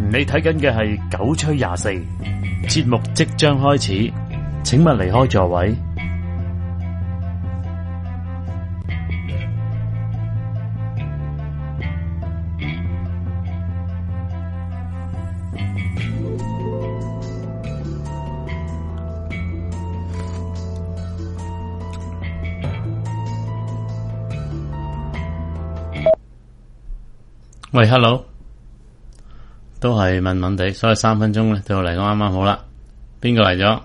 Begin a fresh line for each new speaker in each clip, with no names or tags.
你睇緊嘅係九吹24節目即將開始，請勿離開座位。喂 ，hello， 都係問問地，所以3分鐘咧對我嚟講啱啱好啦。邊個嚟咗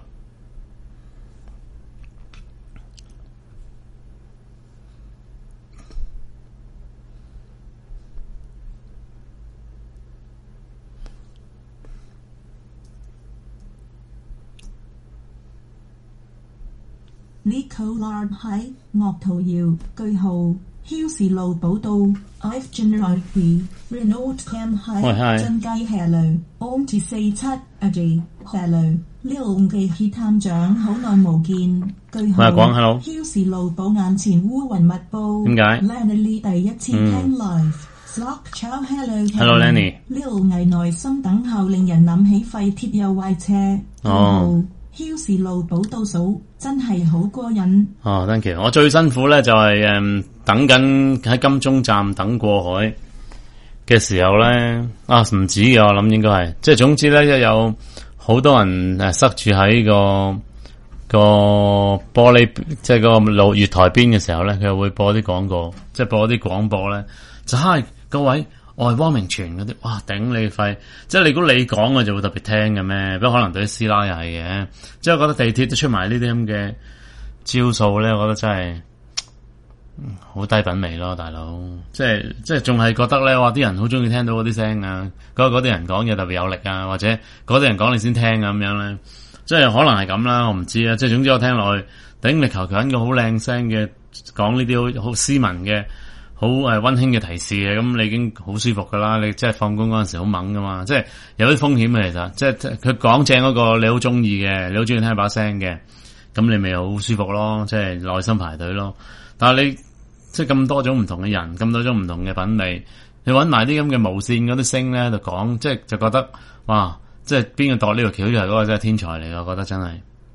？Nicolard 喺樂圖謠句號。Hills 路寶道 I've generally Renault Cam 喺進雞 Hello On 至47 Adi Hello Lil 記 Hit 探長好耐冇見句號 Hills 路寶眼前烏雲密佈
點解
Lenny 第一次聽 live Slock Chow
Hello Lenny
Lil 危耐心等候令人諗起廢鐵又壞車句號Hills 路寶倒數真係好過癮。
thank you。我最辛苦咧就係等緊喺金鐘站等過海嘅時候咧，唔止嘅，我諗應該係，即係總之咧，一有好多人塞住喺個玻璃，即係個路月台邊嘅時候咧，佢又會播啲廣告，即係播啲廣播咧，就各位。我係汪明荃嗰啲，哇頂你肺！即係如果你講嘅就會特別聽嘅咩？不過可能對啲師奶又係嘅，即係我覺得地鐵都出埋呢啲咁嘅招數咧，我覺得真係好低品味咯，大佬！即係仲係覺得咧，哇啲人好中意聽到嗰啲聲啊，嗰啲人講嘢特別有力啊，或者嗰啲人講你先聽啊咁樣咧，即係可能係咁啦，我唔知啊。即係總之我聽落去，頂你求其揾個好靚聲嘅講呢啲好斯文嘅。好溫馨嘅提示嘅，咁你已經好舒服噶啦。你即係放工嗰陣時好猛噶嘛，即係有啲風險嘅其實，即係佢講正嗰個你好中意嘅，你好中意聽把聲嘅，咁你咪好舒服咯，即係耐心排隊咯。但係你即係咁多種唔同嘅人，咁多種唔同嘅品味，你搵埋啲咁嘅無線嗰啲聲咧，就講即係就覺得哇，即係邊個度呢條橋就係嗰個真係天才嚟噶，我覺得真係。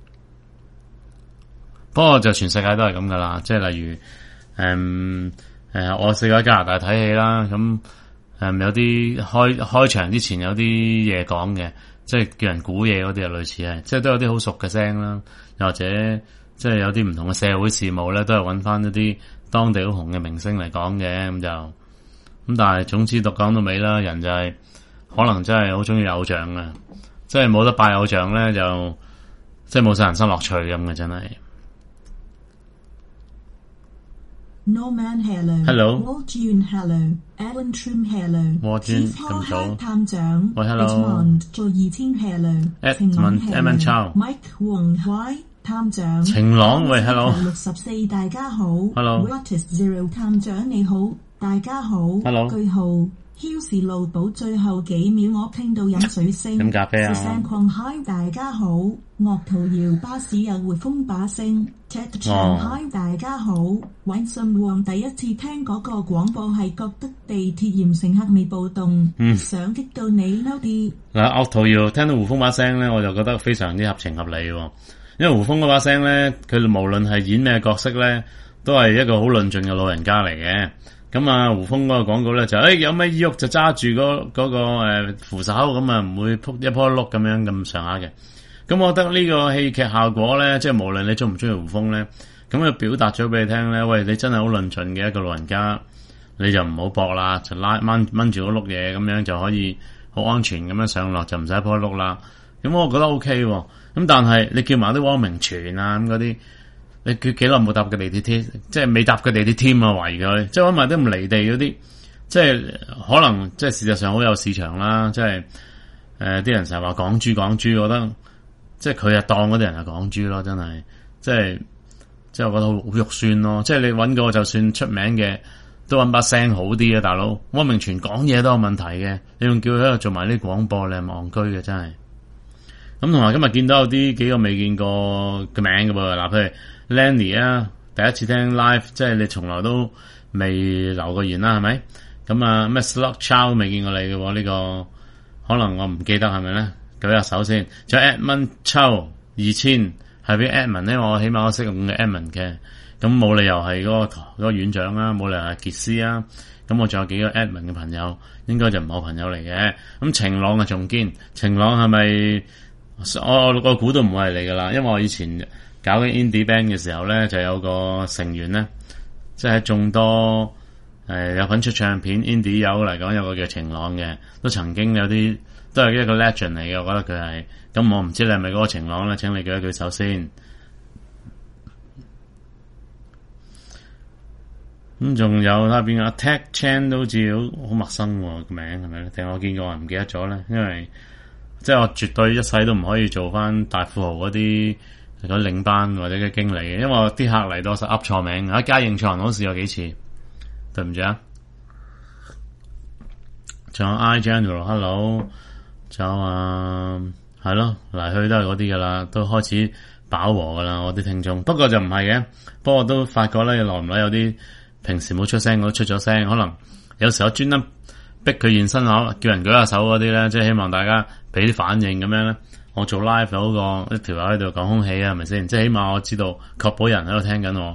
不過就全世界都係咁噶啦，即係例如我試過喺加拿大睇戲啦，咁有啲開場之前有啲嘢講嘅，即係叫人估嘢嗰啲啊，類似係，即係都有啲好熟嘅聲啦，又或者即係有啲唔同嘅社會事務咧，都係揾翻一啲當地好紅嘅明星嚟講嘅，咁但係總之講到尾啦，人就係可能真係好中意偶像啊，即係冇得拜偶像咧，就即係冇晒人生樂趣咁嘅，真係。
Norman Hello，Walt June Hello，Alan Trim Hello，Chief Hall 探長 Edmond 做2000 Hello，Edmond Chow，Mike Wong Hai 探長，
晴朗喂 Hello，
64大家好
Hello，Artist
Zero 探長你好，大家好
Hello，
句號。Hills 路寶最後幾秒我聽到飲水聲，
飲咖啡啊！
聲狂嗨大家好，樂圖謠巴士有回風把聲 ，Chat 唱嗨大家好，揾信旺第一次聽嗰個廣播係覺得地鐵鹽乘客未暴動，想激到你嬲啲。
嗱，樂圖謠聽到胡楓把聲咧，我就覺得非常之合情合理喎，因為胡楓嗰把聲咧，佢無論係演咩角色咧，都係一個好論盡嘅老人家嚟嘅。咁啊，胡楓嗰個廣告咧就有咩意郁就揸住嗰個扶手，咁啊唔會撲一撲一碌咁樣咁上下嘅。咁我覺得呢個戲劇效果咧，即係無論你中唔中意胡楓咧，咁佢表達咗俾你聽咧，喂，你真係好論盡嘅一個老人家，你就唔好搏啦，就掹住嗰碌嘢，咁樣就可以好安全咁樣上落，就唔使撲一碌啦。咁我覺得 OK 喎。咁但係你叫埋啲汪明荃啊咁嗰啲。你佢幾耐冇搭過地鐵添？即係未搭過地鐵添啊！懷疑佢，即係搵埋啲咁離地嗰啲，即係可能即係事實上好有市場啦。即係啲人成日話港豬，我覺得即係佢係當嗰啲人係港豬咯，真係即係我覺得好肉酸咯。即係你搵個就算出名嘅，都搵把聲好啲啊，大佬。汪明荃講嘢都有問題嘅，你仲叫佢喺度做埋啲廣播，你係戇居嘅真係。咁同埋今日見到有啲幾個未見過嘅名嘅噃，嗱譬如。Lenny 啊，第一次聽 live， 即係你從來都未留過言啦，係咪？咁啊咩 Slock Chow 未見過你嘅喎，呢個可能我唔記得係咪咧？舉下手先。仲有 Edmund Chow 2000係俾 Edmund 咧，我起碼我識用嘅 Edmund 嘅，咁冇理由係嗰個院長啦，冇理由係傑斯啊。咁我仲有幾個 Edmund 嘅朋友，應該就唔係我朋友嚟嘅。咁晴朗啊仲堅，晴朗係咪我估都唔會係你噶啦？因為我以前搞緊 indie band 嘅時候咧，就有個成員咧，即係眾多有份出唱片 indie 友嚟講，有個叫晴朗嘅，都曾經有啲都係一個 legend 嚟嘅，我覺得佢係。咁我唔知你係咪嗰個晴朗咧？請你舉一舉手先。咁仲有睇下邊個 Tech Chan 都好似好陌生喎，個名係咪咧？定我見過我唔記得咗咧？因為即係我絕對一世都唔可以做翻大富豪嗰啲領班或者嘅經理嘅，因為我啲客嚟到實噏錯名，喺街認錯人嗰時有幾次，對唔住啊！仲有 I General Hello， 仲有係咯，嚟去都係嗰啲噶啦，都開始飽和噶啦，我啲聽眾。不過就唔係嘅，不過都發覺咧，耐唔耐有啲平時冇出聲，我都出咗聲。可能有時候專登逼佢現身口，叫人舉下手嗰啲咧，即係希望大家俾啲反應咁樣咧。我做 live 嗰個一條友喺度講空氣啊，係咪先？即係起碼我知道確保人喺度聽緊我。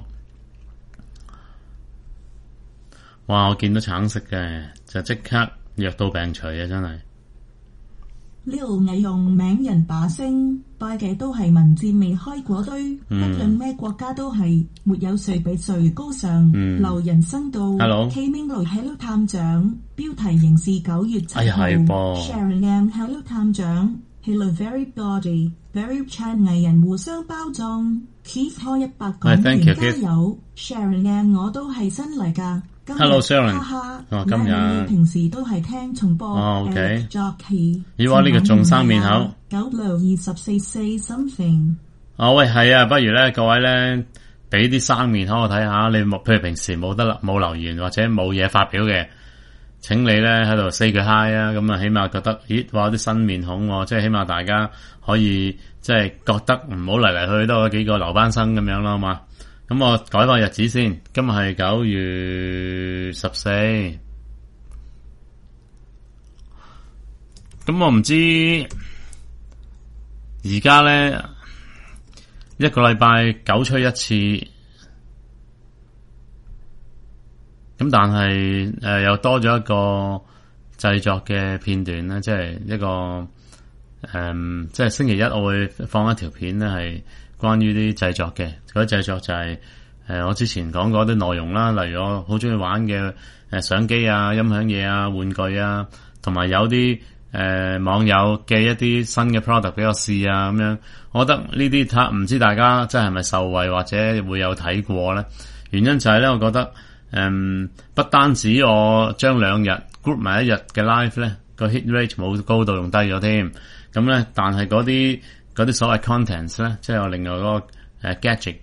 哇！我見到橙色嘅就即刻藥到病除啊！真係。
呢度偽用名人把聲，拜嘅都係文字未開果堆，不論咩國家都係，沒有誰比誰高尚。留人生道 ，K-Ming 來 Hello 探長，標題仍是9月7號。Sharon M Hello 探長 ，Hello very body very chat 藝人互相包裝 ，Keith 開100港元加油 ，Sharon M 我都係新嚟㗎。
Hello Sharon， 今日
平時都係聽重播。
OK。
Jockey，
咦？哇！呢個仲生面口。9624 something。喂，係啊，不如咧，各位咧，俾啲生面口我睇下。你譬如平時冇留言或者冇嘢發表嘅，請你咧喺度 say 句 hi 啊。咁啊，起碼覺得咦，哇！啲新面孔喎，即係起碼大家可以即係覺得唔好嚟嚟去都有幾個留班生咁樣啦，好嘛？咁我改翻日子先，今日係9月14。咁我唔知而家咧一個禮拜9吹一次，咁但係又多咗一個製作嘅片段咧，即係一個即係星期一我會放一條片咧係。關於啲製作嘅嗰啲製作就係我之前講過啲內容啦，例如我好中意玩嘅相機啊、音響嘢啊、玩具啊，同埋有啲網友寄一啲新嘅 product 俾我試啊咁樣。我覺得呢啲唔知大家真係咪受惠或者會有睇過咧？原因就係咧，我覺得不單止我將2日 group 埋一日嘅 live 咧個 hit rate 冇高到用低咗添，咁咧但係嗰啲所謂 contents 咧，即係我另外嗰個gadget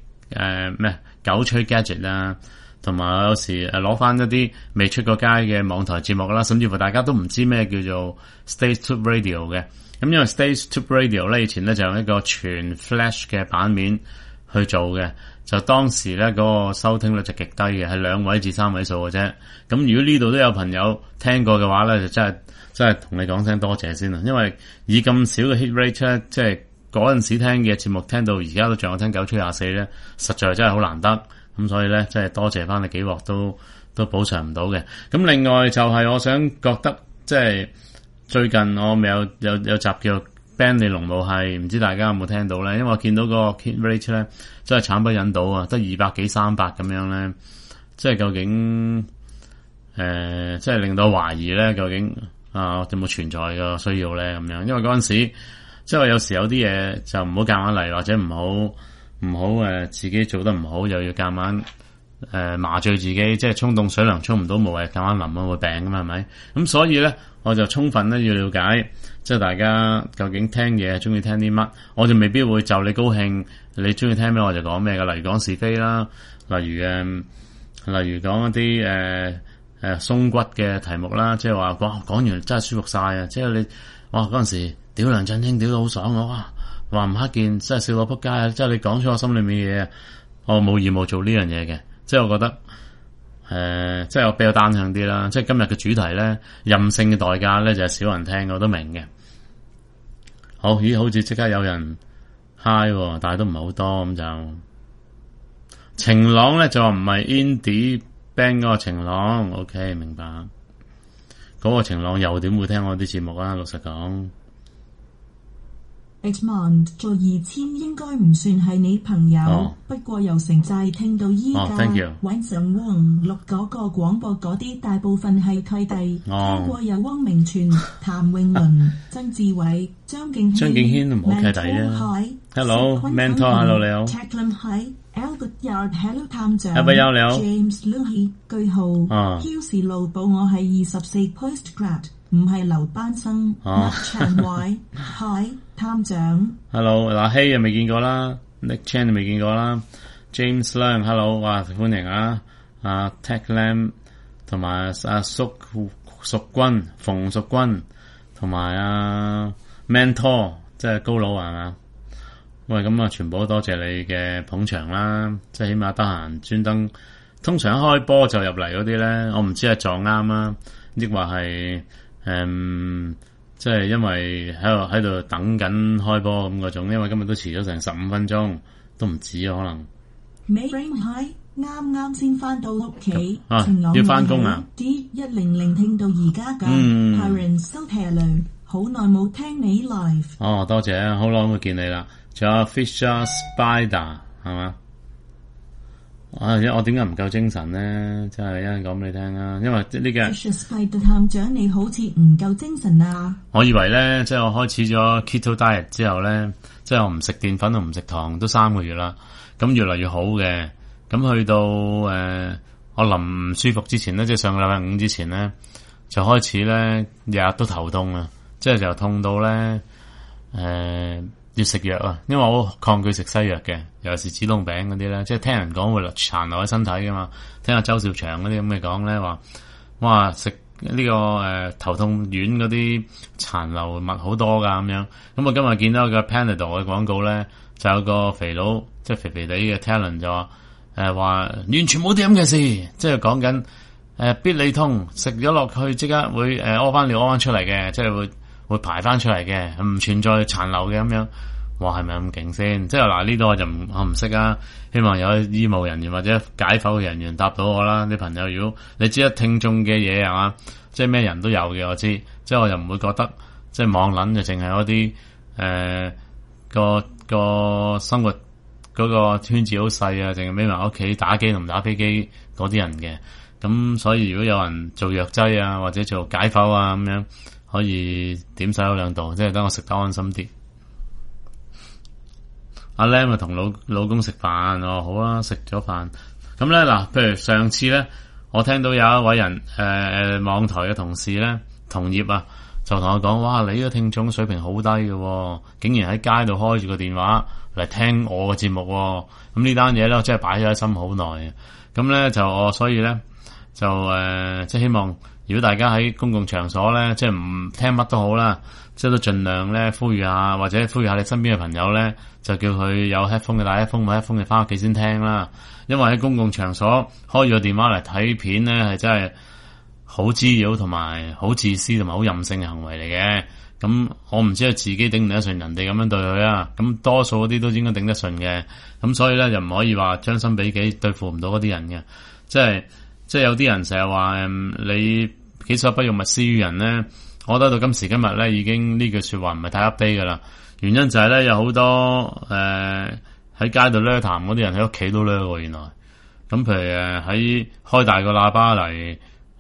9吹 gadget 啦，同埋有時攞翻一啲未出過街嘅網台節目啦，甚至乎大家都唔知咩叫做 Stage Tube Radio 嘅。咁因為 Stage Tube Radio 咧以前咧就用一個全 flash 嘅版面去做嘅，就當時咧嗰個收聽率就極低嘅，係2位至3位數嘅啫。咁如果呢度都有朋友聽過嘅話咧，就真係同你講聲多謝先啦，因為以咁少嘅 hit rate 咧，即係嗰陣時聽嘅節目聽到而家都仲有聽9吹24咧，實在真係好難得。咁所以咧，真係多謝翻你幾鑊都補償唔到嘅。咁另外就係我想覺得，即係最近我咪有集叫 Band 你龍母係，唔知大家有冇聽到咧？因為我見到個 hit rate 咧，真係慘不忍睹啊，得200幾300咁樣咧，即係究竟即係令到我懷疑咧，究竟有冇存在嘅需要咧咁樣？因為嗰陣時。即係有時有啲嘢就唔好夾硬嚟，或者唔好自己做得唔好，又要夾硬麻醉自己，即係沖凍水涼沖唔到，無謂夾硬淋啊，會病噶嘛，係咪？咁所以咧，我就充分咧要了解，即係大家究竟聽嘢中意聽啲乜，我就未必會就你高興，你中意聽咩我就講咩噶。例如講是非啦，例如講一啲鬆骨嘅題目啦，即係話講完真係舒服晒啊！即係你哇嗰陣時。屌梁振英屌到好爽啊！哇，話吳克儉真係笑到仆街啊！即係你講出我心裏面嘅嘢，我冇義務做呢樣嘢嘅。即係我覺得即係我比較單向啲啦。即係今日嘅主題咧，任性嘅代價咧就係少人聽，我都明嘅。好，咦，好似即刻有人 hi， 但係都唔係好多咁就。晴朗咧就話唔係 indie band 嗰個晴朗 ，OK 明白。嗰個晴朗又點會聽我啲節目啊？老實講。
Edmond 做2000應該唔算係你朋友，不過由城寨聽到依家，晚上汪錄嗰個廣播嗰啲大部分係契弟，聽過有汪明荃、譚詠麟、曾志偉、張敬軒
都唔好契弟啊。Hello Mentor，Hello 你好。
Hello 探長。
你好。
James Louis 句號。Hills 路報我係24 postgrad， 唔係留班生。陳偉 Hi 探長。
Hello 嗱希又未見過啦 ，Nick Chan 又未見過啦 ，James Lang Hello 哇歡迎啊，Tech Lam 同埋阿淑君馮淑君同埋Mentor 即係高佬係嘛？喂，咁啊，全部都多謝你嘅捧場啦，即係起碼得閒專登，通常一開波就入嚟嗰啲咧，我唔知係撞啱啦，抑或係即係因為喺度等緊開波咁嗰種，因為今日都遲咗成15分鐘，都唔止啊可能。啱先翻到屋企，要翻工啊！D100聽到而家㗎，Parents so hello，好耐冇聽你 live。哦，多謝啊，好耐冇見你啦。仲有 Fisher Spider 係嘛？我點解唔夠精神咧？真係一陣講俾你聽啊！因為呢個 Fisher Spider 探長你好似唔夠精神啊！我以為咧，即係我開始咗 Keto Diet 之後咧，即係我唔食澱粉同唔食糖都3個月啦，咁越嚟越好嘅。咁去到我臨唔舒服之前咧，即係上個禮拜5之前咧，就開始咧日日都頭痛啊！即係就痛到咧要食藥啊，因為我好抗拒食西藥嘅，尤其是止痛餅嗰啲咧，即係聽人講會殘留喺身體噶嘛。聽下周兆祥嗰啲咁嘅講咧，話哇食呢個頭痛丸嗰啲殘留物好多噶咁樣。咁我今日見到個 Panadol 嘅廣告咧，就有個肥佬即係肥肥地嘅 Talent 就話話完全冇啲咁嘅事，即係講緊必理痛食咗落去即刻會屙翻尿屙翻出嚟嘅，即係會排翻出嚟嘅，唔存在殘留嘅咁樣。哇，係咪咁勁先？即係嗱呢度我唔識啊，希望有醫務人員或者解剖嘅人員答到我啦。啲朋友，如果你知得聽眾嘅嘢係嘛，即係咩人都有嘅，我知，即係我就唔會覺得即係網撚就淨係嗰啲個生活嗰個圈子好細啊，淨係匿埋屋企打機同打飛機嗰啲人嘅。咁所以如果有人做藥劑啊或者做解剖啊咁樣，可以點洗2度，即係等我食得安心啲。阿 Lam 同老公食飯，好啊，食咗飯。咁咧嗱，譬如上次咧，我聽到有一位人網台嘅同事咧，同業啊，就同我講：哇，你呢個聽眾水平好低嘅，竟然喺街度開住個電話嚟聽我嘅節目。咁呢單嘢咧，我真係擺咗喺心好耐嘅。咁咧就所以咧就即係希望，如果大家喺公共場所咧，即係唔聽乜都好啦，即係都盡量咧呼籲下，或者呼籲下你身邊嘅朋友咧，就叫佢有 headphone 嘅帶 headphone，冇 headphone 嘅翻屋企先聽啦。因為喺公共場所開咗個電話嚟睇片咧，係真係好滋擾同埋好自私同埋好任性嘅行為嚟嘅。咁我唔知係自己頂唔頂得順人哋咁樣對佢啊。咁多數嗰啲都應該頂得順嘅。咁所以咧就唔可以話將心比己，對付唔到嗰啲人嘅。即係有啲人成日話你己所不欲，勿施於人咧。我覺得到今時今日咧，已經呢句說話唔係太 update 噶啦。原因就係咧，有好多喺街度咧談嗰啲人喺屋企都咧喎。原來咁，譬如喺開大個喇叭嚟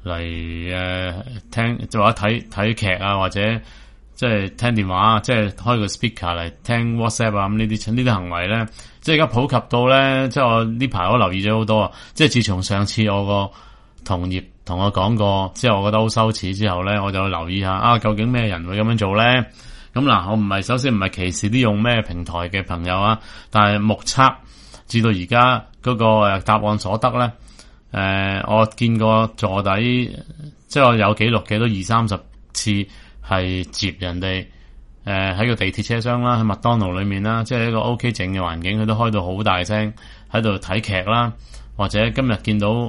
聽，即係或者睇劇啊，或者即係聽電話，即係開個 speaker 嚟聽 WhatsApp 啊，咁呢啲行為咧，即係而家普及到咧，即係我呢排我留意咗好多啊。即係自從上次我個同業同我講過之後，我覺得好羞恥之後咧，我就留意下究竟咩人會咁樣做咧？咁嗱，我首先唔係歧視啲用咩平台嘅朋友啊，但係目測至到而家嗰個答案所得咧，我見過坐底，即係我有記錄嘅都20-30次係接人哋喺個地鐵車廂啦，喺麥當勞裏面啦，即係一個 OK 靜嘅環境，佢都開到好大聲喺度睇劇啦，或者今日見到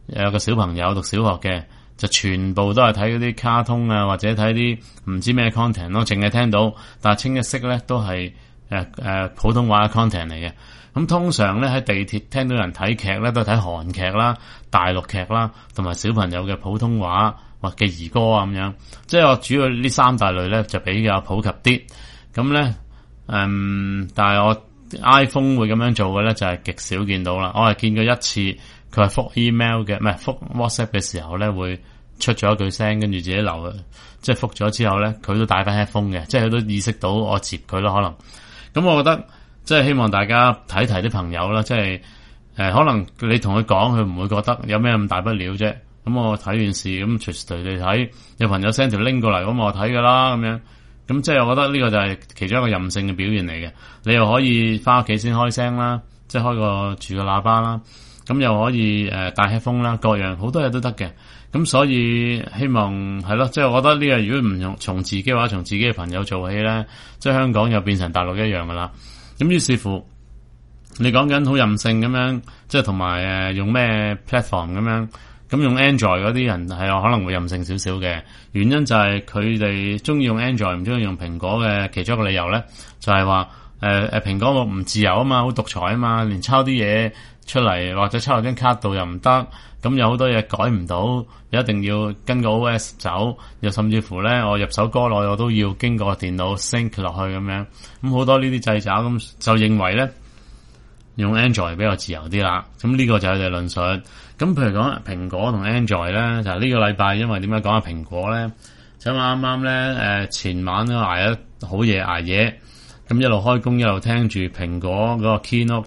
有個小朋友讀小學嘅，就全部都係睇嗰啲卡通啊，或者睇啲唔知咩 content 咯，淨係聽到，但係清一色咧都係普通話嘅 content 嚟嘅。咁通常咧喺地鐵聽到人睇劇咧，都係睇韓劇啦、大陸劇啦，同埋小朋友嘅普通話或嘅兒歌啊咁樣。即係我主要呢三大類咧就比較普及啲。咁咧，但係我 iPhone 會咁樣做嘅咧就係極少見到啦。我係見過一次，佢係覆 email 嘅，唔係覆 WhatsApp 嘅時候咧會出咗一句聲，跟住自己留，即係覆咗之後咧，佢都帶翻 headphone 嘅，即係佢都意識到我接佢咯，可能。咁我覺得。即係希望大家睇啲朋友啦，即係可能你同佢講，佢唔會覺得有咩咁大不了啫。咁我睇完事咁隨時隨地睇，有朋友 send 條 link 過嚟，咁我睇噶啦咁樣。咁即係我覺得呢個就係其中一個任性嘅表現嚟嘅。你又可以翻屋企先開聲啦，即係開住個喇叭啦。咁又可以帶 headphone 啦，各樣好多嘢都得嘅。咁所以希望係咯，即係我覺得呢個如果唔從自己嘅話，從自己嘅朋友做起咧，即係香港又變成大陸一樣噶啦。咁於是乎，你講緊好任性咁樣，即係同埋用咩 platform 咁樣，咁用 Android 嗰啲人係可能會任性少少嘅。原因就係佢哋中意用 Android 唔中意用蘋果嘅其中一個理由咧，就係話蘋果唔自由啊嘛，好獨裁啊嘛，連抄啲嘢出嚟或者抄落張卡度又唔得，咁有好多嘢改唔到，一定要跟個 OS 走，又甚至乎咧我入首歌內我都要經過電腦 sync 落去咁樣，咁好多呢啲掣肘，咁就認為咧用 Android 比較自由啲啦。咁呢個就係佢哋論述。咁譬如講蘋果同 Android 咧，就係呢個禮拜，因為點解講下蘋果咧？就啱啱咧前晚都捱得好夜捱夜，咁一路開工一路聽住蘋果嗰個 keynote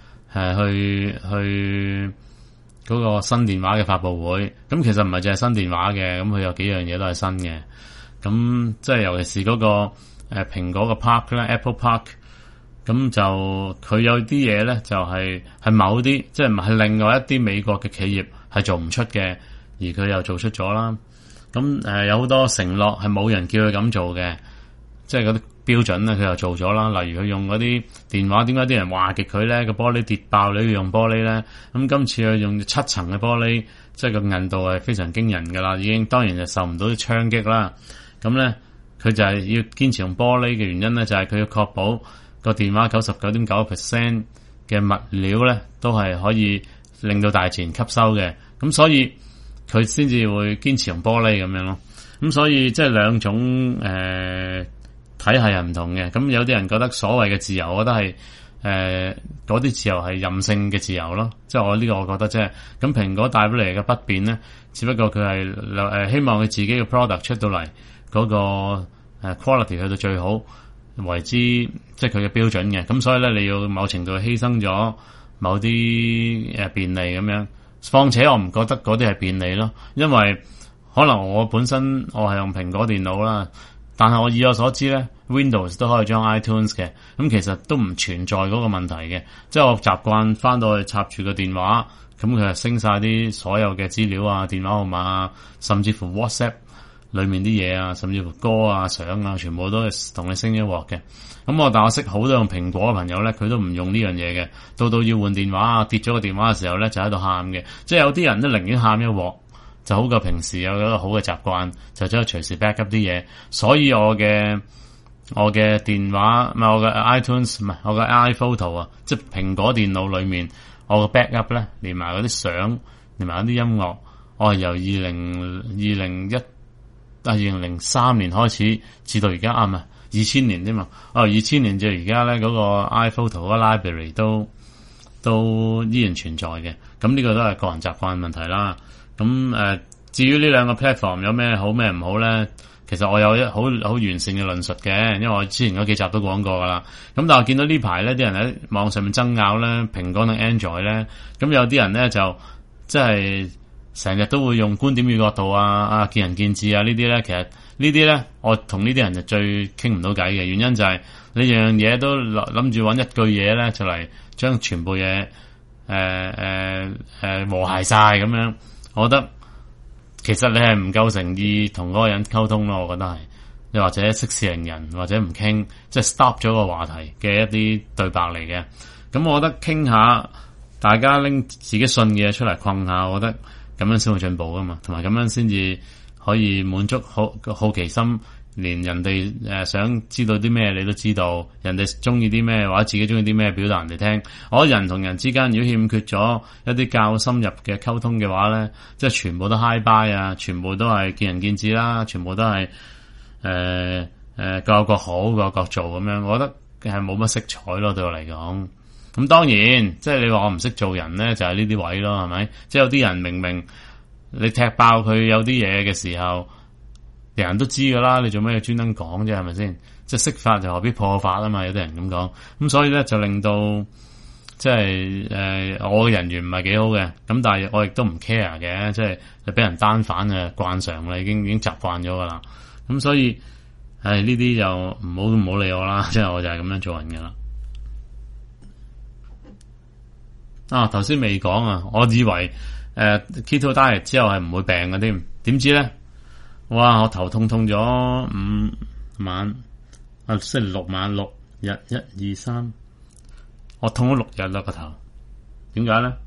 去嗰個新電話嘅發佈會。咁其實唔係淨係新電話嘅，咁佢有幾樣嘢都係新嘅。咁即係尤其是嗰個蘋果嘅 Park 咧 ，Apple Park， 咁就佢有啲嘢咧就係某啲即係唔係另外一啲美國嘅企業係做唔出嘅，而佢又做出咗啦。咁有好多承諾係冇人叫佢咁做嘅，即係嗰啲標準咧佢又做咗啦。例如佢用嗰啲電話，點解啲人話極佢咧個玻璃跌爆，你要用玻璃咧？咁今次佢用7層嘅玻璃，即係個硬度係非常驚人噶啦，已經當然就受唔到啲槍擊啦。咁咧佢就係要堅持用玻璃嘅原因咧，就係佢要確保個電話 99.9% 嘅物料咧都係可以令到大自然吸收嘅。咁所以佢先至會堅持用玻璃咁樣咯。咁所以即係兩種體系係唔同嘅。咁有啲人覺得所謂嘅自由，我覺得係嗰啲自由係任性嘅自由咯。即係我呢個我覺得啫。咁蘋果帶俾嚟嘅不便咧，只不過佢係希望佢自己嘅 product 出到嚟嗰個quality 去到最好為之，即係佢嘅標準嘅。咁所以咧，你要某程度犧牲咗某啲便利咁樣。況且我唔覺得嗰啲係便利咯，因為可能我本身我係用蘋果電腦啦，但係我以我所知咧 Windows 都可以裝 iTunes 嘅，咁其實都唔存在嗰個問題嘅。即係我習慣翻到去插住個電話，咁佢係升晒啲所有嘅資料啊、電話號碼啊，甚至乎 WhatsApp 裏面啲嘢啊，甚至乎歌啊、相啊，全部都係同你升一鑊嘅。咁但我識好多用蘋果嘅朋友咧，佢都唔用呢樣嘢嘅。到要換電話啊，跌咗個電話嘅時候咧，就喺度喊嘅。即係有啲人都寧願喊一鑊，就好過平時有一個好嘅習慣，就將隨時 back up 啲嘢。所以我嘅電話唔係我嘅 iTunes 唔係我嘅 iPhoto 啊，即係蘋果電腦裏面我個 back up 咧，連埋嗰啲相，連埋嗰啲音樂，我係由2003年開始至到而家啱啊，2000年啫嘛。2000年至而家咧，嗰個 iPhoto 嗰個 library 都依然存在嘅。咁呢個都係個人習慣問題啦。咁至於呢兩個 platform 有咩好咩唔好咧，其實我有一好完善嘅論述嘅，因為我之前嗰幾集都講過噶啦。咁但係我見到呢排咧，啲人喺網上面爭拗咧，蘋果同 Android 咧，咁有啲人咧就即係成日都會用觀點與角度啊見仁見智啊呢啲咧，其實呢啲咧我同呢啲人就最傾唔到偈嘅，原因就係你樣嘢都諗住揾一句嘢咧就嚟將全部嘢和諧晒咁樣，我覺得其實你係唔夠誠意同嗰個人溝通咯，我覺得係，又或者息事寧人或者唔傾，即係 stop 咗個話題嘅一啲對白嚟嘅。咁我覺得傾下大家拎自己信嘅嘢出嚟困下，我覺得咁樣先會進步噶嘛，同埋咁樣先至可以滿足好奇心。連人哋想知道啲咩你都知道，人哋中意啲咩或者自己中意啲咩表達人哋聽。我人同人之間如果欠缺咗一啲較深入嘅溝通嘅話咧，即係全部都 high buy 啊，全部都係見仁見智啦，全部都係各有各好各有各做咁樣，我覺得係冇乜色彩咯，對我嚟講。咁當然即係你話我唔識做人咧，就係呢啲位咯，係咪？即係有啲人明明你踢爆佢有啲嘢嘅時候，人人都知噶啦，你做咩要專登講啫？係咪先？即係識法就何必破法啊嘛？有啲人咁講，咁所以咧就令到即係我嘅人緣唔係幾好嘅，咁但係我亦都唔 care 嘅，即係俾人單反嘅慣常啦，已經習慣咗噶啦。咁所以呢啲就唔好理我啦，即係我就係咁樣做人噶啦。頭先未講啊，我以為keto diet 之後係唔會病嘅添，點知咧？哇！我頭痛咗5晚，星期6晚6日1、2、3，我痛咗6日啦個頭。點解咧？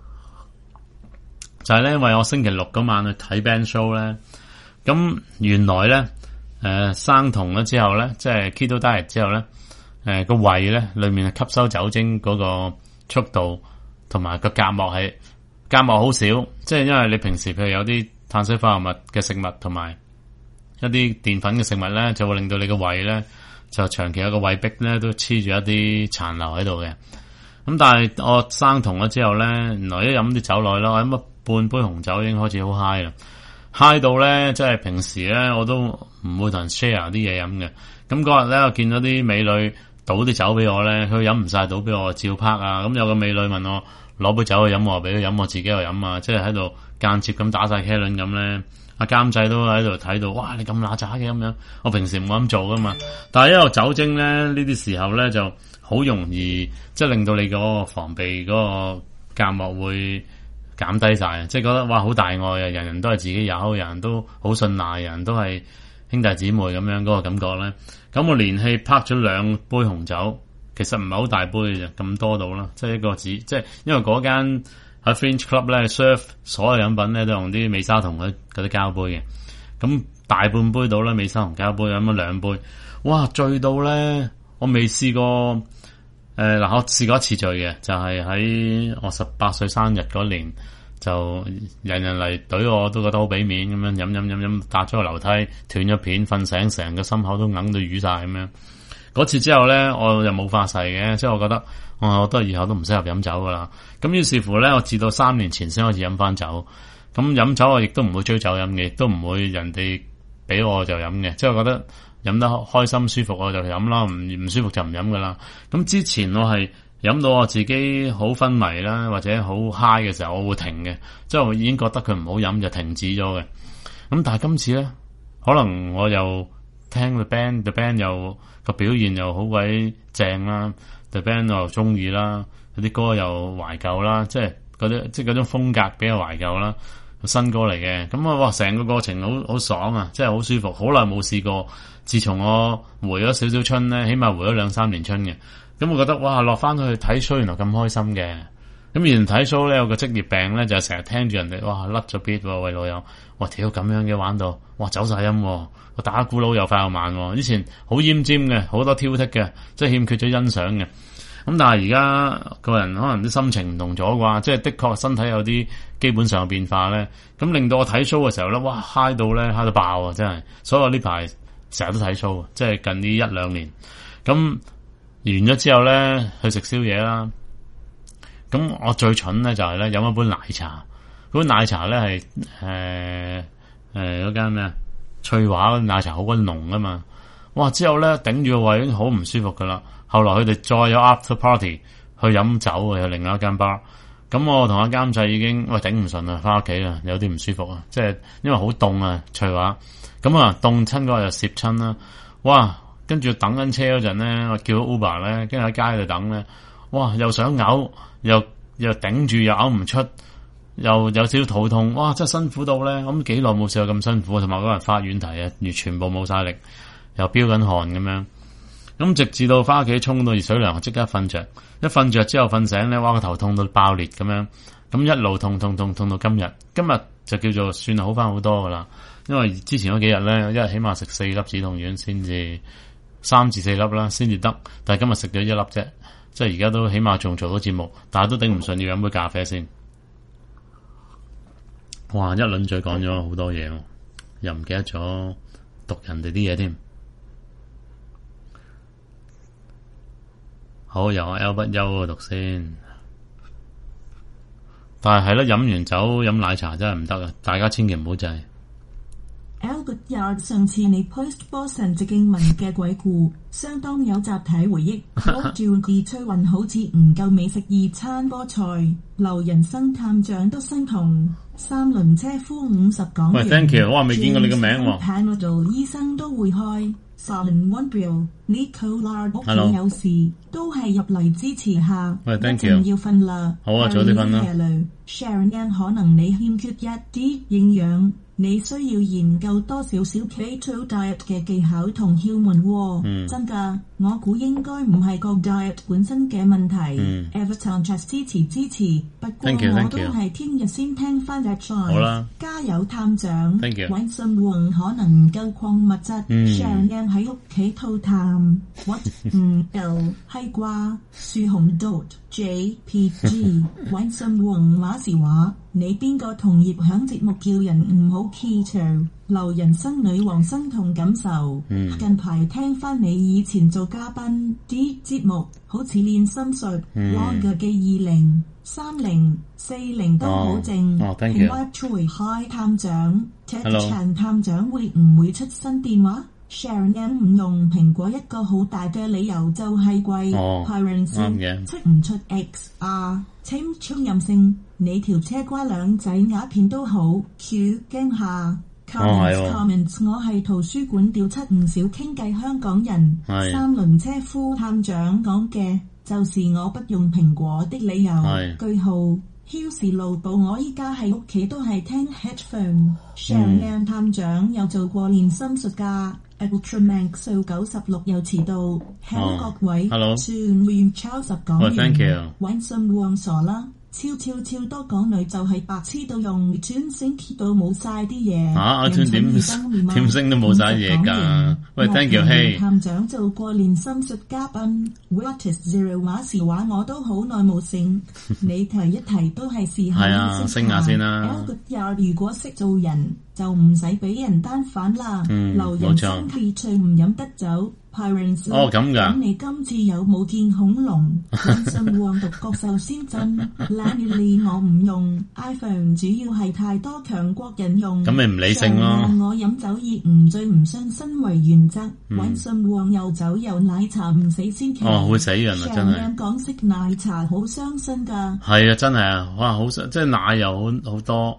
就係咧，因為我星期6嗰晚去睇 band show 咧，咁原來咧生酮咗之後咧，即係 keto diet 之後咧，個胃咧裏面係吸收酒精嗰個速度同埋個隔膜好少，即係因為你平時譬如有啲碳水化合物嘅食物同埋一啲澱粉嘅食物咧，就會令到你個胃咧就長期有個胃壁咧都黐住一啲殘留喺度嘅。咁但係我生酮咗之後咧，原來一飲啲酒落去啦，我飲半杯紅酒已經開始好 high 啦，high 到咧即係平時咧我都唔會同人 share 啲嘢飲嘅。咁嗰日咧我見到啲美女倒啲酒俾我咧，佢飲唔晒倒俾我照拍啊。咁有個美女問我攞杯酒去飲，我俾佢飲，我自己又飲啊，即係喺度間接咁打晒茄輪咁咧。阿監製都喺度睇到，哇！你咁乸渣嘅咁樣，我平時唔會咁做噶嘛。但係因為酒精咧，呢啲時候咧就好容易，即係令到你嗰個防備嗰個隔膜會減低晒，即係覺得哇好大愛啊！人人都係自己有，人人都好信賴，人人都係兄弟姊妹咁樣嗰個感覺咧。咁我連氣拍咗2杯紅酒，其實唔係好大杯嘅啫，咁多到啦，即係一個紙，即係因為嗰間喺 Fringe Club 咧 serve 所有飲品咧都用啲美沙酮嗰啲膠杯嘅，咁大半杯到啦，美沙酮膠杯飲咗2杯，哇醉到咧，我未試過我試過一次醉嘅，就係喺我18歲生日嗰年，就人人嚟懟我都覺得好俾面咁樣飲，搭咗個樓梯斷咗片，瞓醒成個心口都硬到瘀晒咁樣。嗰次之後咧，我又冇發誓嘅，即係我覺得我都係以後都唔適合飲酒噶啦。咁於是乎咧，我至到3年前先開始飲翻酒。咁飲酒我亦都唔會追酒飲嘅，亦都唔會人哋俾我就飲嘅。即係我覺得飲得開心舒服我就飲啦，唔舒服就唔飲噶啦。咁之前我係飲到我自己好昏迷啦，或者好 high 嘅時候，我會停嘅，即係我已經覺得佢唔好飲就停止咗嘅。咁但係今次咧，可能我又聽 The Band 又個表現又好鬼正啦，The Band 又中意啦，有啲歌又懷舊啦，即係嗰種風格比較懷舊啦，新歌嚟嘅。咁啊，哇！成個過程好爽啊，即係好舒服，好耐冇試過。自從我回咗少少春咧，起碼回咗2-3年春嘅。咁我覺得哇，落翻去睇 show 原來咁開心嘅。咁以前睇 show 咧有個職業病咧，就係成日聽住人哋哇甩咗 beat 喎，喂老友，哇屌咁樣嘅玩到，哇走晒音喎，我打鼓佬又快又慢喎。以前好奄尖嘅，好多挑剔嘅，即係欠缺咗欣賞嘅。咁但係而家個人可能啲心情唔同咗啩，即係的確身體有啲基本上嘅變化咧，咁令到我睇 show 嘅時候咧，哇嗨到爆啊！真係，所以我呢排成日都睇 show，即係近呢1-2年。咁完咗之後咧，去食宵夜啦。咁我最蠢咧就係咧飲一杯奶茶，嗰杯奶茶咧係嗰間咩翠華嗰奶茶好鬼濃啊嘛，哇！之後咧頂住個胃已經好唔舒服噶啦。後來佢哋再有 after party 去飲酒啊，有另外一間 bar。咁我同阿監製已經頂唔順啦，翻屋企啦，有啲唔舒服啊，即係因為好凍啊翠華。咁啊凍親嗰日又攝親啦，哇！跟住等緊車嗰陣咧，我叫咗 Uber 咧，跟住喺街度等咧，哇！又想嘔，又頂住又嘔唔出，又有少少肚痛，哇！真係辛苦到咧，咁幾耐冇試過咁辛苦，同埋嗰日發軟蹄啊，全部冇晒力，又飆緊汗咁樣。咁直至到翻屋企沖到熱水涼，即刻瞓着。一瞓着之後瞓醒咧，哇個頭痛到爆裂咁樣。 咁一路痛到今日就叫做算係好翻好多噶啦。因為之前嗰幾日咧，一日起碼食4粒止痛丸先至3至4粒啦，先至得。但係今日食咗1粒啫，即係而家都起碼仲做到節目，但係都頂唔順，要飲杯咖啡先。哇！一輪嘴講咗好多嘢，又唔記得咗讀人哋啲嘢添。好，由我 L 不休讀先。但係咯，飲完酒飲奶茶真係唔得啊！大家千祈唔好制。
Albert Yard 上次你 post 波神直經文嘅鬼故，相當有集體回憶。我照二吹運好似唔夠美食2餐菠菜，留人生探長都生同3輪車夫50港元。
喂 ，thank you， 我未見過你個名喎。
Panadol 醫生都會開。Solin One Bill Nicola 屋企有事都係入嚟支持下。
喂 ，thank you。
要瞓啦。
好啊，早啲瞓啦。
Sharon， 可能你欠缺一啲營養。你需要研究多少少 keto diet 嘅技巧同竅門喎。真㗎，我估應該唔係個 diet 本身嘅問題。Everton just 支持，不過我都係聽日先聽翻隻 choice。
好啦，
加油探長。
Thank you。
揾信換可能唔夠礦物質。Sharon 喺屋企吐痰。What 唔夠係啩？樹紅 dot JPG 揾信換話時話。你邊個同業響節目叫人唔好 keto， 留人生女王生同感受。近排聽翻你以前做嘉賓啲節目，好似練心術、Log 嘅2030、40都好正。
Thank you。
Hi 探長 ，Ted 探長會唔會出新電話 ？Sharon M 唔用蘋果一個好大嘅理由就係貴。Parents 出唔出 XR？青春任性。你條車瓜兩仔鴉片都好 Q 驚下 comments 我係圖書館調出唔少傾計香港人3輪車夫探長講嘅就是我不用蘋果的理由句號 Hills 路報我依家喺屋企都係聽 headphone Sharon 探長有做過練心術㗎 Ultramax 數96又遲到 Hello 各位算亂抄10講完揾信旺傻啦超多港女就係白痴到用轉星 keep 到冇晒啲嘢
阿轉點升都冇晒嘢㗎。喂 ，thank you， hey。
探長做過練心術嘉賓 ，What is zero 話時話我都好耐冇升，你提一提都係時候要
升下先啦。
如果識做人就唔使俾人單反啦，留人生氣趣唔飲得酒。Parents
咁㗎。
咁你今次有冇見恐龍？信旺獨角獸先真 ，Lanny 我唔用 iPhone， 主要係太多強國人用。
咁咪唔理性咯。
我飲酒以唔醉唔傷身為原則，信旺又酒又奶茶唔死先奇。
會死人啊！真係。
港式奶茶好傷身㗎。
係啊，真係啊，哇，好即係奶又好多，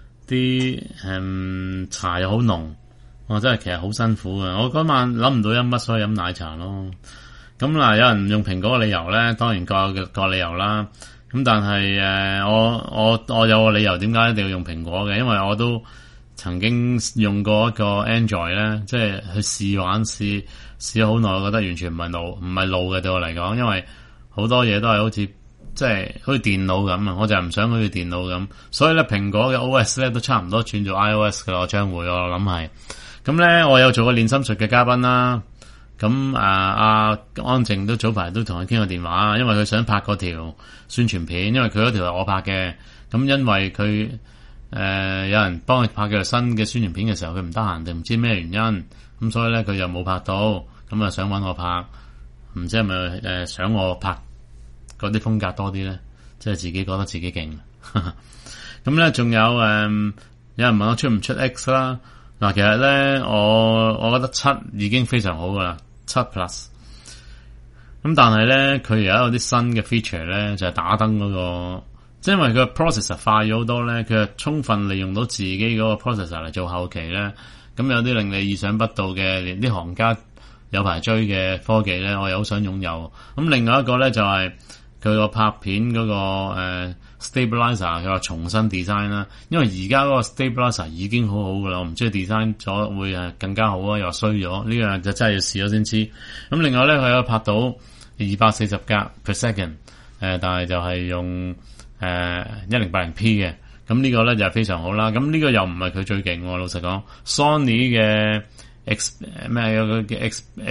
啲茶又好濃。我真係其實好辛苦啊！我嗰晚諗唔到飲乜，所以飲奶茶咯。咁嗱，有人用蘋果嘅理由咧，當然各有理由啦。咁但係我有個理由點解一定要用蘋果嘅，因為我都曾經用過一個 Android 咧，即係去試咗好耐，我覺得完全唔係路嘅對我嚟講，因為好多嘢都係好似即係好似電腦咁啊，我就係唔想好似電腦咁，所以咧蘋果嘅 OS 咧都差唔多轉做 iOS 嘅，我將會我諗係。咁咧，我有做過練心術嘅嘉賓啦。咁阿安靜都早排都同佢傾過電話，因為佢想拍嗰條宣傳片，因為佢嗰條係我拍嘅。咁因為佢有人幫佢拍佢新嘅宣傳片嘅時候，佢唔得閒定唔知咩原因，咁所以咧佢又冇拍到。咁啊想揾我拍，唔知係咪想我拍嗰啲風格多啲咧？即係自己覺得自己勁。咁咧仲有有人問我出唔出 X 啦？嗱，其實咧，我覺得7已經非常好噶啦，7 Plus。咁但係咧，佢而家有啲新嘅 feature 咧，就係打燈嗰個，即係因為佢 processor 快咗好多咧，佢係充分利用到自己嗰個 processor 嚟做後期咧。咁有啲令你意想不到嘅，連啲行家有排追嘅科技咧，我又好想擁有。咁另外一個咧就係佢個拍片嗰個stabilizer 佢話重新 design 啦，因為而家嗰個 stabilizer 已經好好噶啦，我唔知佢 design 咗會更加好啊，又衰咗，呢樣就真係要試咗先知。咁另外咧，佢有拍到240格 per second，但係就係用 1080p 嘅，咁呢個咧就係非常好啦。咁呢個又唔係佢最勁喎，老實講 ，Sony 嘅有個叫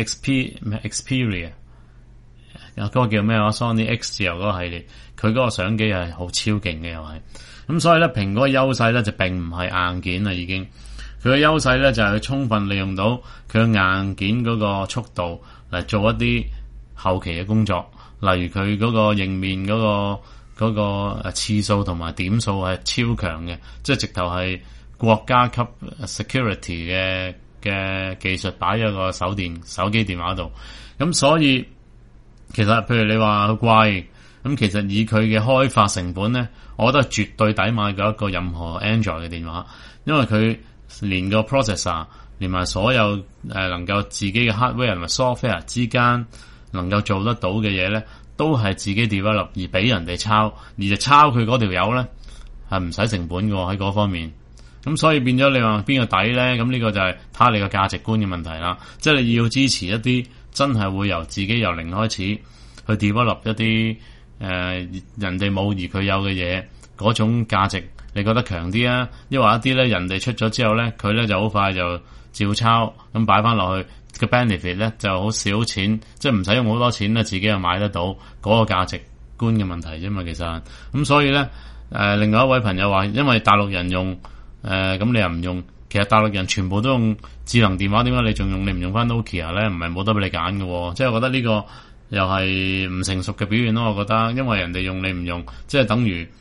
Xperia。嗰個叫咩話 Sony X 字頭嗰個系列，佢嗰個相機係好超勁嘅又係，咁所以咧蘋果嘅優勢咧就並唔係硬件啦，已經佢嘅優勢咧就係佢充分利用到佢嘅硬件嗰個速度嚟做一啲後期嘅工作，例如佢嗰個熒面嗰個次數同埋點數係超強嘅，即係直頭係國家級 security 嘅技術擺喺個手機電話度，咁所以。其實，譬如你話佢貴，咁其實以佢嘅開發成本咧，我覺得係絕對抵買過一個任何 Android 嘅電話，因為佢連個 processor，連埋所有能夠自己嘅 hardware 同埋 software 之間能夠做得到嘅嘢咧，都係自己 develop 而俾人哋抄，而就抄佢嗰條友咧係唔使成本嘅喺嗰方面。咁所以變咗你話邊個抵咧？咁呢個就係睇下你個價值觀嘅問題啦。即係你要支持一啲。真係會由自己由零開始去 develop 一啲人哋冇而佢有嘅嘢，嗰種價值你覺得強啲啊？抑或一啲咧人哋出咗之後咧，佢咧就好快就照抄咁擺翻落去，個 benefit 咧就好少錢，即係唔使用好多錢咧，自己又買得到嗰個價值觀嘅問題啫嘛。其實咁所以咧另外一位朋友話，因為大陸人用咁你又唔用。其實大陸人全部都用智能電話，點解你仲用？你唔用翻 Nokia 咧？唔係冇得俾你揀嘅，即係我覺得呢個又係唔成熟嘅表現咯。我覺得，因為人哋用你唔用，即係等於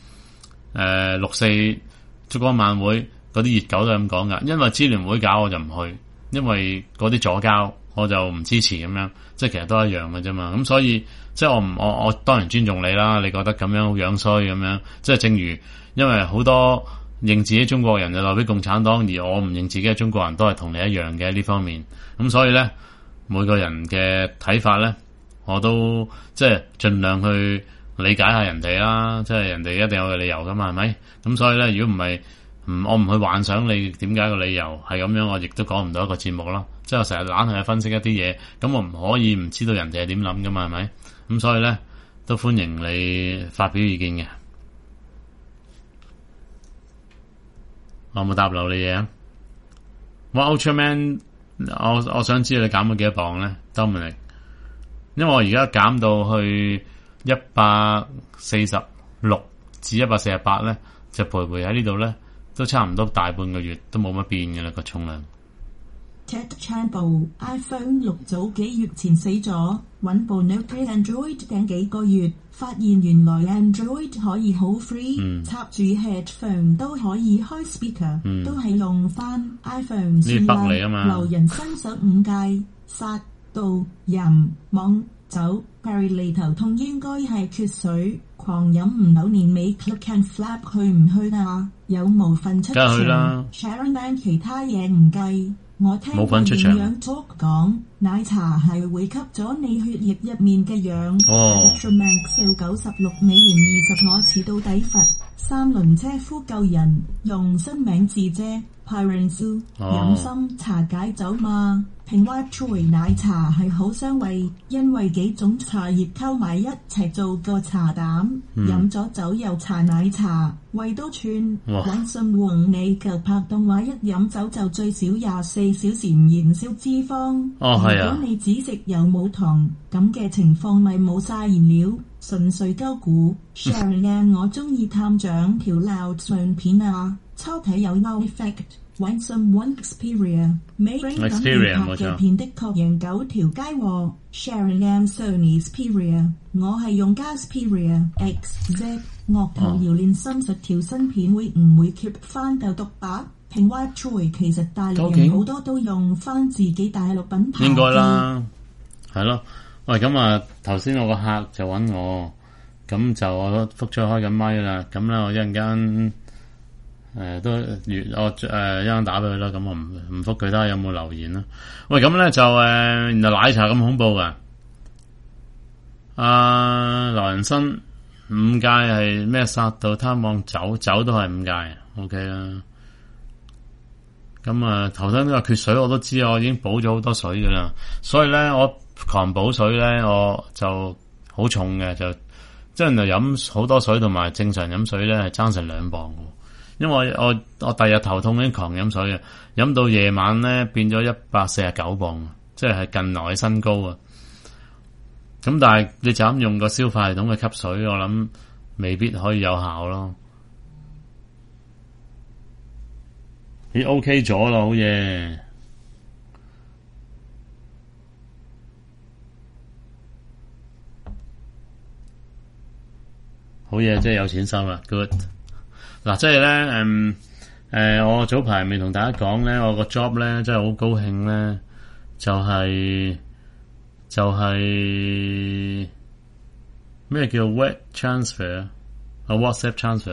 6·4燭光晚會嗰啲熱狗都係咁講噶。因為支聯會搞我就唔去，因為嗰啲左膠我就唔支持咁樣，即係其實都一樣嘅啫嘛。咁所以即係我當然尊重你啦。你覺得咁樣好樣衰咁樣，即係正如因為好多。認自己中國人就代表共產黨，而我唔認自己係中國人都係同你一樣嘅呢方面。咁所以咧，每個人嘅睇法咧，我都即係盡量去理解下人哋啦。即係人哋一定有個理由噶嘛，係咪？咁所以咧，如果唔係我唔去幻想你點解個理由係咁樣，我亦都講唔到一個節目咯。即係我成日懶係去分析一啲嘢，咁我唔可以唔知道人哋係點諗噶嘛，係咪？咁所以咧，都歡迎你發表意見嘅。我冇答漏你嘢啊！我 Ultraman， 我想知道你減咗幾多磅咧 ，Dominic？ 因為我而家減到去146至148咧，就徘徊喺呢度咧，都差唔多大半個月都冇乜變嘅啦個重量。
Ted Chan iPhone 6早幾月前死咗，揾部 Note Android 頂幾個月，發現原來 Android 可以好 free，插住 headphone 都可以開 speaker，都係用翻 iPhone 算啦。留人新手5戒，殺到人網走 Perry 脷頭痛應該係缺水，狂飲唔扭年尾 Click and Flap 去唔去啊？有冇份出場 ？Sharon Man 其他嘢唔計。我聽過營養 talk 講，奶茶係會吸咗你血液入面嘅氧。Ultraman 數$9620，我遲到抵罰，3輪車夫救人，用新名字啫。Pyransu 飲心茶解酒嘛。平 White Choy 奶茶係好傷胃，因為幾種茶葉溝埋一齊做個茶膽，飲咗酒又搽奶茶，胃都串。揾信黃你舊拍檔話一飲酒就最少24小時唔燃燒脂肪。如果你只食又冇糖，咁嘅情況咪冇晒燃料，純粹鳩估。Sharon 我中意探長條 loud 相片啊，抽睇有 no effect。When someone Xperia 美等你拍嘅片的確贏9條街喎。Sharon M Sony Xperia， 我係用家 Xperia XZ 樂圖遙練30條新片會唔會 keep 翻夠獨白？平 White Choy 其實大陸人好多都用翻自己大陸品牌。
應該啦，係咯。喂，咁啊頭先我個客就揾我，咁就我覆咗開緊咪啦。咁咧我一陣間。都我一陣打俾佢啦，咁我唔覆佢睇下有冇留言啦。喂，咁咧就原來奶茶咁恐怖噶。劉仁生5戒係咩？殺到貪望酒都係5戒 ，OK 啦。咁頭先都話缺水，我都知啊，我已經補咗好多水噶啦。所以咧，我狂補水咧，我就好重嘅，就即係飲好多水同埋正常飲水咧係爭成2磅嘅。因為我第日頭痛已經狂飲水啊，飲到夜晚咧變咗149磅，即係近來新高啊。咁但係你就咁用個消化系統去吸水，我諗未必可以有效咯。咦 OK 咗咯，好嘢，好嘢，即係有錢收啦 ，good。嗱，即係咧，我早排未同大家講咧，我個 job 咧真係好高興咧，就係咩叫 web transfer 啊 ，WhatsApp transfer。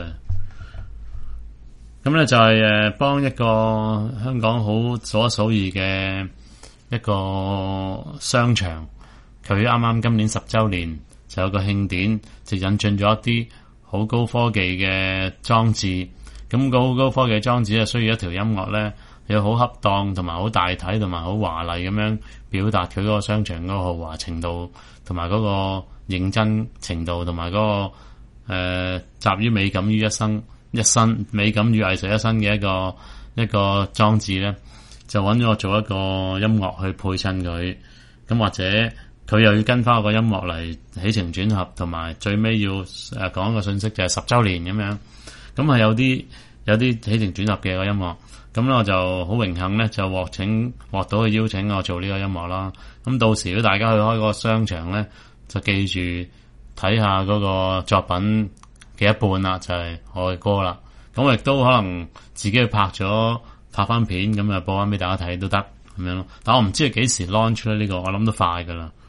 咁咧就係幫一個香港好數一數二嘅一個商場，佢啱啱今年10週年就有個慶典，就引進咗一啲好高科技嘅裝置。咁個好高科技裝置係需要一條音樂咧，要好恰當同埋好大體同埋好華麗咁樣表達佢嗰個商場嗰個豪華程度同埋嗰個認真程度同埋嗰個集於美感於一身美感與藝術一身嘅一個裝置咧，就揾咗我做一個音樂去配襯佢。咁或者佢又要跟翻個音樂嚟起承轉合，同埋最尾要講一個信息就係10週年咁樣。咁係有啲起承轉合嘅個音樂。咁咧我就好榮幸咧，就獲到佢邀請我做呢個音樂啦。咁到時如果大家去開個商場咧，就記住睇下嗰個作品嘅一半啦，就係我嘅歌啦。咁我亦都可能自己去拍翻片，咁啊播翻俾大家睇都得咁樣咯。但我唔知係幾時 launch 咧，呢個我諗都快噶啦。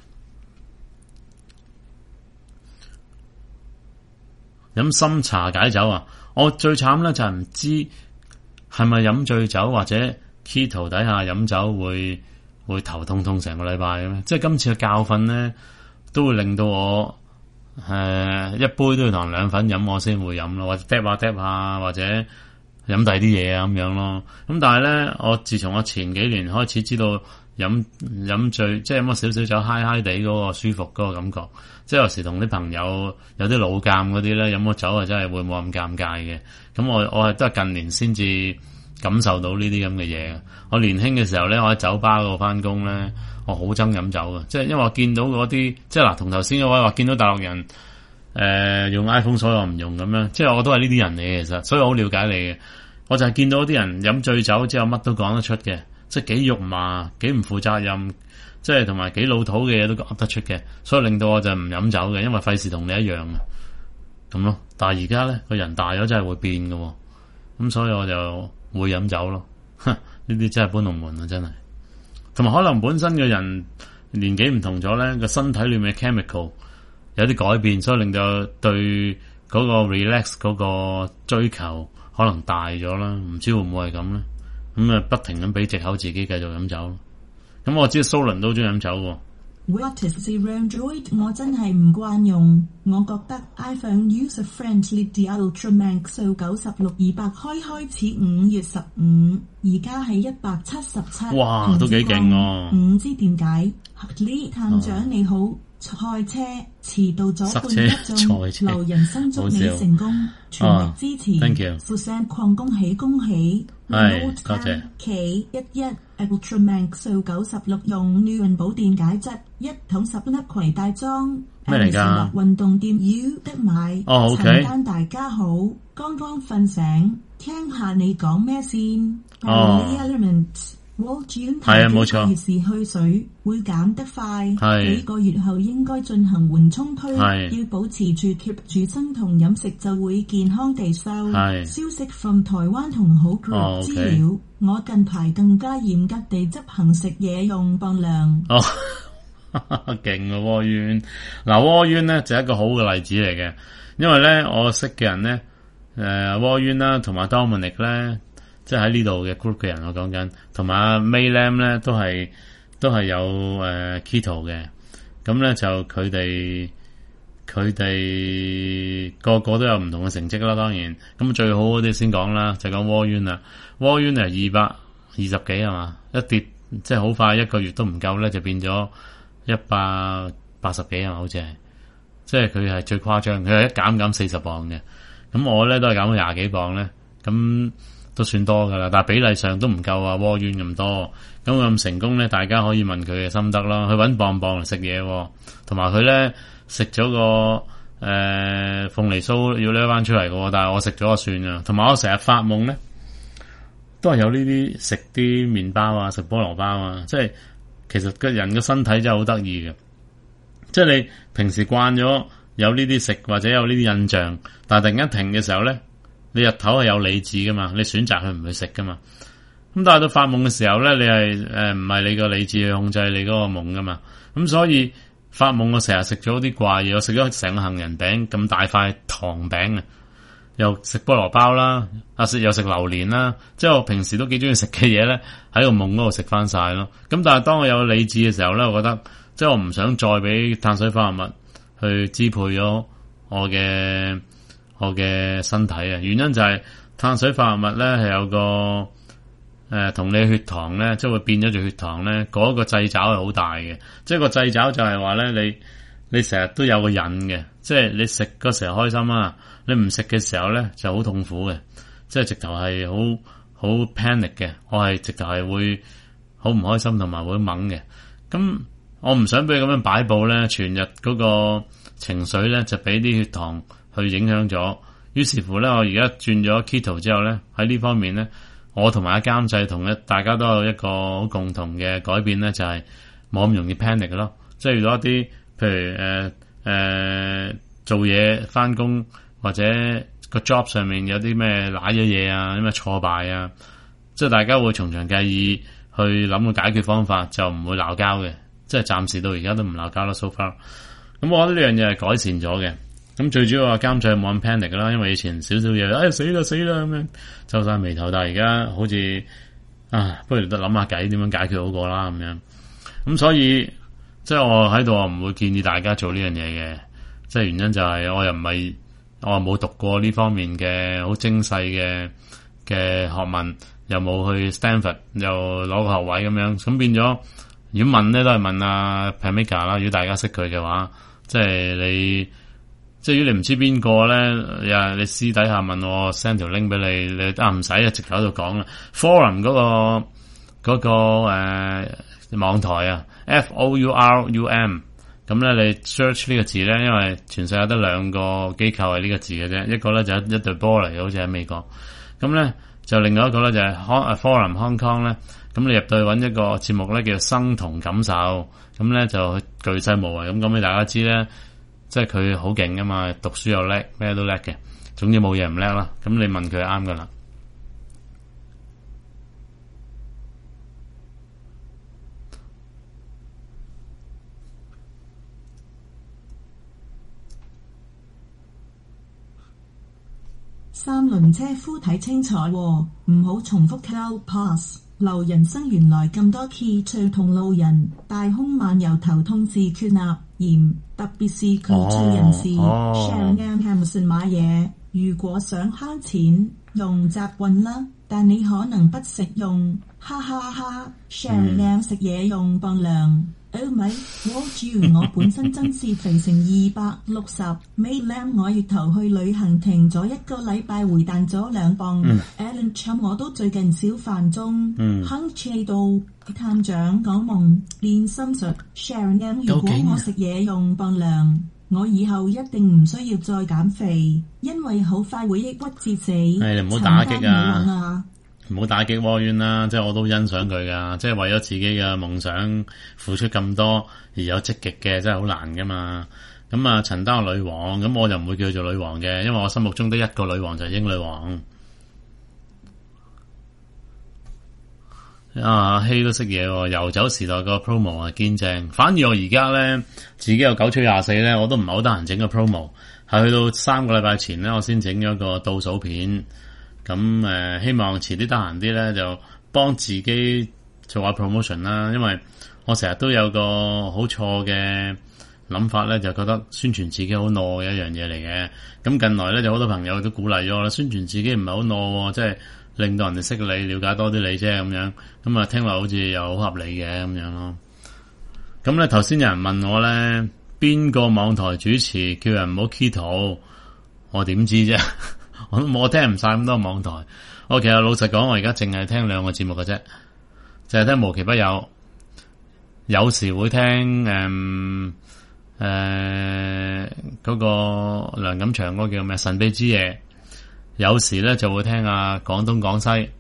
飲深茶解酒啊！我最慘咧就係唔知係咪飲醉酒或者 keto 底下飲酒會頭痛成個禮拜嘅咩？即係今次嘅教訓咧，都會令到我一杯都要同2粉飲我先會飲咯，或者嗒下或者飲第啲嘢啊咁樣咯。咁但係咧，我自從我前幾年開始知道飲醉，即係飲咗少少酒嗨地嗰個舒服嗰個感覺。即係有時同啲朋友有啲老尷嗰啲咧，飲咗酒啊真係會冇咁尷尬嘅。咁我係都係近年先至感受到呢啲咁嘅嘢。我年輕嘅時候咧，我喺酒吧嗰度翻工咧，我好憎飲酒嘅。即係因為我見到嗰啲，即係嗱，同頭先嗰位話見到大陸人用 iPhone 所以我唔用咁樣，即係我都係呢啲人嚟嘅，其實，所以我好了解你嘅。我就係見到啲人飲醉酒之後乜都講得出嘅，即係幾肉麻、幾唔負責任，即係同埋幾老土嘅嘢都講得出嘅，所以令到我就唔飲酒嘅，因為費事同你一樣啊，咁咯。但係而家咧個人大咗真係會變嘅，咁所以我就會飲酒咯。呢啲真係搬龍門啊，真係。同埋可能本身嘅人年紀唔同咗咧，個身體裏面嘅 chemical 有啲改變，所以令到對嗰個 relax 嗰個追求可能大咗啦。唔知會唔會係咁咧？咁啊不停咁俾藉口自己繼續飲酒咯。咁我知蘇倫都中意飲酒喎。
What is zero Android？ 我真係唔慣用，我覺得 iPhone user friendly The Ultra Max 96-200開始5月15，而家係177。
哇，都幾勁喎！
唔知點解？李探長你好，賽車遲到咗半粒鐘，留人生祝你成功，全力支持。
Thank you。
富山礦恭喜恭喜！
係，多謝。
K11 Ultra Max 96用女人寶電解質，1桶10粒攜帶裝。
咩嚟㗎？
運動店要得買。
哦 ，OK。
晨間大家好，剛剛瞓醒，聽下你講咩先。哦。係
啊，冇錯。
月時去水會減得快，幾個月後應該進行緩衝推，要保持住貼住生酮飲食就會健康地瘦。消息 from 台灣同好 group 資料，我近排更加嚴格地執行食嘢用磅量。
哦，勁啊窩冤！嗱窩冤咧就係一個好嘅例子嚟嘅，因為咧我識嘅人咧，窩冤啦同埋 Dominic 咧。即係喺呢度嘅 group 嘅人，我講緊，同埋阿 May Lam 咧都係有keto 嘅，咁咧就佢哋個個都有唔同嘅成績啦，當然，咁最好嗰啲先講啦，就講窩冤啦，窩冤係220幾係嘛，一跌即係好快一個月都唔夠咧，就變咗180幾係嘛，好似係， 即係佢係最誇張，佢係一減40磅嘅。咁我咧都係減咗20幾磅咧，咁都算多噶啦。但係比例上都唔夠啊窩丸咁多。咁成功咧，大家可以問佢嘅心得啦。佢搵磅磅嚟食嘢，同埋佢咧食咗個鳳梨酥要拎翻出嚟嘅，但係我食咗就算啦。同埋我成日發夢咧，都係有呢啲食啲麵包啊，食菠蘿包啊，即係其實個人嘅身體真係好得意嘅。即係你平時慣咗有呢啲食或者有呢啲印象，但係突然間停嘅時候咧，你日頭係有理智噶嘛，你選擇去唔去食噶嘛。咁但係到發夢嘅時候咧，你係唔係你個理智去控制你嗰個夢噶嘛。咁所以發夢我成日食咗啲怪嘢，我食咗成個杏仁餅咁大塊糖餅啊，又食菠蘿包啦，又食榴蓮啦，即係我平時都幾中意食嘅嘢咧，喺個夢嗰度食翻晒咯。咁但係當我有理智嘅時候咧，我覺得即係我唔想再俾碳水化合物去支配咗我嘅身體啊。原因就係碳水化合物咧係有個同你血糖咧，即係會變咗做血糖咧，嗰個掣肘係好大嘅。即係個掣肘就係話咧，你成日都有個癮嘅，即係你食嗰時候開心啊，你唔食嘅時候咧就好痛苦嘅，即係直頭係好 panic 嘅。我係直頭係會好唔開心同埋會猛嘅。咁我唔想俾佢咁樣擺佈咧，全日嗰個情緒咧就俾啲血糖去影響咗。於是乎咧，我而家轉咗 keto 之後咧，喺呢方面咧，我同埋阿監製同大家都有一個好共同嘅改變咧，就係冇咁容易 panic 嘅咯。即係遇到一啲譬如做嘢翻工或者個 job 上面有啲咩瀨咗嘢啊，啲咩挫敗啊，即係大家會從長計議去諗個解決方法，就唔會鬧交嘅。即係暫時到而家都唔鬧交啦 so far。咁我覺得呢樣嘢係改善咗嘅。咁最主要話監製冇咁 panic 啦，因為以前少少嘢，死啦咁樣皺晒眉頭，但係而家好似不如都諗下計點樣解決好過啦咁樣。咁所以即係我喺度，我唔會建議大家做呢樣嘢嘅。即係原因就係我又冇讀過呢方面嘅好精細嘅學問，又冇去 Stanford 又攞個學位咁樣，咁變咗如果問咧都係問阿 Pamika 啦。如果大家識佢嘅話，即係如果你唔知邊個咧，你私底下問我 send 條 link 俾你，唔使啊，直頭喺度講啦。Forum 嗰個網台啊 ，FOURUM， 咁咧你 search 呢個字咧，因為全世界得2個機構係呢個字嘅啫，一個咧就一隊波嚟嘅，好似喺美國，咁咧就另外一個咧就係 Forum Hong Kong 咧，咁你入到去揾一個節目咧叫生同感受，咁咧就巨細無遺咁講俾大家知咧。即係佢好勁噶嘛，讀書又叻，咩都叻嘅。總之冇嘢唔叻啦。咁你問佢啱噶啦。
三輪車夫睇清楚喎，唔好重複 Cloud Pass。留人生原來咁多 keto 同路人，大胸漫遊頭痛治血壓炎，特別是 keto 人士。Sharon Hamilton 買嘢，如果想慳錢，用集運啦，但你可能不食用，哈哈哈。Sharon 食嘢用磅量。Oh my God！ 我本身真是肥成260，尾兩我月頭去旅行停咗1個禮拜，回彈咗2磅。Alan Chum 我都最近小飯中。亨切到探長講夢練心術。Sharon 如果我食嘢用磅量，我以後一定唔需要再減肥，因為好快會抑鬱致死。
你唔好打擊啊！唔好打擊窩丸啦，即係我都欣賞佢噶，即係為咗自己嘅夢想付出咁多而有積極嘅，真係好難噶嘛。咁啊，陳丹女王，咁我就唔會叫佢做女王嘅，因為我心目中得一個女王就係英女王。希都識嘢，遊走時代個 promo 啊堅正。反而我而家咧自己有9吹24咧，我都唔係好得閒整個 promo， 係去到3個禮拜前咧，我先整咗個倒數片。咁希望遲啲得閒啲咧，就幫自己做下 promotion 啦。因為我成日都有個好錯嘅諗法咧，就覺得宣傳自己好懦嘅一樣嘢嚟嘅。咁近來咧就好多朋友都鼓勵咗我啦，宣傳自己唔係好懦，即係令到人哋識你，了解多啲你啫咁樣。咁啊聽落好似又好合理嘅咁樣咯。咁咧頭先有人問我咧， 邊個網台主持叫人唔好 key 圖，我點知啫？我聽唔晒咁多網台。我其實老實講，我而家淨係聽兩個節目嘅啫，就係聽無奇不有，有時會聽嗰個梁錦祥嗰個叫咩神秘之夜，有時咧就會聽廣東廣西。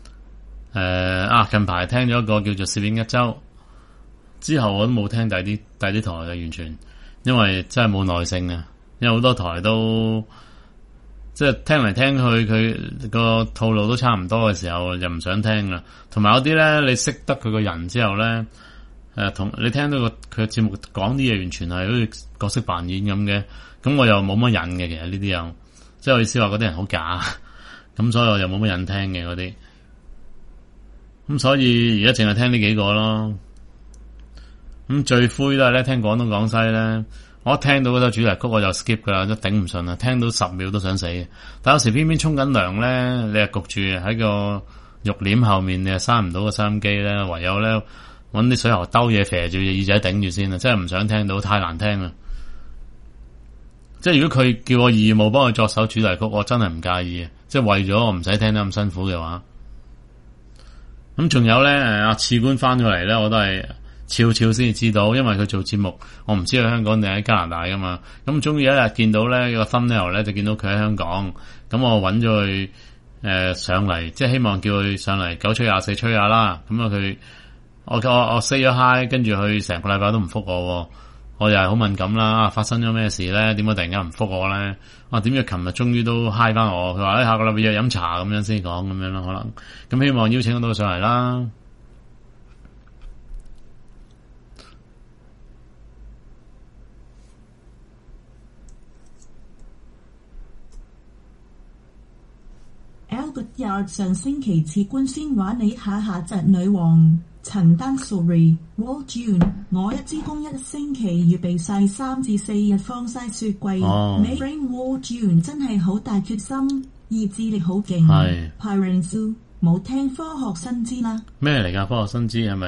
近排聽咗一個叫做攝影一周，之後我都冇聽第啲台嘅，完全，因為真係冇耐性啊！因為好多台都即係聽嚟聽去，佢個套路都差唔多嘅時候，就唔想聽啦。同埋有啲咧，你識得佢個人之後咧，同你聽到佢嘅節目講啲嘢，完全係好似角色扮演咁嘅，咁我又冇乜癮嘅。其實呢啲又即係我意思話嗰啲人好假，咁所以我又冇乜癮聽嘅嗰啲。咁所以而家淨係聽呢幾個咯。咁最灰都係咧聽廣東廣西咧，我一聽到嗰首主題曲我就 skip 噶啦，都頂唔順啦，聽到10秒都想死。但有時偏偏沖緊涼咧，你係焗住喺個浴簾後面，你又閂唔到個收音機咧，唯有咧搵啲水喉兜嘢肥住耳仔頂住先啦，真係唔想聽到，太難聽啦。即係如果佢叫我義務幫佢作首主題曲，我真係唔介意，即係為咗我唔使聽得咁辛苦嘅話。咁仲有咧，阿次官翻咗嚟咧，我都係悄悄先至知道，因為佢做節目，我唔知喺香港定喺加拿大噶嘛。咁終於有一日見到咧個 thumbnail 咧，就見到佢喺香港。咁我揾咗佢上嚟，即係希望叫佢上嚟9吹24吹下啦。咁佢我 say 咗 hi， 跟住佢成個禮拜都唔覆我。我又係好敏感啦，發生咗咩事咧？點解突然間唔覆我咧？點解琴日終於都 hi 翻我？佢話下個禮拜約飲茶咁樣先講咁樣咯，可能咁希望邀請到佢上嚟啦。
Albert Yard 上星期次官先話你下窒女王陳丹 sorry，Wall June 我一支公一星期預備晒3至4日放晒雪櫃。你 Brain Wall June 真係好大決心，意志力好勁。係 Parents 冇聽科學新知啦。
咩嚟㗎？科學新知係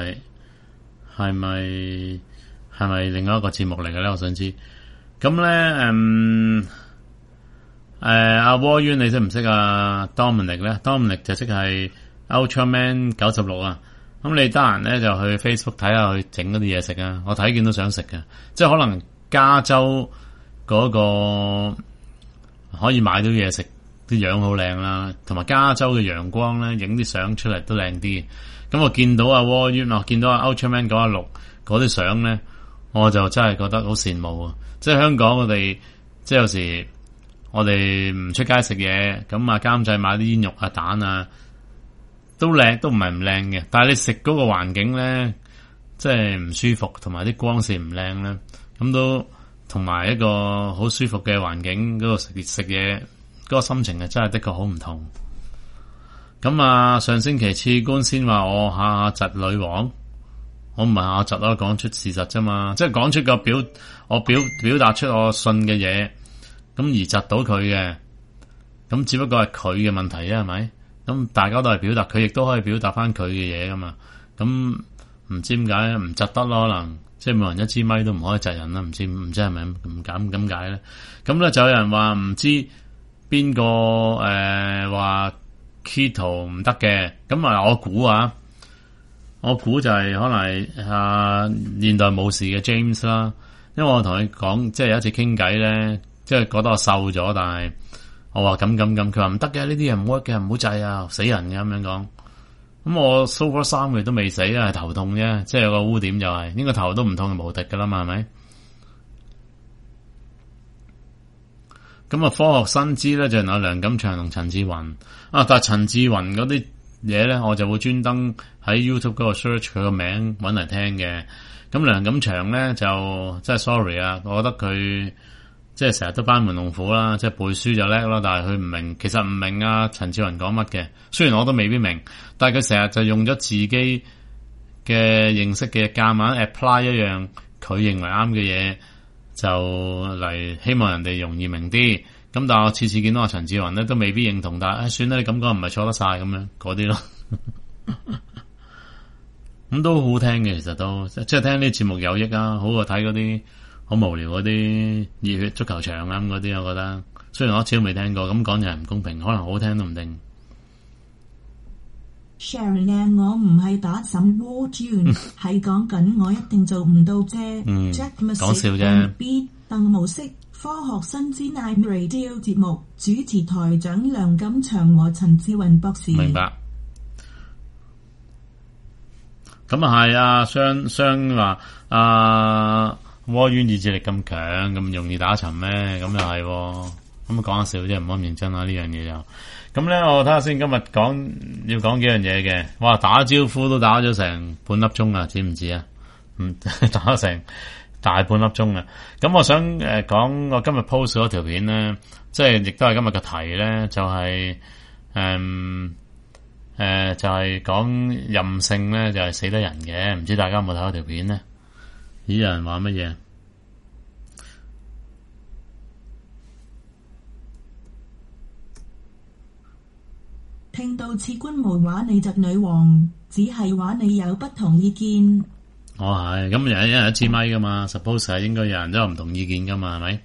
咪另外一個節目嚟嘅咧？我想知。咁咧阿 Warren 你識唔識啊 Dominic 咧 ？Dominic 就即係 Ultraman 96啊。咁你得閒咧就去 Facebook 睇下佢整嗰啲嘢食啊，我睇見都想食嘅，即係可能加州嗰個可以買到嘢食，啲樣好靚啦，同埋加州嘅陽光咧，影啲相出嚟都靚啲。咁我見到阿 Warren， 見到阿 Ultraman 916嗰啲相咧，我就真係覺得好羨慕啊！即係香港我哋即係有時我哋唔出街食嘢，咁啊監製買啲煙肉啊蛋啊。都靚，都唔係唔靚嘅，但係你食嗰個環境咧，即係唔舒服，同埋啲光線唔靚咧，咁都同埋一個好舒服嘅環境嗰度食嘢，嗰個心情係真係的確好唔同。咁上星期次官先話我下窒女王，我唔係下窒咯，講出事實啫嘛，即係講出個我表達出我信嘅嘢，咁而窒到佢嘅，咁只不過係佢嘅問題啊，係咪？咁大家都係表達，佢亦都可以表達翻佢嘅嘢噶嘛。咁唔知點解唔窒得咯？可能即係每人一支咪都唔可以窒人啦。唔知係咪咁解咧？咁咧就有人話唔知邊個話 keto 唔得嘅。咁我估就係可能係現代武士嘅 James 啦。因為我同佢講，即係有一次傾偈咧，即係覺得我瘦咗，但係。我話咁，佢話唔得嘅，呢啲嘢唔 work 嘅，唔好制啊，死人嘅咁樣講。咁我 so far 3個月都未死啊，係頭痛啫，即係有個污點就係，應該頭都唔痛就無敵噶啦嘛，係咪？咁科學新知咧就有梁錦祥同陳志雲但係陳志雲嗰啲嘢咧，我就會專登喺 YouTube 嗰個 search 佢個名搵嚟聽嘅。咁梁錦祥咧就真係 sorry 啊，我覺得佢。即係成日都班門弄斧啦，即係背書就叻咯，但係佢唔明，其實唔明陳志雲講乜嘅。雖然我都未必明，但係佢成日就用咗自己嘅認識嘅夾硬 apply 一樣佢認為啱嘅嘢，就嚟希望人哋容易明啲。咁但係我次次見到陳志雲咧，都未必認同，但係算啦，你咁講唔係錯得晒咁樣嗰啲咯。咁都好聽嘅，其實都即係聽啲節目有益啊，好過睇嗰啲好無聊嗰啲熱血足球場啊咁嗰啲，我覺得雖然我一次都未聽過，咁講就係唔公平，可能好聽都唔定。
Sharon 嘅我唔係打審 War June， 係講緊我一定做唔到啫。
講笑啫。
B 鄧模式科學新知 Night Radio 節目主持台長梁錦祥和陳志雲博士。
明白。咁啊係啊，雙話啊，窩淵意志力咁強，咁容易打沉咩？咁又係，咁講下笑啫，唔好咁認真啊呢樣嘢就。咁咧，我睇下先，今日要講幾樣嘢嘅。哇，打招呼都打咗成半粒鐘啊，知唔知啊？打咗成大半粒鐘啊。咁我想講我今日 post 嗰條片咧，即係亦都係今日嘅題咧，就係就係講任性咧，就係死得人嘅。唔知大家有冇睇嗰條片咧？咦，有人話乜嘢？
聽到次官無話你窒女王，只係話你有不同意見。
係咁，有人一支咪噶嘛 ，suppose 係應該有人都有唔同意見噶嘛，係咪？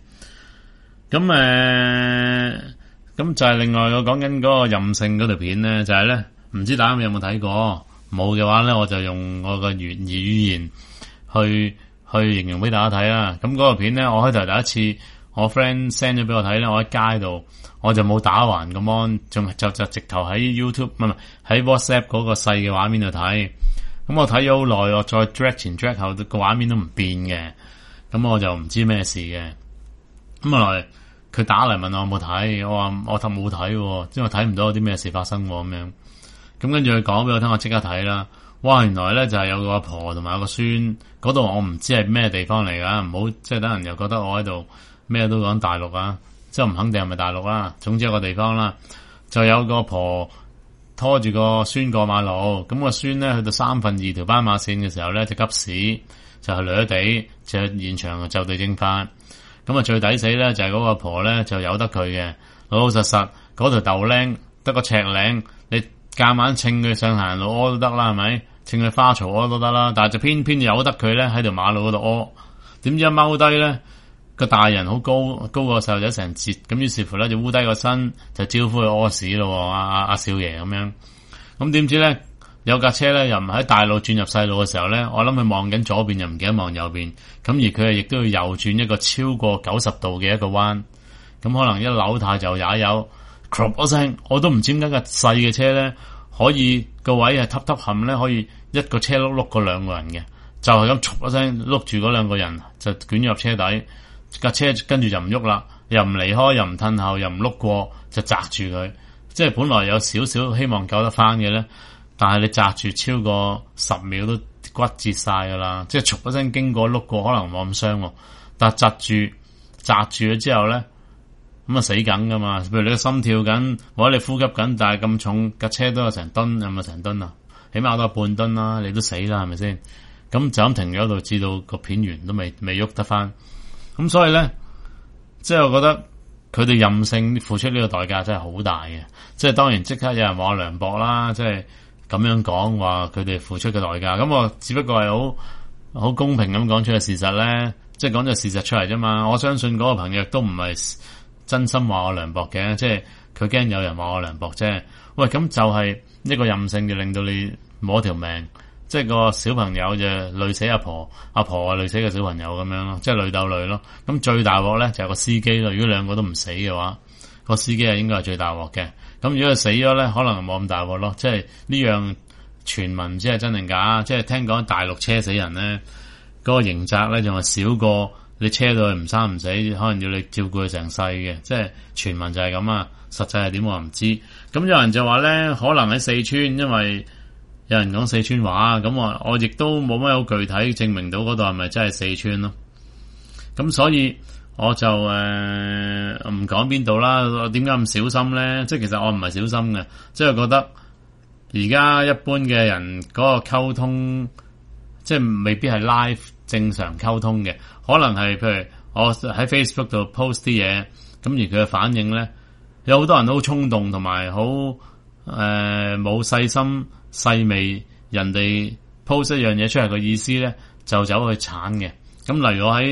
咁就係另外我講緊嗰個任性嗰條片咧，就係咧，唔知大家有冇睇過？冇嘅話咧，我就用我個語言去形容俾大家睇啦。咁嗰個片咧，我開頭第一次我 friend send 咗俾我睇咧，我喺街度。我就冇打橫咁樣，仲就直頭喺 YouTube 唔係喺 WhatsApp 嗰個細嘅畫面度睇。咁我睇咗好耐，我再 drag 前 drag 後個畫面都唔變嘅。咁我就唔知咩事嘅。咁後來佢打嚟問我有冇睇，我話我冇睇，因為睇唔到有啲咩事發生咁樣。咁跟住佢講俾我聽，我即刻睇啦。哇，原來咧就係有個阿婆同埋有個孫，嗰度我唔知係咩地方嚟噶，唔好即係等人又覺得我喺度咩都講大陸啊。即係唔肯定係咪大陸啦，總之有個地方啦，就有個婆拖住個孫過馬路，咁個孫咧去到2/3條斑馬線嘅時候咧就急屎，就係掠地，就現場就地正法。咁啊最抵死咧就係嗰個婆咧就由得佢嘅，老老實實嗰條豆靚得個尺領，你夾硬稱佢上行路屙都得啦，係咪？稱佢花槽屙都得啦，但係就偏偏由得佢咧喺條馬路嗰度屙，點知一踎低咧？個大人好高過細路仔成截，咁於是乎咧就烏低個身就招呼佢屙屎咯，阿少爺咁樣。咁點知咧有架車咧又唔喺大路轉入細路嘅時候咧，我諗佢望緊左邊又唔記得望右邊，咁而佢亦都要右轉一個超過90度嘅一個彎，咁可能一扭軚就也有 crop 一聲，我都唔知點解個細嘅車咧可以個位係揼揼冚咧可以一個車碌過兩個人嘅，就係咁唰一聲碌住嗰兩個人就捲入車底。架車跟住就唔喐啦，又唔離開，又唔褪後，又唔碌過，就砸住佢。即係本來有少少希望救得翻嘅咧，但係你砸住超過10秒都骨折晒噶啦。即係唰一聲經過碌過，可能冇咁傷，但係砸住咗之後咧，咁啊死梗噶嘛。譬如你個心跳緊，或者你呼吸緊，但係咁重架車都有成噸，有冇成噸啊？起碼都有半噸啦，你都死啦，係咪先？咁就咁停咗度，至到個片完都未喐得翻。咁所以咧，即係我覺得佢哋任性付出呢個代價真係好大嘅。即係當然即刻有人話我涼薄啦，即係咁樣講話佢哋付出嘅代價。咁我只不過係好公平咁講出嘅事實咧，即係講咗事實出嚟啫嘛。我相信嗰個朋友都唔係真心話我涼薄嘅，即係佢驚有人話我涼薄啫。喂，咁就係一個任性嘅令到你冇條命。即係個小朋友就累死阿婆，阿婆啊累死個小朋友咁樣咯，即係累鬥累咯。咁最大鑊咧就係個司機咯。如果兩個都唔死嘅話，個司機係應該係最大鑊嘅。咁如果佢死咗咧，可能冇咁大鑊咯。即係呢樣傳聞唔知係真定假。即係聽講大陸車死人咧，嗰個刑責咧仲係少過你車到佢唔生唔死，可能要你照顧佢成世嘅。即係傳聞就係咁啊，實際係點我唔知。咁有人就話咧，可能喺四川，因為有人講四川話，咁我亦都冇乜好具體證明到嗰度係咪真係四川咯。咁所以我就唔講邊度啦。點解咁小心咧？即係其實我唔係小心嘅，即係覺得而家一般嘅人嗰個溝通，即係未必係 live 正常溝通嘅，可能係譬如我喺 Facebook 度 post 啲嘢，咁而佢嘅反應咧，有好多人都好衝動同埋好冇細心細微，人哋 post 一樣嘢出嚟嘅意思咧，就走去鏟嘅。咁例如我喺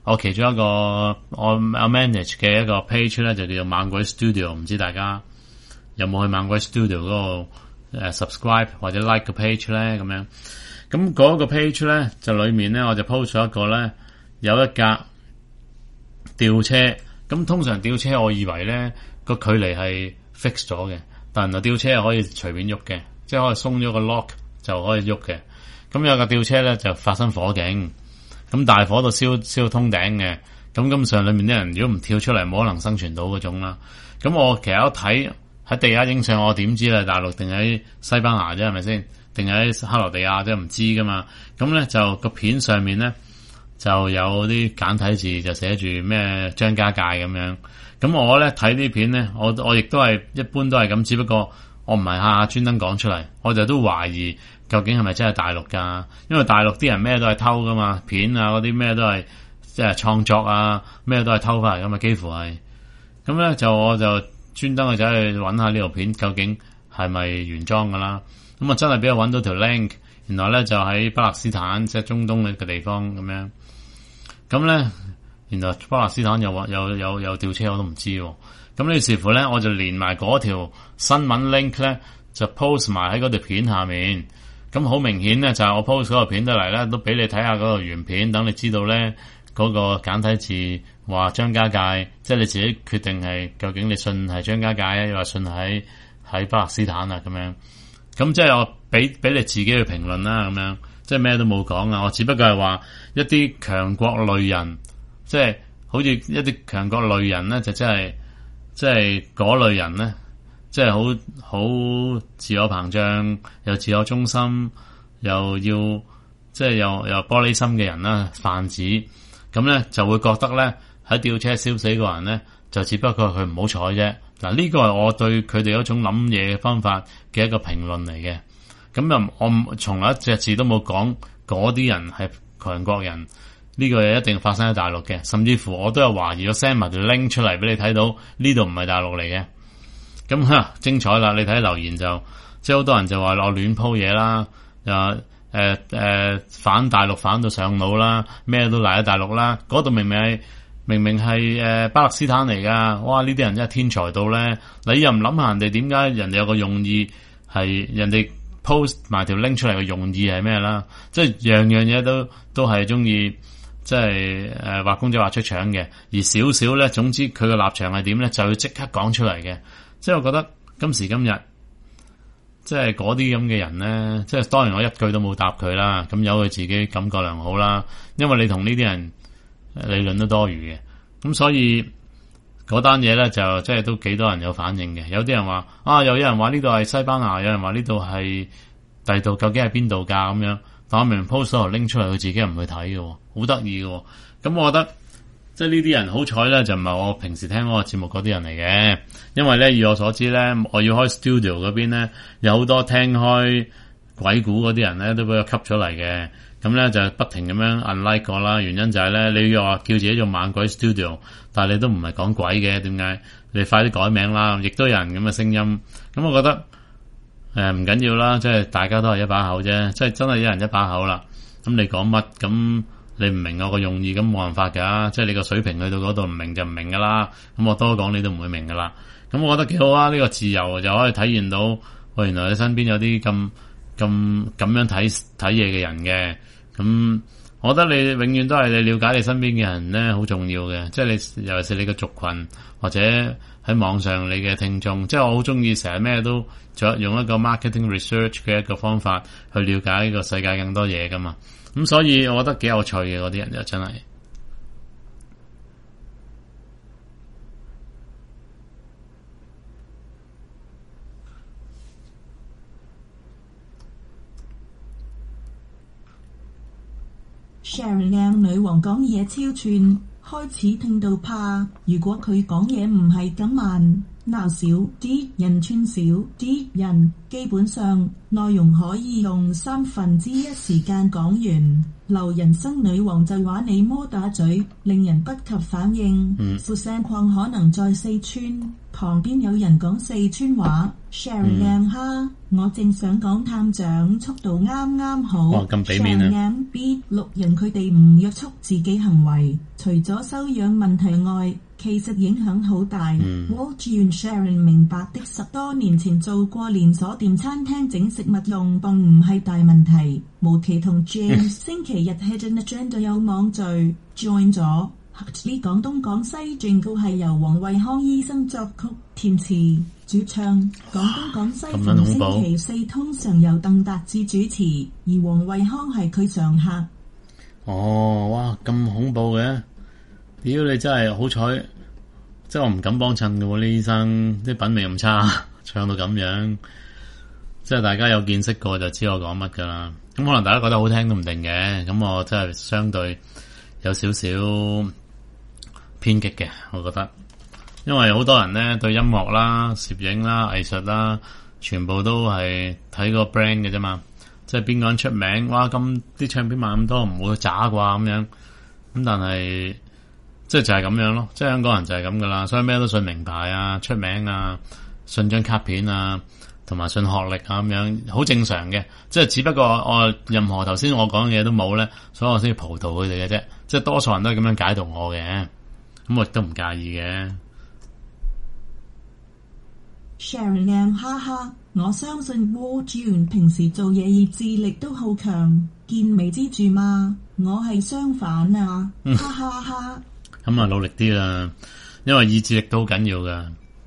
我其中一個我 manage 嘅一個 page 咧就叫做猛鬼 Studio， 唔知大家有冇去猛鬼 Studio 嗰個subscribe 或者 like 個 page 咧咁樣。咁嗰個 page 咧就裏面咧我就 post 咗一個咧有一架吊車。咁通常吊車我以為咧個距離係 fix 咗嘅，但係吊車係可以隨便喐嘅，即係可以鬆咗個 lock 就可以喐嘅。咁有架吊車咧就發生火警，咁大火度燒通頂嘅。咁根本上裏面啲人如果唔跳出嚟冇可能生存到嗰種啦。咁我其實一睇喺地下影相，我點知係大陸定喺西班牙啫，係咪先？定喺克羅地亞啫，唔知噶嘛。咁咧就個片上面咧就有啲簡體字就寫住咩張家界咁樣。咁我咧睇啲片咧，我亦都係一般都係咁，只不過我唔係下下專登講出嚟，我就都懷疑究竟係咪真係大陸噶？因為大陸啲人咩都係偷噶嘛，片啊嗰啲咩都係即係創作啊，咩都係偷翻嚟噶嘛，幾乎係。咁咧我就專登去走去揾下呢條片究竟係咪原裝噶啦。咁啊真係俾我揾到條 link， 原來咧就喺巴勒斯坦，即係中東嘅地方咁樣。咁咧原來巴勒斯坦有吊車我都唔知喎。咁呢視乎咧我就連埋嗰條新聞 link 咧就 post 埋喺嗰條片下面。咁好明顯咧就係我 post 嗰條片得嚟咧都俾你睇下嗰個原片，等你知道咧嗰個簡體字話張家界，即係你自己決定係究竟你信係張家界啊，又話信喺巴勒斯坦啊咁樣。咁即係我俾你自己去評論啦，咁樣即係咩都冇講啊。我只不過係話一啲強國類人，即係好似一啲強國類人咧，就即係嗰類人咧，即係好自我膨脹，又自我中心，又要即係又玻璃心嘅人啦，泛指咁咧就會覺得咧喺吊車燒死個人咧，就只不過佢唔好彩啫。嗱，呢個係我對佢哋嗰種諗嘢嘅方法嘅一個評論嚟嘅。咁又我從來一隻字都冇講嗰啲人係強國人，呢個嘢一定發生喺大陸嘅。甚至乎我都有懷疑，我 send 埋條 link 出嚟俾你睇到，呢度唔係大陸嚟嘅。咁精彩啦！你睇留言就即係好多人就話我亂鋪嘢啦，又反大陸反到上腦啦，咩都賴喺大陸啦。嗰度明明係巴勒斯坦嚟噶，哇！呢啲人真係天才到咧，你又唔諗下人哋點解人哋有個用意係人哋 post 埋條 link 出嚟嘅用意係咩啦？即係樣嘢都係中意，即係畫公仔畫出腸嘅，而少少咧，總之佢個立場係點咧，就要即刻講出嚟嘅。即係我覺得今時今日，即係嗰啲咁嘅人咧，即係當然我一句都冇答佢啦，咁由佢自己感覺良好啦，因為你同呢啲人理論都多餘嘅，咁所以嗰單嘢咧就即係都幾多人有反應嘅。有啲人話又有人話呢度係西班牙，有人話呢度係第度，究竟係邊度㗎咁樣？但我明明 post 咗拎出嚟，佢自己唔去睇嘅，好得意嘅。咁我覺得即係呢啲人好彩咧，就唔係我平時聽嗰個節目嗰啲人嚟嘅，因為咧以我所知咧，我要開 studio 嗰邊咧，有好多聽開鬼故嗰啲人咧都俾我吸咗嚟嘅。咁咧就不停咁樣 unlike 過啦，原因就係咧，你又話叫自己做猛鬼 studio， 但係你都唔係講鬼嘅，點解？你快啲改名啦！亦都有人咁嘅聲音，咁我覺得唔緊要啦，即係大家都係一把口啫，即係真係一人一把口啦。咁你講乜？咁你唔明我個用意，咁冇辦法㗎，即係你個水平去到嗰度唔明就唔明㗎啦。咁我多講你都唔會明㗎啦。咁我覺得幾好啊！呢個自由就可以體現到，原來你身邊有啲咁樣睇嘢嘅人嘅。咁我覺得你永遠都係你了解你身邊嘅人咧，好重要嘅。即係你尤其是你嘅族群，或者喺網上你嘅聽眾，即係我好中意成日咩都用一個 marketing research 嘅一個方法去了解呢個世界更多嘢噶嘛。咁所以我覺得幾有趣嘅，嗰啲人就真係。
Sharon 靚女王講嘢超串，開始聽到怕。如果佢講嘢唔係咁慢， 鬧少啲人串少啲人，基本上內容可以用1/3時間講完。留人生女王就話你摩打嘴，令人不及反應。副聲況可能在四川，旁邊有人講四川話。Sharon 靚哈，我正想講探長速度啱啱好。
哇，咁俾面啊！
Sharon B 6人佢哋唔約束自己行為，除咗修養問題外，其實影響好大。Walt 願 Sharon 明白的，10多年前做過連鎖店餐廳，整食物用磅唔係大問題。無期同 James 星期日 Hidden Agenda 有網聚 join 咗。呢廣東廣西轉告係由黃惠康醫生作曲填詞主唱。廣東廣西逢星期四通常由鄧達智主持，而黃惠康係佢常客。
哦，哇，咁恐怖嘅！屌你真係好彩，即係我唔敢幫襯嘅喎，呢醫生啲品味咁差，唱到咁樣，即係大家有見識過就知我講乜噶啦。咁可能大家覺得好聽都唔定嘅，咁我真係相對有少少偏激嘅，我覺得，因為好多人咧對音樂啦、攝影啦、藝術啦，全部都係睇個 brand 嘅啫嘛，即係邊個人出名，哇咁啲唱片賣咁多，唔會渣啩咁樣，咁但係即係就係咁樣咯，即係香港人就係咁噶啦，所以咩都信名牌啊、出名啊、信張卡片啊，同埋信學歷啊咁樣，好正常嘅，即係只不過我任何頭先我講嘅嘢都冇咧，所以我先要葡萄佢哋嘅啫，即係多數人都係咁樣解讀我嘅。咁我亦都唔介意嘅。
Sharon 哈哈，我相信 Wall June 平時做嘢意志力都好強，見微知著嘛。我係相反啊，哈哈哈。
咁啊，努力啲啦，因為意志力都好緊要噶。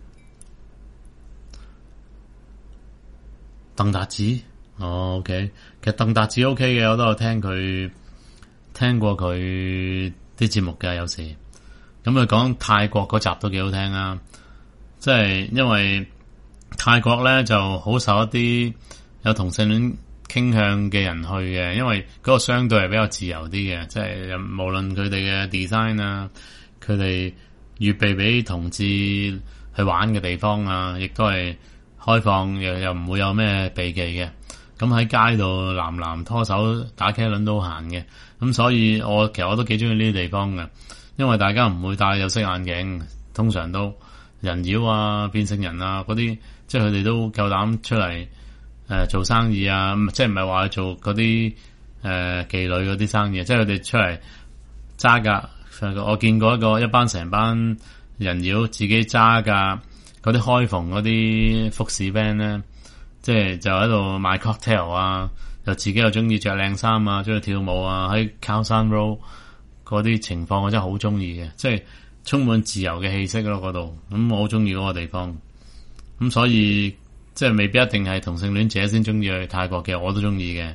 鄧達智，哦 OK， 其實鄧達智 OK 嘅，我都有聽過佢啲節目嘅，有時。咁佢講泰國嗰集都幾好聽啊，即係因為泰國咧就好受一啲有同性戀傾向嘅人去嘅，因為嗰個相對係比較自由啲嘅，即係無論佢哋嘅 design 啊，佢哋預備俾同志去玩嘅地方啊，亦都係開放，又唔會有咩避忌嘅。咁喺街度男拖手打茄輪都閒嘅，咁所以其實我都幾中意呢啲地方嘅。因為大家唔會戴有色眼鏡，通常都人妖啊、變性人啊嗰啲，即係佢哋都夠膽出嚟做生意啊，即係唔係話做嗰啲妓女嗰啲生意，即係佢哋出嚟揸架。我見過一班成班人妖自己揸架嗰啲開篷嗰啲福士 van 咧，即係就喺度賣 cocktail 啊，又自己又中意着靚衫啊，中意跳舞啊，喺 Khao Road嗰啲情況我真係好中意嘅，即係充滿自由嘅氣息咯嗰度，咁我好中意嗰個地方，咁所以即係未必一定係同性戀者先中意去泰國嘅，我都中意嘅。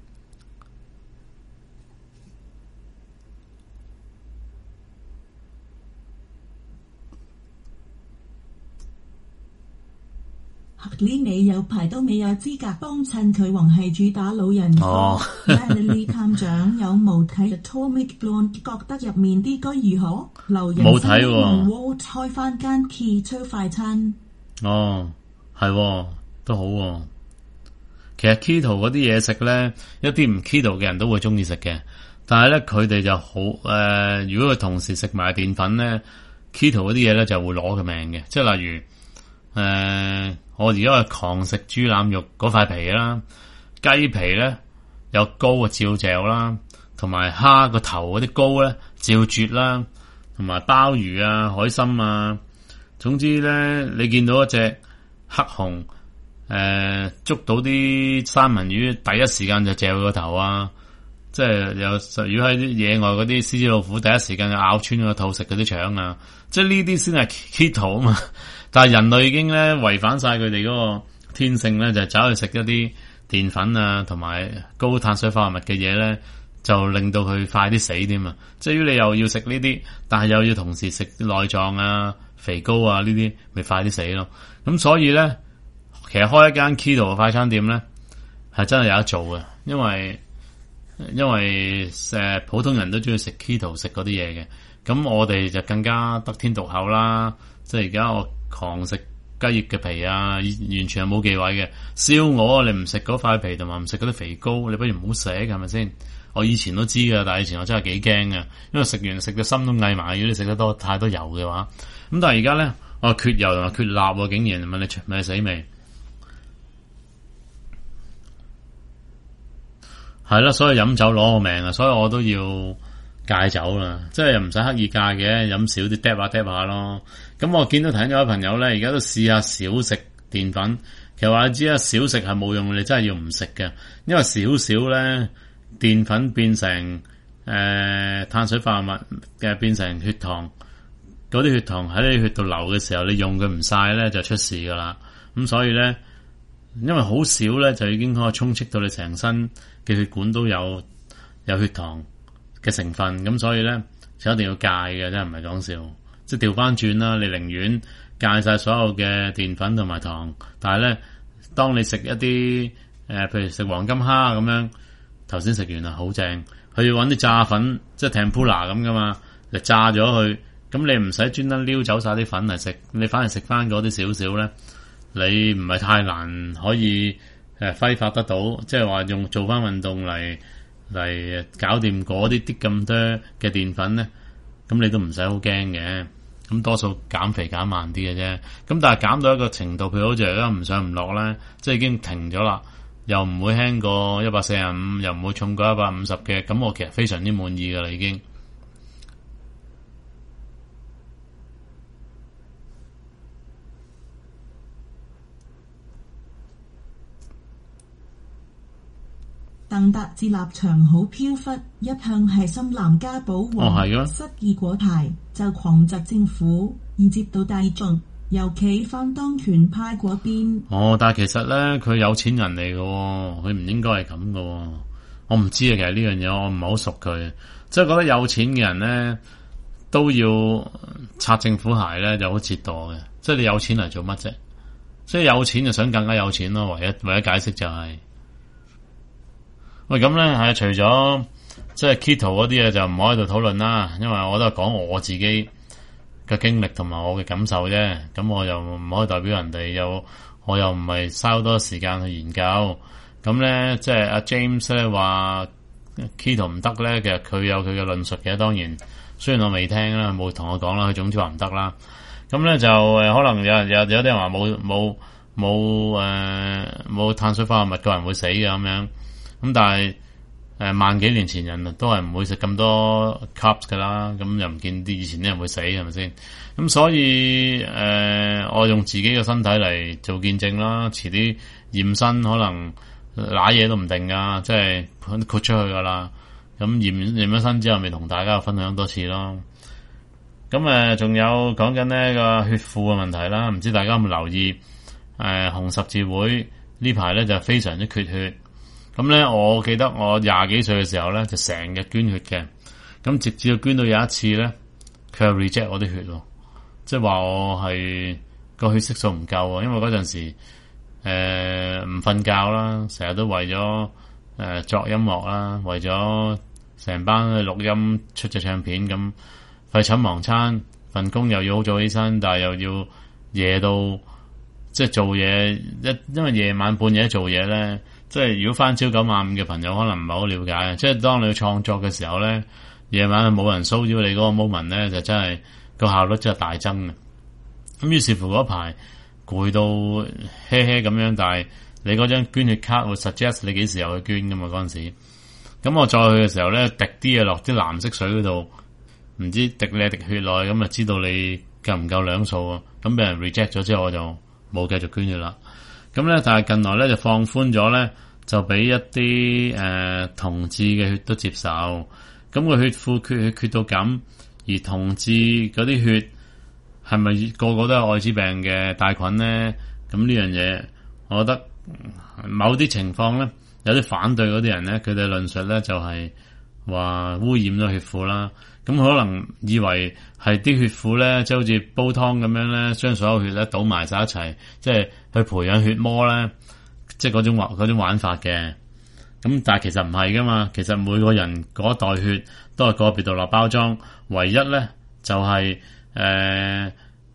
你有排都未有資格幫襯佢，還係主打老人科。Melody 探長有冇睇 Atomic Blonde？覺得入面啲歌如何？留人
冇睇喎。
Walt 開翻間 Keto 快餐。
哦，係喎，都好喎。其實 Keto 嗰啲嘢食咧，一啲唔 Keto 嘅人都會中意食嘅，但係咧佢哋就好如果佢同時食埋澱粉咧 ，Keto 嗰啲嘢咧就會攞佢命嘅，即係例如我而家係狂食豬腩肉嗰塊皮啦，雞皮咧有膏啊照嚼啦，同埋蝦個頭嗰啲膏咧照啜啦，同埋鮑魚啊、海參啊，總之咧你見到一隻黑熊捉到啲三文魚，第一時間就嚼佢個頭啊！即係如果喺啲野外嗰啲獅子老虎，第一時間就咬穿個肚食嗰啲腸啊！即係呢啲先係 keto 啊嘛。但係人類已經咧違反晒佢哋嗰個天性咧，就走去食一啲澱粉啊，同埋高碳水化合物嘅嘢咧，就令到佢快啲死添啊！即係如果你又要食呢啲，但係又要同時食內臟啊、肥膏啊呢啲，咪快啲死咯！咁所以咧，其實開一間 keto 嘅快餐店咧，係真係有得做嘅，因為普通人都中意食 keto 食嗰啲嘢嘅，咁我哋就更加得天獨厚啦！即係而家我狂食雞翼嘅皮啊，完全係冇忌諱嘅。燒鵝你唔食嗰塊皮同埋唔食嗰啲肥膏，你不如唔好食，係咪先？我以前都知㗎，但係以前我真係幾驚㗎，因為食完食到心都翳埋，如果你食得太多油嘅話。咁但係而家咧，我缺油同埋缺鈉，竟然問你死未？係啦，所以飲酒攞我命啊！所以我都要戒酒啦，即係又唔使刻意戒嘅，飲少啲嗒下咯。咁我見到睇咗位朋友咧，而家都試下少食澱粉。其實話你知啊，少食係冇用，你真係要唔食嘅，因為少少咧澱粉變成碳水化合物嘅變成血糖，嗰啲血糖喺你血度流嘅時候，你用佢唔晒咧就出事噶啦。咁所以咧，因為好少咧就已經可以充斥到你成身嘅血管都有血糖嘅成分，咁所以咧就一定要戒嘅，真係唔係講笑。即係調翻轉啦，你寧願戒晒所有嘅澱粉同埋糖，但係咧，當你食一啲譬如食黃金蝦咁樣，頭先食完啦，好正。佢要揾啲炸粉，即係 tempura 咁噶嘛，就炸咗佢。咁你唔使專登撩走晒啲粉嚟食，你反而食翻嗰啲少少咧，你唔係太難可以揮發得到，即係話用做翻運動嚟搞掂嗰啲咁多嘅澱粉咧，咁你都唔使好驚嘅。咁多數減肥減慢啲嘅啫。咁但係減到一個程度，譬如好似而家唔上唔落咧，即係已經停咗啦，又唔會輕過145，又唔會重過150嘅。咁我其實非常之滿意噶啦，已經。
鄧達智立場好飄忽，一向係深藍家保皇，失意果排就狂窒政府，而接到大眾，尤其反當權派嗰邊。
但係其實咧，佢有錢人嚟嘅，佢唔應該係咁嘅。我唔知啊，其實呢樣嘢我唔係好熟佢，即係覺得有錢嘅人咧都要擦政府鞋咧，就好折墮嘅。即係你有錢嚟做乜啫？即係有錢就想更加有錢咯。唯一解釋就係。喂，咁咧係除咗即係 keto 嗰啲嘢就唔可以喺度討論啦，因為我都係講我自己嘅經歷同埋我嘅感受啫。咁我又唔可以代表人哋，我又唔係嘥好多時間去研究。咁咧即係阿 James 咧話 keto 唔得咧，其實佢有佢嘅論述嘅。當然，雖然我未聽啦，冇同我講啦，佢總之話唔得啦。咁咧就可能有啲人話冇碳水化合物個人會死嘅咁樣。咁但係萬幾年前人都係唔會食咁多 carbs 噶啦，咁又唔見啲以前啲人會死，係咪先？咁所以我用自己嘅身體嚟做見證啦，遲啲驗身可能瀨嘢都唔定噶，即係豁出去噶啦。咁驗咗身之後，咪同大家分享多次咯。咁仲有講緊呢個血庫嘅問題啦，唔知大家有冇留意？紅十字會呢排咧就非常之缺血。咁咧，我記得我20幾歲嘅時候咧，就成日捐血嘅。咁直至到捐到有一次咧，佢又 reject 我啲血咯，即係話我係個血色素唔夠啊。因為嗰陣時唔瞓覺啦，成日都為咗作音樂啦，為咗成班去錄音出隻唱片咁，廢寢忘餐，份工又要好早起身，但係又要夜到即係做嘢因為夜晚半夜做嘢咧。即係如果翻朝9晚5嘅朋友可能唔係好了解，即係當你去創作嘅時候咧，夜晚冇人騷擾你嗰個 moment 咧，就真係個效率真係大增嘅。咁於是乎嗰排攰到嘿嘿咁樣，但係你嗰張捐血卡會 suggest 你幾時又去捐噶嘛嗰陣時。咁我再去嘅時候咧，滴啲嘢落啲藍色水嗰度，唔知滴你滴血落去，咁就知道你夠唔夠兩數啊。咁俾人 reject 咗之後，我就冇繼續捐血啦。咁咧，但係近來咧就放寬咗咧，就俾一啲同志嘅血都接受。咁個血庫缺到咁，而同志嗰啲血係咪個個都有艾滋病嘅帶菌咧？咁呢樣嘢，我覺得某啲情況咧，有啲反對嗰啲人咧，佢哋論述咧就係話污染咗血庫啦。咁可能以為係啲血庫咧，即係好似煲湯咁樣咧，將所有血咧倒埋晒一齊，即係去培養血魔咧，即係嗰種玩法嘅。咁但係其實唔係噶嘛，其實每個人嗰一袋血都係個別獨立包裝，唯一咧就係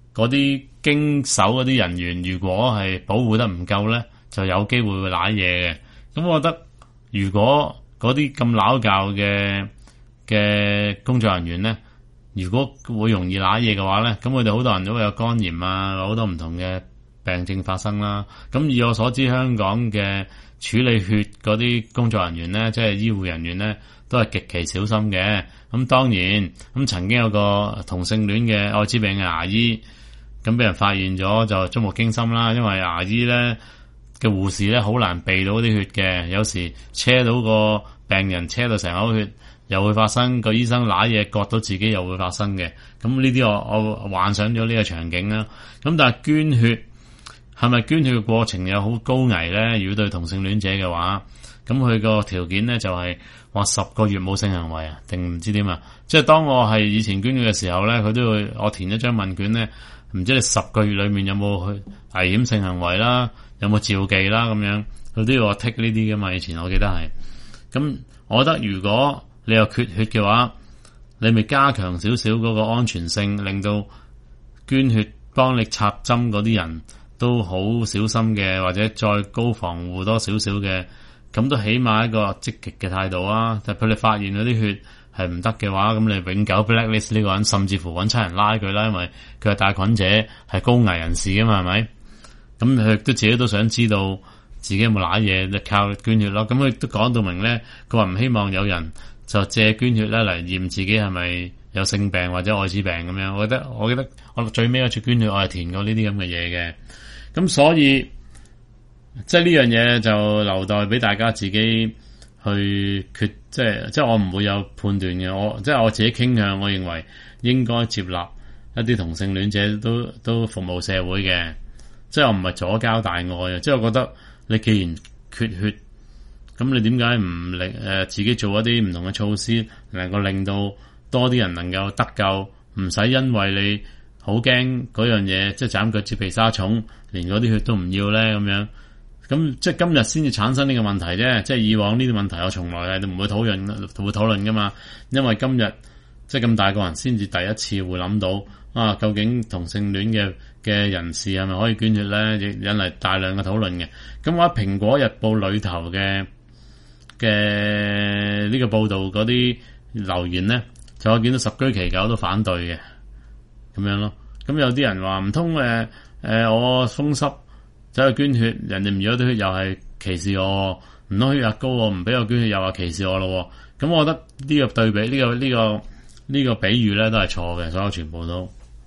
嗰啲經手嗰啲人員，如果係保護得唔夠咧，就有機會會瀨嘢嘅。咁我覺得，如果嗰啲咁撈教嘅工作人員咧，如果會容易瀨嘢嘅話咧，咁佢哋好多人都會有肝炎啊，好多唔同嘅病症發生啦。咁以我所知，香港嘅處理血嗰啲工作人員咧，即係醫護人員咧，都係極其小心嘅。咁當然，咁曾經有個同性戀嘅艾滋病嘅牙醫，咁俾人發現咗就觸目驚心啦。因為牙醫咧嘅護士咧好難避到啲血嘅，有時車到個病人車到成口血，又會發生個醫生揦嘢割到自己又會發生嘅。咁呢啲我幻想咗呢個場景啦。咁但係捐血係咪捐血嘅過程有好高危咧？如果對同性戀者嘅話，咁佢個條件咧就係話10個月冇性行為啊，定唔知點啊？即係當我係以前捐血嘅時候咧，佢都會我填一張問卷咧，唔知你10個月裏面有冇去危險性行為啦，有冇召妓啦咁樣，佢都要我剔呢啲噶嘛。以前我記得係。咁我覺得如果你有缺血嘅話，你咪加強少少嗰個安全性，令到捐血幫你插針嗰啲人都好小心嘅，或者再高防護多少少嘅，咁都起碼一個積極嘅態度啊！就譬如你發現嗰啲血係唔得嘅話，咁你永久 blacklist 呢個人，甚至乎揾差人拉佢啦，因為佢係帶菌者，係高危人士噶嘛，係咪？咁佢都自己都想知道自己有冇瀨嘢，就靠捐血咯。咁佢都講到明咧，佢話唔希望有人就借捐血咧嚟驗自己係咪有性病或者艾滋病咁樣。我記得我最尾一次捐血，我係填過呢啲咁嘅嘢嘅。咁所以即係呢樣嘢就留待俾大家自己去決，即係我唔會有判斷嘅。我自己傾向，我認為應該接納一啲同性戀者都服務社會嘅。即係我唔係左交大愛啊！即係我覺得你既然缺血，咁你點解唔自己做一啲唔同嘅措施，能夠令到多啲人能夠得救，唔使因為你好驚嗰樣嘢，即係斬腳趾避沙蟲，連嗰啲血都唔要咧咁樣。咁即係今日先至產生呢個問題啫。即係以往呢啲問題我從來係唔會討論噶嘛。因為今日即係咁大個人先至第一次會諗到啊，究竟同性戀嘅人士係咪可以捐血咧？亦引嚟大量嘅討論嘅。咁我喺《蘋果日報》裏頭嘅呢個報道嗰啲留言咧，就我見到十居其九都反對嘅咁樣咯。咁有啲人話唔通我風濕走去捐血，人哋唔要啲血又係歧視我，唔通血壓高我唔俾我捐血又話歧視我咯？咁我覺得呢個對比呢個比喻咧都係錯嘅，所有全部都。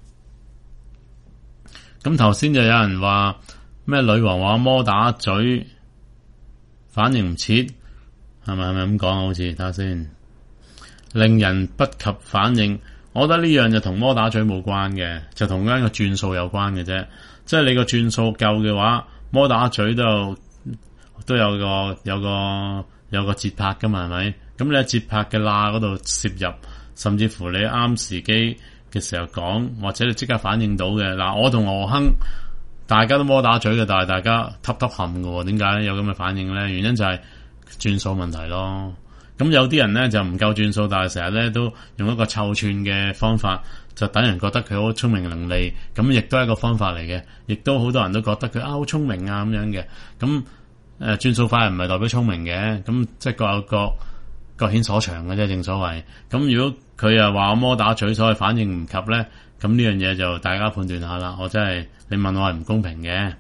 咁頭先就有人話咩女王話摩打嘴反應唔切，係咪咁講？好似睇下先，令人不及反應。我覺得呢樣就同摩打嘴冇關嘅，就同間個轉數有關嘅啫。即係你個轉數夠嘅話，摩打嘴都有個節拍噶嘛，係咪？咁你喺節拍嘅罅嗰度攝入，甚至乎你啱時機嘅時候講，或者你即刻反應到嘅。嗱，我同何亨大家都摩打嘴嘅，但係大家揼冚嘅，點解有咁嘅反應咧？原因就係轉數問題咯。咁有啲人咧就唔夠轉數，但係成日咧都用一個湊串嘅方法，就等人覺得佢好聰明伶俐，咁亦都係一個方法嚟嘅。亦都好多人都覺得佢好聰明啊咁樣嘅。咁轉數快唔係代表聰明嘅，咁即係各有各顯所長嘅啫，正所謂。咁如果佢又話我摩打嘴，所以反應唔及咧，咁呢樣嘢就大家判斷下啦。我真係你問我係唔公平嘅。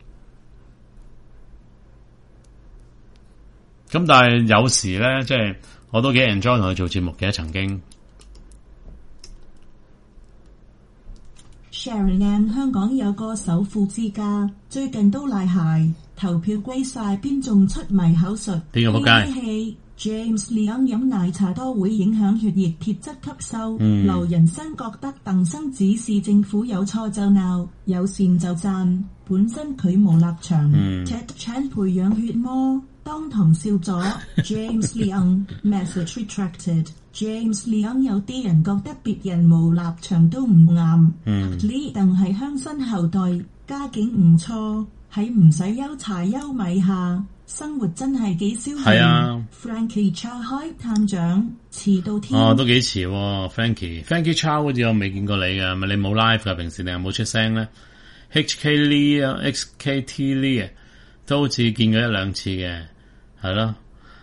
咁但係有時咧，即係我都幾 enjoy 同佢做節目嘅，曾經。
Sheringham 香港有個首富之家，最近都賴鞋，投票歸晒，邊仲出埋口述？
邊個仆街
？James Leong 飲奶茶多會影響血液鐵質吸收，劉仁生覺得鄧生指示政府有錯就鬧，有善就讚，本身佢無立場。Ted Chan 培養血魔，當堂笑咗。James Leong message retracted。James Leong 有啲人覺得別人無立場都唔啱。呢鄧係鄉紳後代，家境唔錯，喺唔使憂柴憂米下， 生活真係幾消
係啊
Frankie Chow 開探長遲到添。
哦，都幾遲喎 Frankie Chow 好似我未見過你㗎，咪你冇 live 㗎，平時你有冇出聲咧 ？HK Lee 啊 ，XKT Lee 啊，都好似見過一兩次嘅，係咯。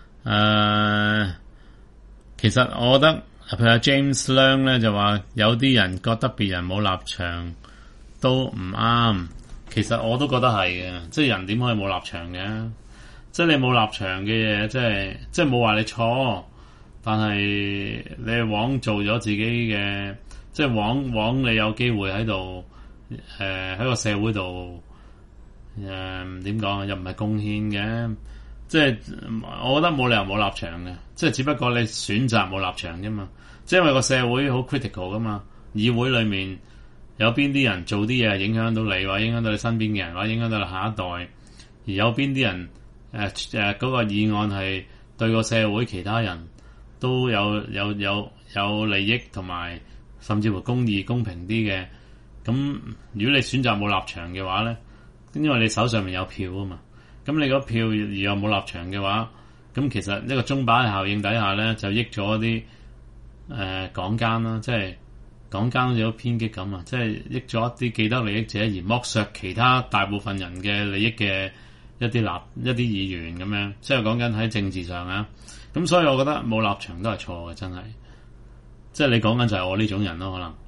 其實我覺得譬如阿 James Leung 咧就話有啲人覺得別人冇立場都唔啱，其實我都覺得係嘅，即係人點可以冇立場嘅？即係你冇立場嘅嘢，即係冇話你錯，但係你枉做咗自己嘅，即係枉你有機會喺度喺個社會度點講啊？又唔係貢獻嘅。即係我覺得冇理由冇立場嘅，即係只不過你選擇冇立場啫嘛。即係因為個社會好 critical 噶嘛，議會裏面有邊啲人做啲嘢影響到你，或者影響到你身邊嘅人，或者影響到你下一代，而有邊啲人嗰個議案係對個社會其他人都有利益同埋甚至乎公義公平啲嘅。咁如果你選擇冇立場嘅話咧，因為你手上面有票啊嘛。咁你嗰票而又冇立場嘅話，咁其實呢個鐘擺效應底下咧，就益咗啲港奸啦，即係港奸好似好偏激咁啊！即係益咗一啲既得利益者，而剝削其他大部分人嘅利益嘅一啲議員咁樣，即係講緊喺政治上啊。咁所以我覺得冇立場都係錯嘅，真係。即係你講緊就係我呢種人咯，可能。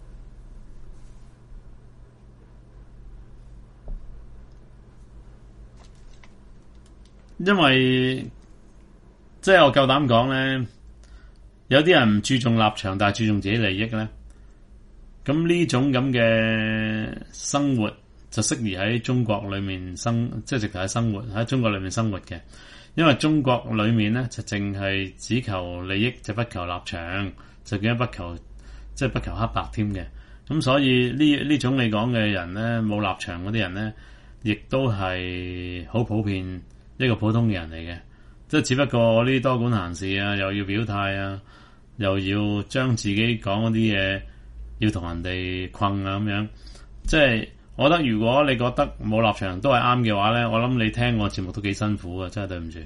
因為即係我夠膽講咧，有啲人唔注重立場，但係注重自己利益咧。咁呢種咁嘅生活就適宜喺中國裏面即係直頭喺中國裏面生活嘅。因為中國裏面咧就淨係只求利益，就不求立場，就叫不求黑白添嘅。咁所以呢種你講嘅人咧，冇立場嗰啲人咧，亦都係好普遍。一個普通嘅人嚟嘅，即係只不過呢啲多管閒事啊，又要表態啊，又要將自己講嗰啲嘢要同人哋困啊咁樣。即係我覺得如果你覺得冇立場都係啱嘅話咧，我諗你聽我節目都幾辛苦啊，真係對唔住。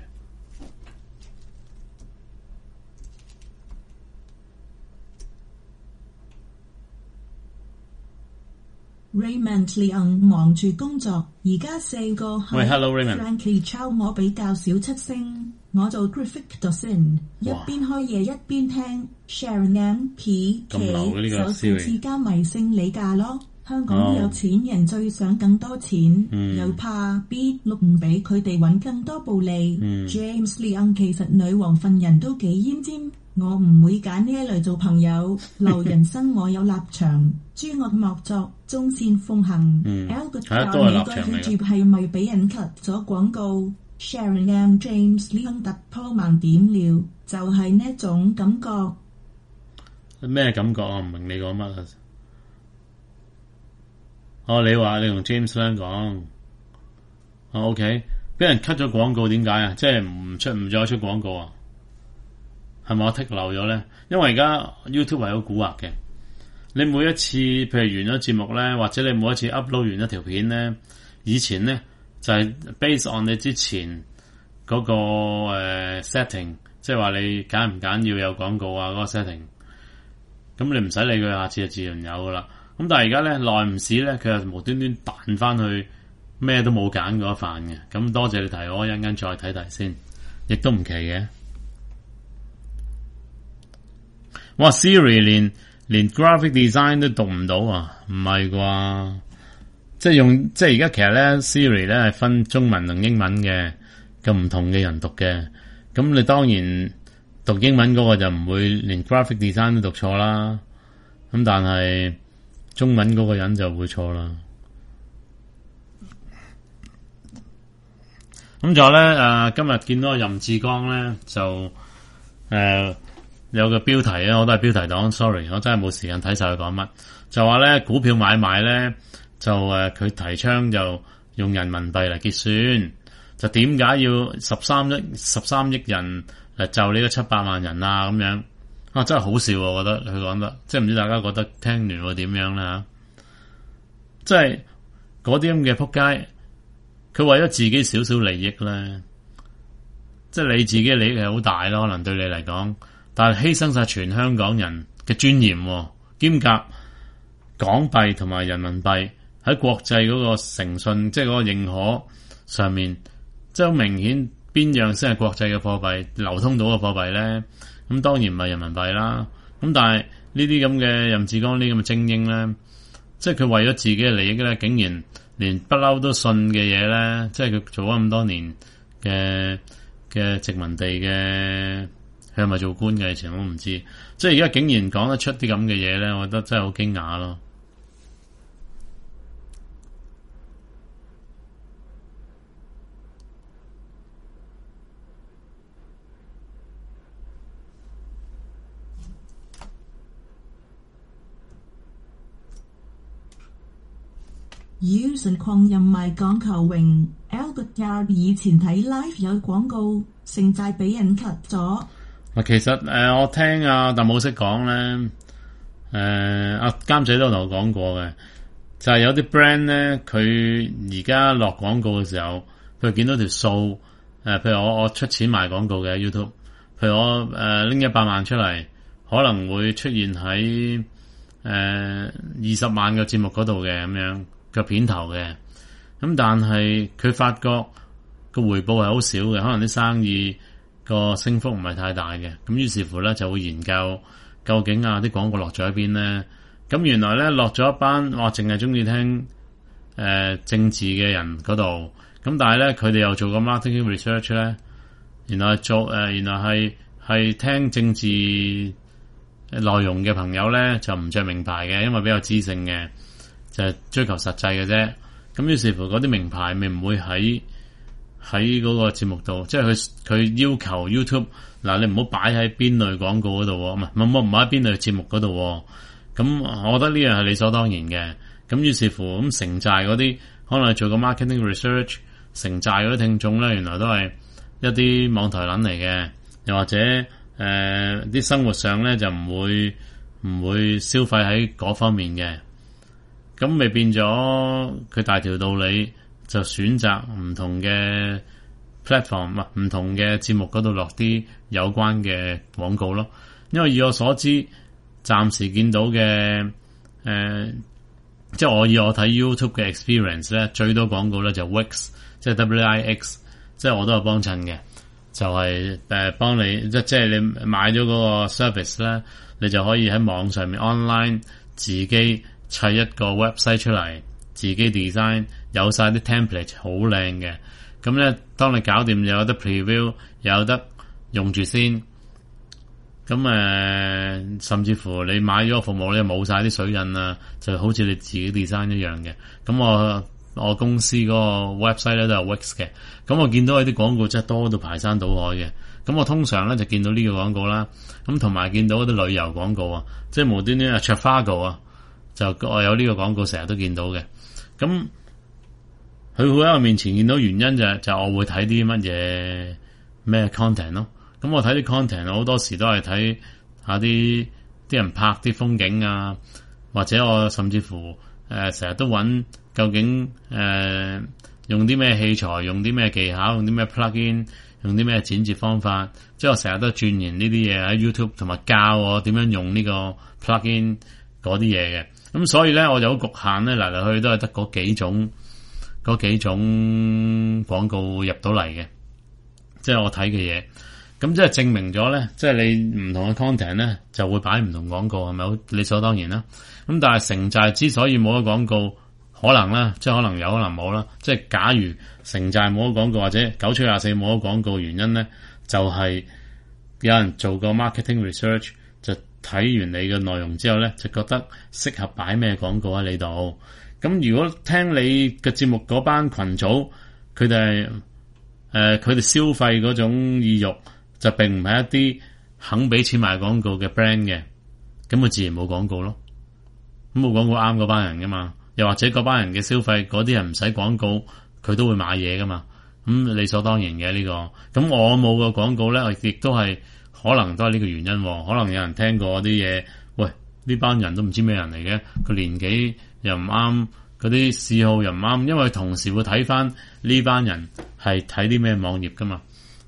Raymond Leung 忙住工作，而家4個係。
喂 ，Hello Raymond。
Frankie Chow 我比較少出聲，我做 graphic design， 一邊開嘢一邊聽。Sharon M.P. K. 首次之間迷信理價咯。香港有錢人最想更多錢，又怕 B 六唔俾佢哋揾更多暴利。James Leung 其實女王份人都幾奄尖。我唔會揀呢一類做朋友，留人生我有立場，諸惡莫作，忠線奉行。L 個教你個 YouTube 係咪俾人 cut 咗廣告 ？Sharon M James Leung 突破盲點了，就係呢種感覺。
咩感覺啊？唔明你講乜啊？哦，你話你同 James Leung 講，OK， 俾人 cut 咗廣告點解啊？即係唔再出廣告啊？係咪我剔漏咗咧？因為而家 YouTube 係好蠱惑嘅，你每一次譬如完咗節目咧，或者你每一次 upload 完一條片咧，以前咧就係 base on 你之前嗰個setting， 即係話你揀唔揀要有廣告啊嗰個 setting， 咁你唔使理佢，下次就自然有噶啦。咁但係而家咧耐唔時咧，佢又無端端彈翻去咩都冇揀嗰一範嘅。咁多謝你提我，一陣間再睇睇先，亦都唔奇嘅。哇 Siri 連 graphic design 都讀唔到啊？唔係啩？即係而家其實咧 Siri 咧係分中文同英文嘅，咁唔同嘅人讀嘅。咁你當然讀英文嗰個就唔會連 graphic design 都讀錯啦。咁但係中文嗰個人就會錯啦。咁仲有咧今日見到任志剛咧就有個標題咧，我都係標題黨 ，sorry， 我真係冇時間睇晒佢講乜。就話咧股票買賣咧，就佢提倡就用人民幣嚟結算，就點解要13億人嚟就呢個700萬人啊咁樣啊，真係好笑，我覺得佢講得，即係唔知大家覺得聽完會點樣啦？即係嗰啲咁嘅仆街，佢為咗自己少少利益咧， 即係你自己嘅利益係好大咯，可能對你嚟講，但係犧牲晒全香港人嘅尊嚴，兼夾港幣同埋人民幣喺國際嗰個誠信，即係嗰個認可上面，即係好明顯邊樣先係國際嘅貨幣流通到嘅貨幣咧？咁當然唔係人民幣啦。咁但係呢啲咁嘅任志剛呢啲咁嘅精英咧，即係佢為咗自己嘅利益咧，竟然連不嬲都信嘅嘢咧，即係佢做咗咁多年嘅殖民地嘅，佢係咪做官嘅？以前我唔知，即係而家竟然講得出啲咁嘅嘢咧，我覺得真係好驚訝咯。
Uson 狂人賣講求榮 Albert Yard 以前睇 live 有廣告，城寨俾人 cut 咗。
其實我聽但冇識講咧，阿監仔都同我講過嘅，就係有啲 brand 咧，佢而家落廣告嘅時候，佢見到條數，譬如我出錢賣廣告嘅 YouTube， 譬如我拎100萬出嚟，可能會出現喺20萬個節目嗰度嘅咁樣。個片頭嘅，咁但係佢發覺個回報係好少嘅，可能啲生意個升幅唔係太大嘅，咁於是乎咧就會研究究竟啲廣告落咗喺邊咧，咁原來咧落咗一班淨係中意聽政治嘅人嗰度，咁但係咧佢哋又做個 marketing research 咧，原來係聽政治內容嘅朋友咧就唔着名牌嘅，因為比較知性嘅。就係追求實際嘅啫，咁於是乎嗰啲名牌咪唔會喺嗰個節目度，即係佢要求 YouTube 嗱，你唔好擺喺邊類廣告嗰度，唔擺喺邊類節目嗰度，咁我覺得呢樣係理所當然嘅。咁於是乎咁城寨嗰啲可能係做個 marketing research， 城寨嗰啲聽眾咧原來都係一啲網台撚嚟嘅，又或者啲生活上咧就唔會消費喺嗰方面嘅。咁咪變咗佢大條道理就選擇唔同嘅 platform， 唔同嘅節目嗰度落啲有關嘅廣告咯。因為以我所知，暫時見到嘅即係我睇 YouTube 嘅 experience 咧，最多廣告咧就 Wix， 即係 WIX， 即係我都有幫襯嘅，就係幫你即係你買咗嗰個 service 咧，你就可以喺網上面 online 自己砌一個 website 出嚟，自己 design， 有晒啲 template 好靚嘅。咁咧，當你搞掂又有得 preview， 又有得用住先。咁甚至乎你買咗個服務咧，冇晒啲水印啊，就好似你自己 design 一樣嘅。咁我公司嗰個 website 咧都有 Wix 嘅。咁我見到有啲廣告真係多到排山倒海嘅。咁我通常咧就見到呢個廣告啦。咁同埋見到嗰啲旅遊廣告啊，即係無端端Trivago啊。就我有呢個廣告成日都見到嘅，咁佢會喺我面前見到原因就我會睇啲乜嘢咩 content 咯，咁我睇啲 content 好多時都係睇下啲人拍啲風景啊，或者我甚至乎成日都揾究竟用啲咩器材，用啲咩技巧，用啲咩 plugin， 用啲咩剪接方法，即係我成日都鑽研呢啲嘢喺 YouTube， 同埋教我點樣用呢個 plugin 嗰啲嘢嘅。咁所以咧，我就好局限咧，嚟嚟去去都係得嗰幾種廣告入到嚟嘅，即係我睇嘅嘢。咁即係證明咗咧，即係你唔同嘅 content 咧，就會擺唔同廣告，係咪好理所當然啦？咁但係城寨之所以冇咗廣告，可能啦，即係可能有，可能冇啦。即係假如城寨冇咗廣告，或者924冇咗廣告，原因咧就係有人做過 marketing research。睇完你嘅內容之後咧，就覺得適合擺咩廣告喺你度。咁如果聽你嘅節目嗰班群組，佢哋消費嗰種意欲就並唔係一啲肯俾錢買廣告嘅 brand 嘅，咁佢自然冇廣告咯。咁冇廣告啱嗰班人噶嘛，又或者嗰班人嘅消費嗰啲人唔使廣告，佢都會買嘢噶嘛。咁理所當然嘅呢個。咁我冇個廣告咧，亦都係。可能都係呢個原因，可能有人聽過啲嘢，喂，呢班人都唔知咩人嚟嘅，佢年紀又唔啱，嗰啲嗜好又唔啱，因為同時會睇翻呢班人係睇啲咩網頁噶嘛，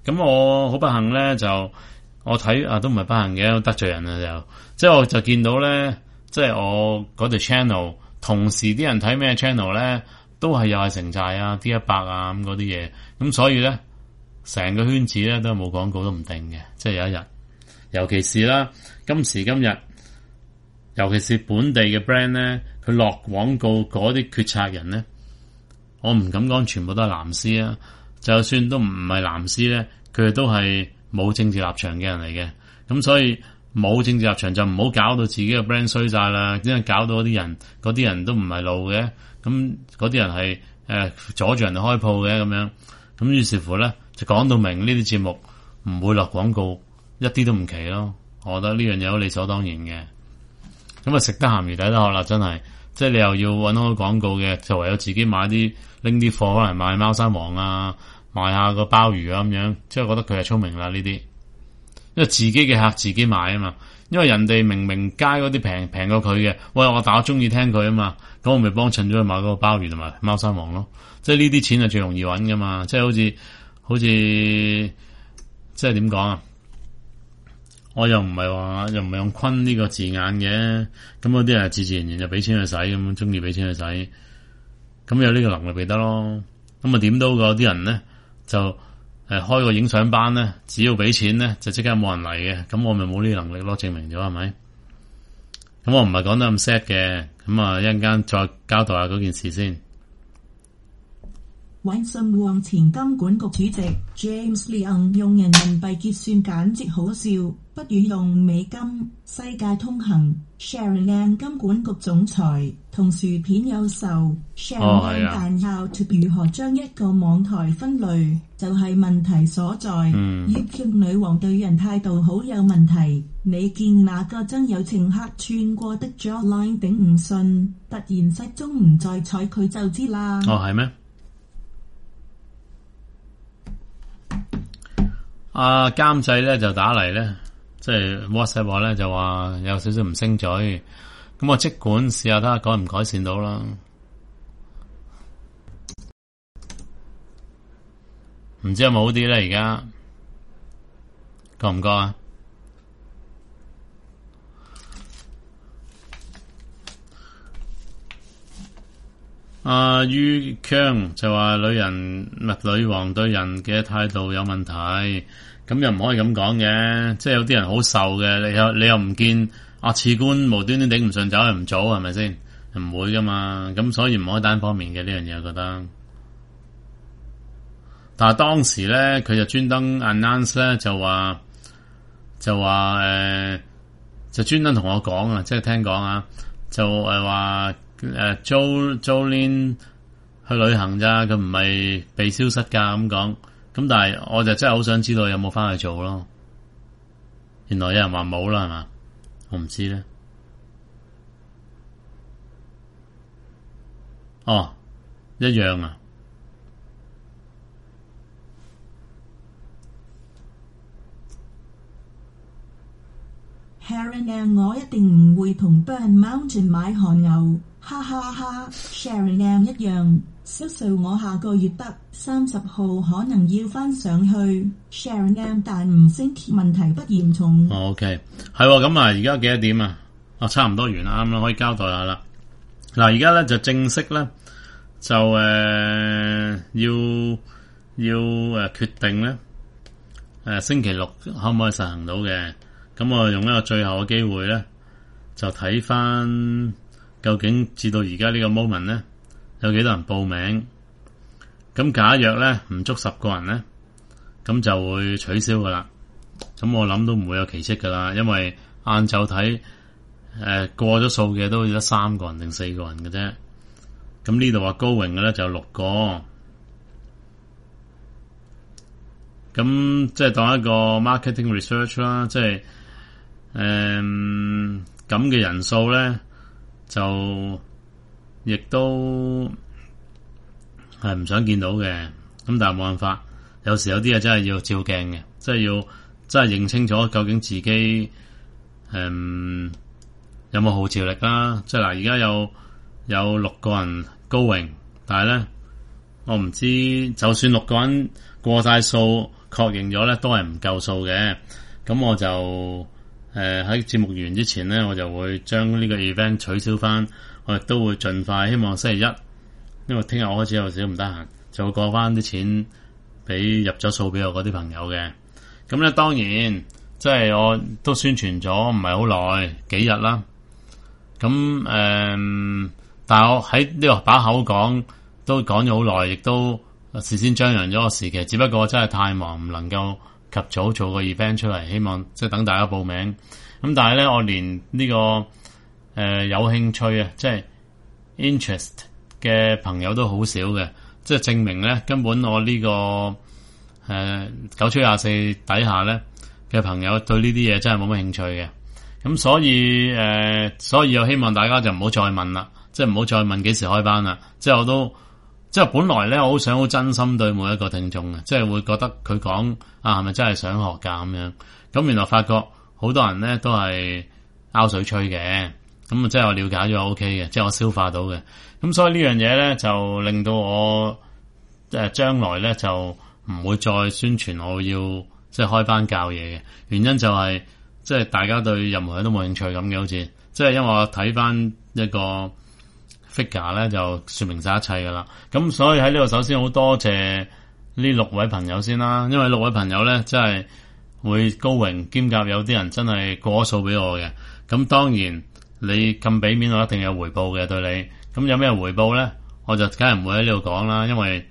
咁我好不幸咧，就我睇都唔係不幸嘅，得罪人啊就，即係我就見到咧，即係我嗰條 channel， 同時啲人睇咩 channel 咧，都係又係城寨啊、D100啊咁嗰啲嘢，咁所以咧，成個圈子咧都係冇廣告都唔定嘅，即係有一日，尤其是啦，今時今日，尤其是本地嘅 brand 咧，佢落廣告嗰啲決策人咧，我唔敢講全部都係藍絲啊，就算都唔係藍絲咧，佢哋都係冇政治立場嘅人嚟嘅，咁所以冇政治立場就唔好搞到自己嘅 brand 衰晒啦，因為搞到嗰啲人都唔係路嘅，咁嗰啲人係阻住人哋開鋪嘅咁樣，咁於是乎咧就講到明呢啲節目唔會落廣告，一啲都唔奇咯，我覺得呢樣嘢好理所當然嘅，咁啊食得鹹魚抵得渴啦，真係，即係你又要搵開廣告嘅，就唯有自己買啲拎啲貨可能賣貓山王啊，賣下個鮑魚啊咁樣，即係覺得佢係聰明啦呢啲，因為自己嘅客自己買啊嘛，因為人哋明明街嗰啲平過佢嘅，喂但我中意聽佢啊嘛，咁我咪幫襯咗去買嗰個鮑魚同埋貓山王咯，即係呢啲錢係最容易搵噶嘛，即係好似即係點講啊？我又唔係用坤呢個字眼嘅，咁嗰啲人自自然然就俾錢去使，咁中意俾錢去使，咁有呢個能力咪得咯。咁啊點都嗰啲人咧就開個影相班咧，只要俾錢咧就即刻冇人嚟嘅，咁我咪冇呢個能力咯，證明咗係咪？咁我唔係講得咁 sad 嘅，咁啊一陣間再交代下嗰件事先。
搵信旺前金管局主席 James Leung 用人民幣結算簡直好笑，不如用美金。世界通行 Sharon Lam 金管局總裁同薯片有仇 Sharon Lam 彈校如何將一個網台分類，就係問題所在。YouTube 女王對人態度好有問題，你見那個真有情客串過的 jawline 頂唔順，突然失蹤唔再睬佢就知啦。
係咩？監製咧就打嚟咧，即係 WhatsApp 話咧就話有少少唔升嘴，咁我即管試下睇下改唔改善到啦。唔知有冇好啲咧？而家覺唔覺啊？于強就話女王對人嘅態度有問題，咁又唔可以咁講嘅，即係有啲人好受嘅，你又唔見次官無端端頂唔順走又唔早係咪先？唔會噶嘛，咁所以唔可以單方面嘅呢樣嘢，我覺得。但係當時咧，佢就專登 announce 咧，就專登同我講啊，即係聽講啊，就話。Jolin 去旅行咋，佢唔係被消失噶咁講，咁但係我就真係好想知道有冇翻去做咯。原來有人話冇啦，係嘛？我唔知咧。一樣啊。
Sharon Lam 我一定唔會同 Burn Mountain 買韓牛。哈哈哈 Sharon Lam 一樣，銷售我下個月得30號可能要翻上去 Sharon Lam 但唔升問題不嚴重。
OK 係咁啊，而家幾多點啊？差唔多完啦，啱啦，可以交代下啦。嗱，而家咧就正式咧就要決定咧星期六可唔可以實行到嘅？咁我用一個最後嘅機會咧，就睇翻。究竟至到而家呢個 moment 咧，有幾多人報名？咁假若咧唔足10個人咧，咁就會取消噶啦。咁我諗都唔會有奇蹟噶啦，因為晏晝睇過咗數嘅都得3個人定4個人嘅啫。咁呢度話高榮嘅咧就6個。咁即係當一個 marketing research 啦，即係咁嘅人數咧。就亦都係唔想見到嘅，咁但係冇辦法，有時有啲嘢真係要照鏡嘅，即係要真係認清楚究竟自己有冇號召力啦。即係嗱，而家有6個人高榮，但係咧我唔知，就算6個人過晒數， 確認咗咧都係唔夠數嘅，咁我就喺節目完之前咧，我就會將呢個 event 取消翻，我亦都會盡快，希望星期一，因為聽日我開始有少少唔得閒，就會過翻啲錢俾入咗數俾我嗰啲朋友嘅。咁咧當然即係我都宣傳咗唔係好耐幾日啦。咁但係我喺呢個把口講都講咗好耐，亦都事先張揚咗個時期，只不過真係太忙，唔能夠及早做個 event 出嚟，希望即係等大家報名。咁但係咧，我連呢個有興趣啊，即係 interest 嘅朋友都好少嘅，即係證明咧根本我呢個9吹24底下咧嘅朋友對呢啲嘢真係冇乜興趣嘅。咁所以我希望大家就唔好再問啦，即係唔好再問幾時開班啦。即係本來咧，我好想好真心對每一個聽眾嘅，即係會覺得佢講係咪真係想學㗎咁樣。咁原來發覺好多人咧都係拗水吹嘅，咁即係我了解咗 OK 嘅，即係我消化到嘅。咁所以呢樣嘢咧就令到我將來咧就唔會再宣傳我要即係開班教嘢嘅原因就係、即係大家對任何嘢都冇興趣咁嘅，好似即係因為我睇翻一個 figure 咧就說明晒一切噶啦。咁所以喺呢度首先好多謝呢6位朋友先啦，因為6位朋友咧真係會高榮兼夾有啲人真係過咗數俾我嘅。咁當然你咁俾面我一定有回報嘅對你。咁有咩回報咧？我就梗係唔會喺呢度講啦，因為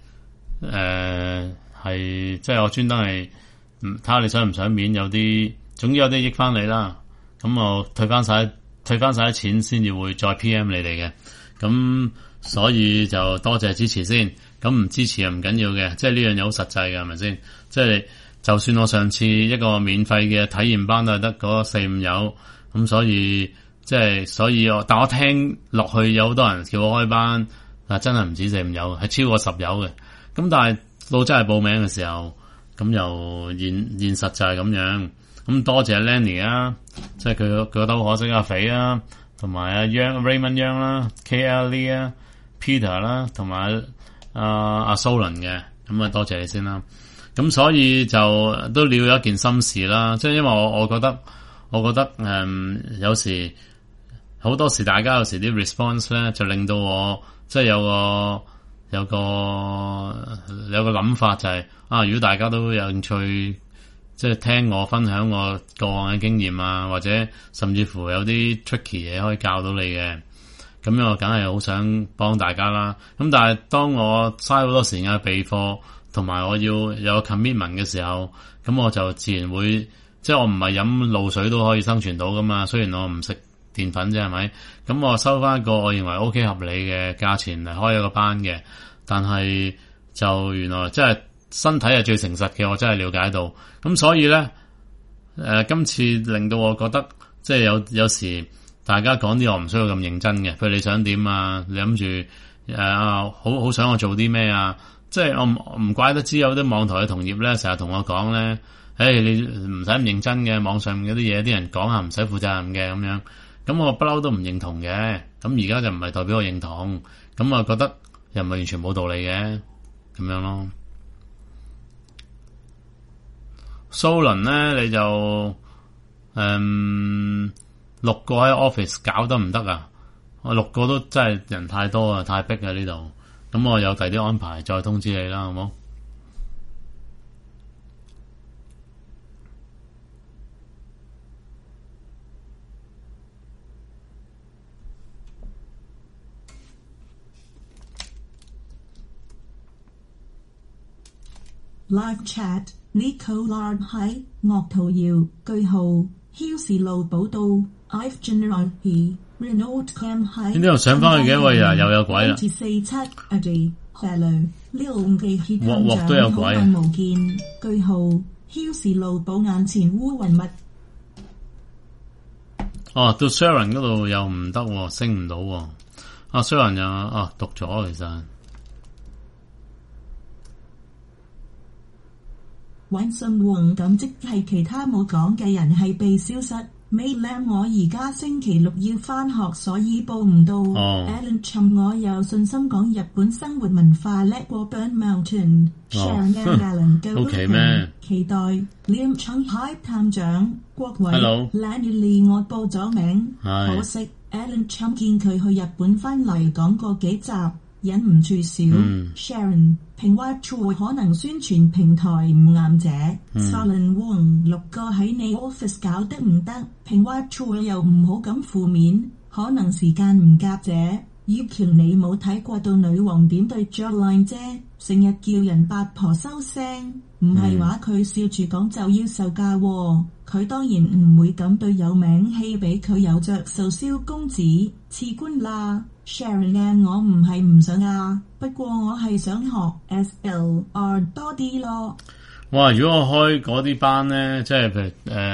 係即係我專登係睇下你想唔想面，有啲總之有啲益翻你啦。咁我退翻晒啲錢先至會再 PM 你哋嘅。咁所以就多謝支持先。咁唔支持又唔緊要嘅，即係呢樣嘢好實際嘅，係咪先？即係就算我上次一個免費嘅體驗班都係得嗰4-5友，咁所以但我聽落去有好多人叫我開班，但真係唔止4-5友，係超過10友嘅。咁但係到真係報名嘅時候，咁又現實就係咁樣。咁多謝 Lenny 啊，即係佢覺得好可惜阿肥啊，同埋阿 Raymond Young 啦、KL Lee 啊、Peter 啦，同埋阿 Solon 嘅。咁多謝你先啦。咁所以就都了咗一件心事啦，即係因為我覺得有時好多時大家有時啲 response 咧就令到我即係有個諗法就係如果大家都有興趣即係聽我分享我過往嘅經驗啊，或者甚至乎有啲 tricky 嘢可以教到你嘅，咁樣我梗係好想幫大家啦。咁但係當我嘥好多時間備課同埋我要有 commitment 嘅時候，咁我就自然會即係我唔係飲露水都可以生存到噶嘛。雖然我唔食澱粉啫，係咪？咁我收翻一個我認為 OK 合理嘅價錢嚟開一個班嘅，但係就原來即係身體係最誠實嘅，我真係了解到。咁所以咧，今次令到我覺得即係有時大家講啲我唔需要咁認真嘅，譬如你想點啊？你諗住好想我做啲咩啊？即係我唔怪得知有啲網台嘅同業咧，成日同我講咧，你唔使咁認真嘅，網上面嗰啲嘢，啲人講下唔使負責任嘅咁樣。咁我不嬲都唔認同嘅。咁而家就唔係代表我認同，咁我覺得又唔係完全冇道理嘅咁樣咯。蘇倫咧，你就6個喺 office 搞得唔得啊？我6個都真係人太多啊，太逼啊呢度。咁我有第啲安排，再通知你啦，好冇
？Live chat Nico Lard 喺岳圖瑤句號曉士路寶道 I've generally Renault Cam 喺
呢度上翻去嘅喂又有鬼啦
！47 Adi Hello 6記協
鑊都有鬼啊！
無見句號曉士路寶眼前烏雲密。
到 Sharon 嗰度又唔得，升唔到。Sharon 又讀咗其實。
揾信王咁即係其他冇講嘅人係被消失。 Maylam 我而家星期六要返學，所以報唔到。Alan Chum 我有信心講日本生活文化叻過 Burn Mountain。Sharon Alan
OK 咩？
期待 Liam Chung Hype 探長國偉 Lanny 我報咗名，可惜 Alan Chum 見佢去日本返嚟講過幾集。忍唔住笑。Sharon 評 Web Tour 可能宣傳平台唔啱啫。Solon Wong 6個喺你 office 搞得唔得？評 Web Tour 又唔好咁負面，可能時間唔夾啫。葉權你冇睇過到女王點對 Jolene 啫，成日叫人八婆收聲，唔係話佢笑住講就要受教喎。佢當然唔會咁對有名氣俾佢有着數蕭公子賜官啦。Sharon 我唔係唔想啊，不過我係想學 SLR 多啲咯。
哇！如果我開嗰啲班咧，即係譬如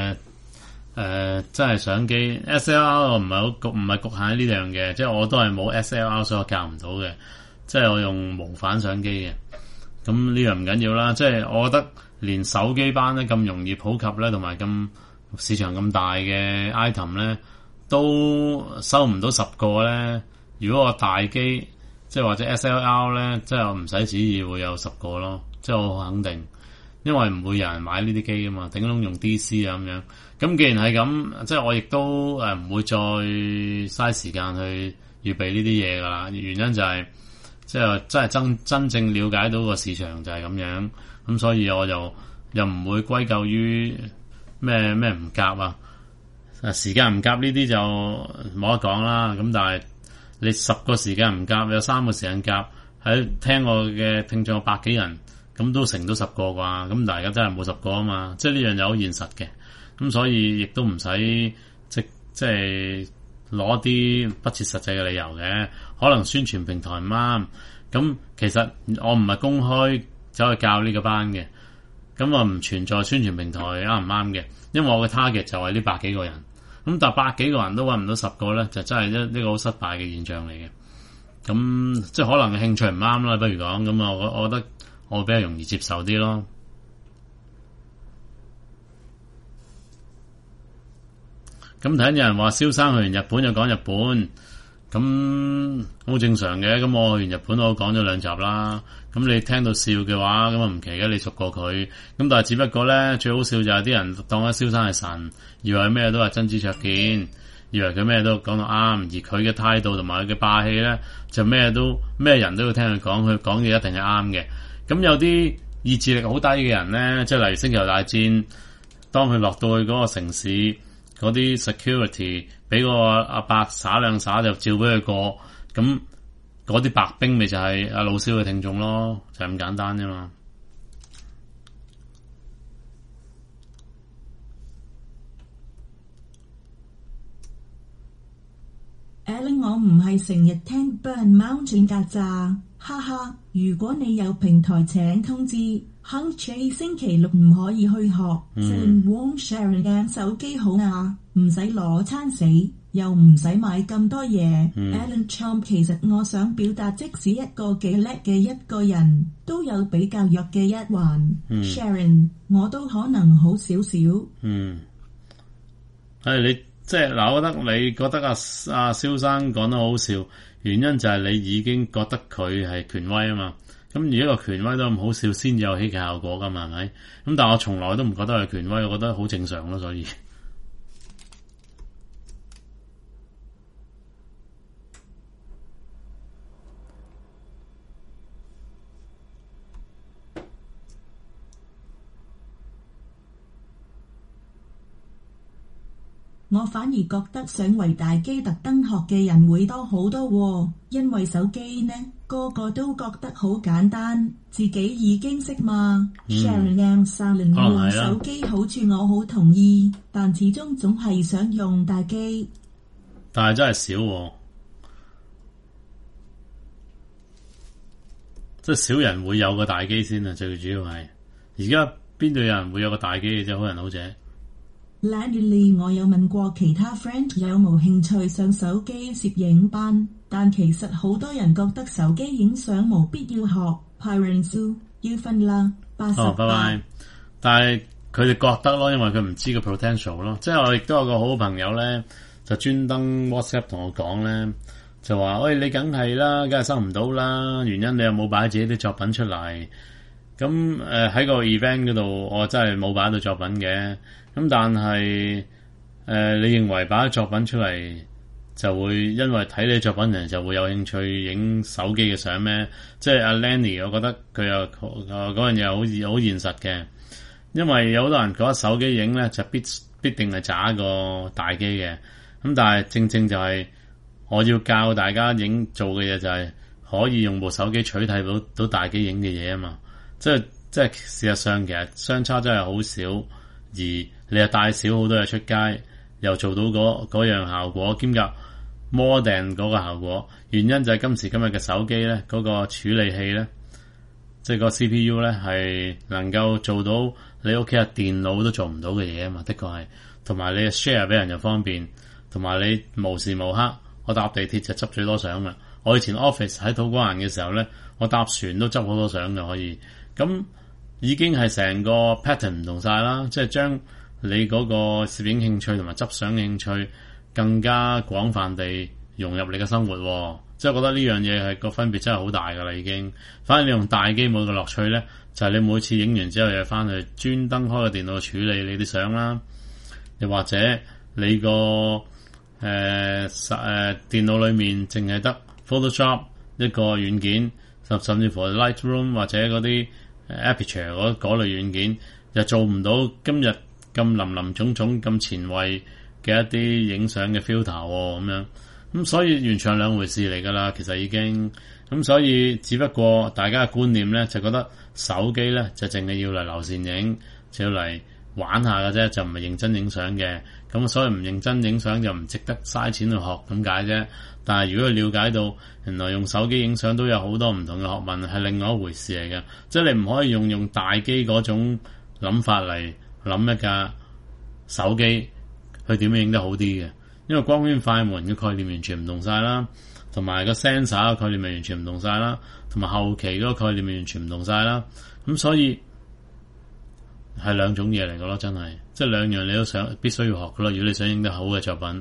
真係相機 SLR 我唔係局限喺呢樣嘅，即係我都係冇 SLR 所以我教唔到嘅，即係我用無反相機嘅。咁呢樣唔緊要啦，即係我覺得連手機班咧咁容易普及咧，同埋咁市場咁大嘅 item 咧，都收唔到10個咧。如果我大機即係或者 SLR 咧，即係我唔使旨意會有10個咯，即係我好肯定，因為唔會有人買呢啲機噶嘛，頂籠用 DC 啊咁樣。咁既然係咁，即係我亦都唔會再嘥時間去預備呢啲嘢噶啦。原因就係即係真係真正了解到個市場就係咁樣，咁所以我就又唔會歸咎於咩唔夾啊，時間唔夾呢啲就冇得講啦。咁但係你10個時間唔夾，有3個時間夾，喺聽我嘅聽眾有100幾人，咁都成到10個啩。咁大家真係冇10個啊嘛，即係呢樣嘢好現實嘅。咁所以亦都唔使即係攞啲不切實際嘅理由嘅，可能宣傳平台唔啱。咁其實我唔係公開走去教呢個班嘅，咁我唔存在宣傳平台啱唔啱嘅，因為我嘅 target 就係呢100幾個人。咁但係100幾個人都揾唔到10個咧，就真係一個好失敗嘅現象嚟嘅。咁即係可能興趣唔啱啦，不如講咁啊，我覺得我比較容易接受啲咯。咁睇有人話蕭生去完日本就講日本，咁好正常嘅。咁我去完日本我講咗2集啦。咁你聽到笑嘅話，咁啊唔奇嘅，你熟過佢。咁但係只不過咧，最好笑就係啲人當咗蕭生係神，以為咩都係真知灼見，以為佢咩都講到啱，而佢嘅態度同埋佢嘅霸氣咧，就咩人都要聽佢講，佢講嘢一定係啱嘅。咁有啲意志力好低嘅人咧，即係例如星球大戰，當佢落到去嗰個城市，嗰啲 security 俾個阿伯耍兩耍就照俾佢過，咁嗰啲白兵咪就係阿老蕭嘅聽眾咯，就係咁簡單啫嘛。
Alan 我唔係成日聽 Burn Mountain 㗎咋，哈哈！如果你有平台請通知 Hunchy 星期六唔可以去學。Wong Sharon 嘅手機好啊，唔使攞餐死，又唔使買咁多嘢。Alan Chum 其實我想表達，即使一個幾叻嘅一個人，都有比較弱嘅一環。Sharon 我都可能好少少。
係你即係嗱，我覺得你覺得阿蕭生講得好笑，原因就係你已經覺得佢係權威啊嘛。咁而一個權威都咁好笑，先至有戲劇效果噶嘛，係咪？咁但係我從來都唔覺得係權威，我覺得好正常咯，所以。
我反而覺得想為大機特登學嘅人會多好多喎，因為手機呢個個都覺得好簡單，自己已經識嘛。Sharon and Salon 用手機好處我好同意，但始終總係想用大機。
但係真係少喎，即係少人會有個大機先啊！最主要係而家邊度有人會有個大機嘅啫，好人好姐。
Lanny 我有問過其他 friend 有冇興趣上手機攝影班，但其實好多人覺得手機影相冇必要學。Parents 要瞓啦，88。
拜拜。但係佢哋覺得咯，因為佢唔知個 potential 咯。即係我亦都有個好朋友咧，就專登 WhatsApp 同我講咧，就話：喂，你梗係啦，梗係收唔到啦，原因你又冇擺自己啲作品出嚟。咁喺個 event 嗰度，我真係冇擺到作品嘅。咁但係你認為擺咗作品出嚟就會因為睇你作品人就會有興趣影手機嘅相咩？即係阿 Lenny， 我覺得佢又嗰樣嘢好現實嘅，因為有好多人覺得手機影咧就必定係渣過大機嘅。咁但係正正就係我要教大家做嘅嘢就係可以用部手機取替到大機影嘅嘢啊嘛。即係事實上其實相差真係好少，而你又帶少好多嘢出街，又做到嗰樣效果，兼夾 more than 嗰個效果。原因就係今時今日嘅手機咧，嗰個處理器咧，即係個 CPU 咧係能夠做到你屋企嘅電腦都做唔到嘅嘢啊嘛，的確係。同埋你 share 俾人又方便，同埋你無時無刻我搭地鐵就執最多相啦。我以前 office 喺土瓜灣嘅時候咧，我搭船都執好多相嘅可以。咁已經係成個 pattern 唔同晒啦，即係將你嗰個攝影興趣同埋執相嘅興趣更加廣泛地融入你嘅生活。即係覺得呢樣嘢係個分別真係好大噶啦已經。反而你用大機冇個樂趣咧，就係你每次影完之後又翻去專登開個電腦處理你啲相啦，又或者你個電腦裏面淨係得 Photoshop 一個軟件，甚至乎 Lightroom 或者嗰啲Aperture 嗰類軟件，又做唔到今日咁林林總總咁前衛嘅一啲影相嘅 filter 咁樣。咁所以完全係兩回事嚟噶啦，其實已經。咁所以只不過大家嘅觀念咧，就覺得手機咧就淨係要嚟留倩影，就要嚟玩下嘅啫，就唔係認真影相嘅。咁所以唔認真影相就唔值得嘥錢去學咁解啫。但係如果你了解到原來用手機影相都有好多唔同嘅學問，係另外一回事嚟嘅。即係你唔可以用大機嗰種諗法嚟諗一架手機去點樣影得好啲嘅，因為光圈快門嘅概念完全唔同晒啦，同埋個 sensor 嘅概念咪完全唔同晒啦，同埋後期嗰個概念咪完全唔同晒啦。咁所以係兩種嘢嚟嘅咯，真係，即係兩樣你都必須要學嘅咯。如果你想影得好嘅作品。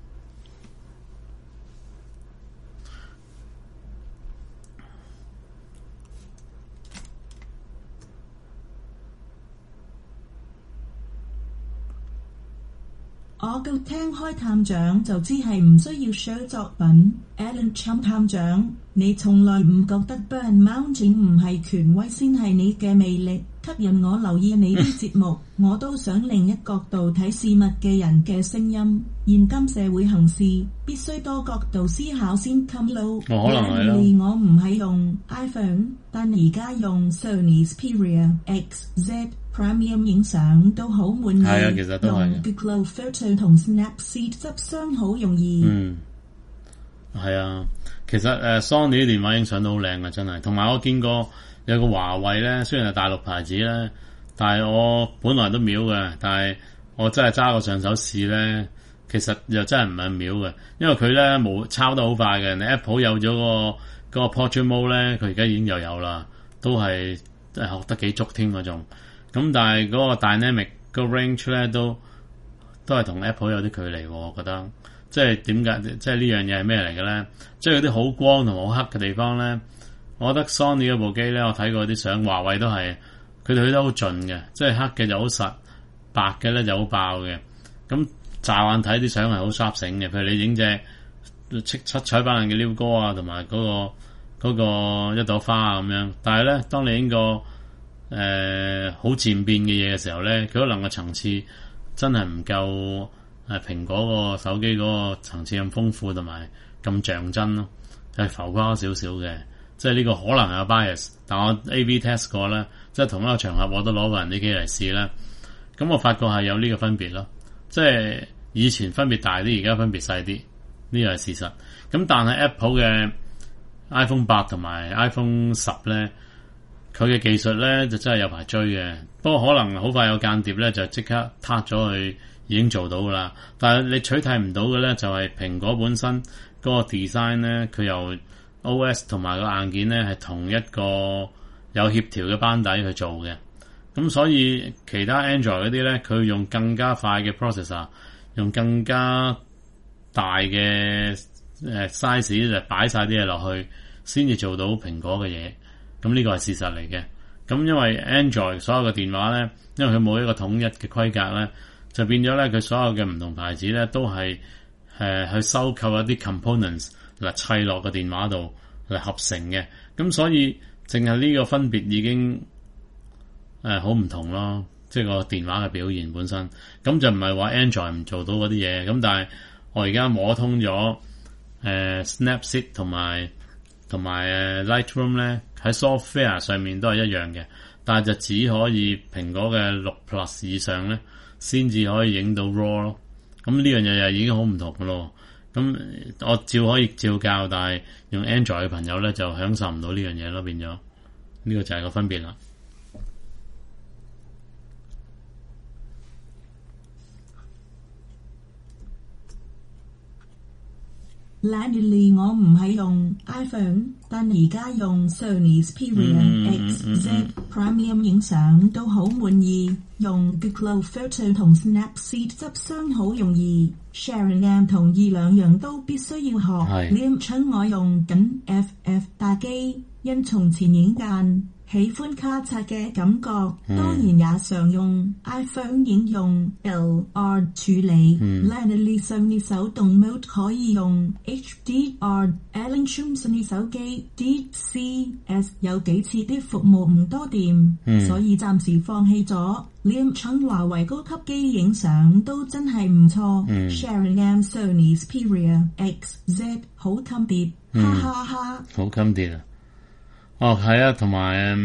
我夠聽開探長就知係唔需要 show 作品。Alan Chum 探長，你從來唔覺得 Burn Mountain 唔係權威先係你嘅魅力，吸引我留意你啲節目。我都想另一角度睇事物嘅人嘅聲音。現今社會行事必須多角度思考先 come low。
可能係咯。
我唔係用 iPhone， 但而家用 Sony Xperia XZ Premium 影相都好滿意。
係啊，其實都係。
用 Google Photo 同 Snapseed 執相好容易。
係啊，其實Sony 啲電話影相都好靚啊，真係。同埋我見過有個華為咧，雖然係大陸牌子咧，但係我本來都秒嘅，但係我真係揸個上手試咧，其實又真係唔係秒嘅，因為佢咧冇抄得好快嘅。你 Apple 有咗嗰個 Portrait Mode 咧，佢而家已經又有啦，都係學得幾足添嗰種。咁但係嗰個 Dynamic 個 range 咧都係同 Apple 有啲距離，我覺得。即係點解？即係呢樣嘢係咩嚟嘅咧？即係嗰啲好光同好黑嘅地方咧，我覺得 Sony 嗰部機咧，我睇過啲相，華為都係，佢哋去得好盡嘅，即係黑嘅就好實，白嘅咧就好爆嘅。咁乍眼睇啲相係好 sharp 醒嘅，譬如你影隻七彩斑斕嘅鷯哥啊，同埋嗰個一朵花啊咁樣。但係咧，當你影個好漸變嘅嘢嘅時候咧，佢可能個層次真係唔夠。蘋果個手機嗰個層次咁豐富同埋咁像真咯，係浮誇少少嘅，即係呢個可能係有 bias， 但我 A/B test 過咧，即係同一個場合我都攞過人啲機嚟試啦，咁我發覺係有呢個分別咯，即係以前分別大啲，而家分別細啲，呢個係事實。咁但係 Apple 嘅 iPhone 8同埋 iPhone 10咧，佢嘅技術咧就真係有排追嘅，不過可能好快有間諜咧就即刻撻咗去。已經做到噶啦，但係你取替唔到嘅咧，就係蘋果本身嗰個 design 咧，佢由 OS 同埋個硬件咧係同一個有協調嘅班底去做嘅。 咁所以其他 Android 嗰啲咧，佢用更加快嘅 processor， 用更加大嘅size 就擺晒啲嘢落去，先至做到蘋果嘅嘢。咁呢個係事實嚟嘅。咁因為 Android 所有嘅電話咧，因為佢冇一個統一嘅規格咧，就變咗咧佢所有嘅唔同牌子咧都係去收購一啲 components 嚟砌落個電話度嚟合成嘅。咁所以淨係呢個分別已經好唔同咯，即係個電話嘅表現本身。咁就唔係話 Android 唔做到嗰啲嘢。咁但係我而家摸通咗Snapseed 同埋Lightroom 咧，喺 software 上面都係一樣嘅，但係就只可以蘋果嘅6 Plus 以上咧，先至可以影到 RAW 咯。咁呢樣嘢又已經好唔同嘅咯。咁我照可以照教，但係用 Android 嘅朋友咧就享受唔到呢樣嘢咯，變咗呢個就係個分別啦。
Lately 我唔係用 iPhone， 但而家用 Sony Xperia XZ Premium 影相都好滿意。用 Google Photo 同 Snapseed 執相好容易 ，SharingM 同兩樣都必須要學。呢種我用緊 FF 打機，因從前影間喜歡卡刷嘅感覺，當然也常用 iPhone 應用 LR 處理。Lately Sony 手動 mode 可以用 HDR。Lightroom Sony 手機 DCS 有幾次啲服務唔多掂，所以暫時放棄咗。Lightroom 華為高級機影相都真係唔錯。SharingM Sony Xperia XZ 好襟跌，哈哈哈！
好襟跌啊！哦，係啊，同埋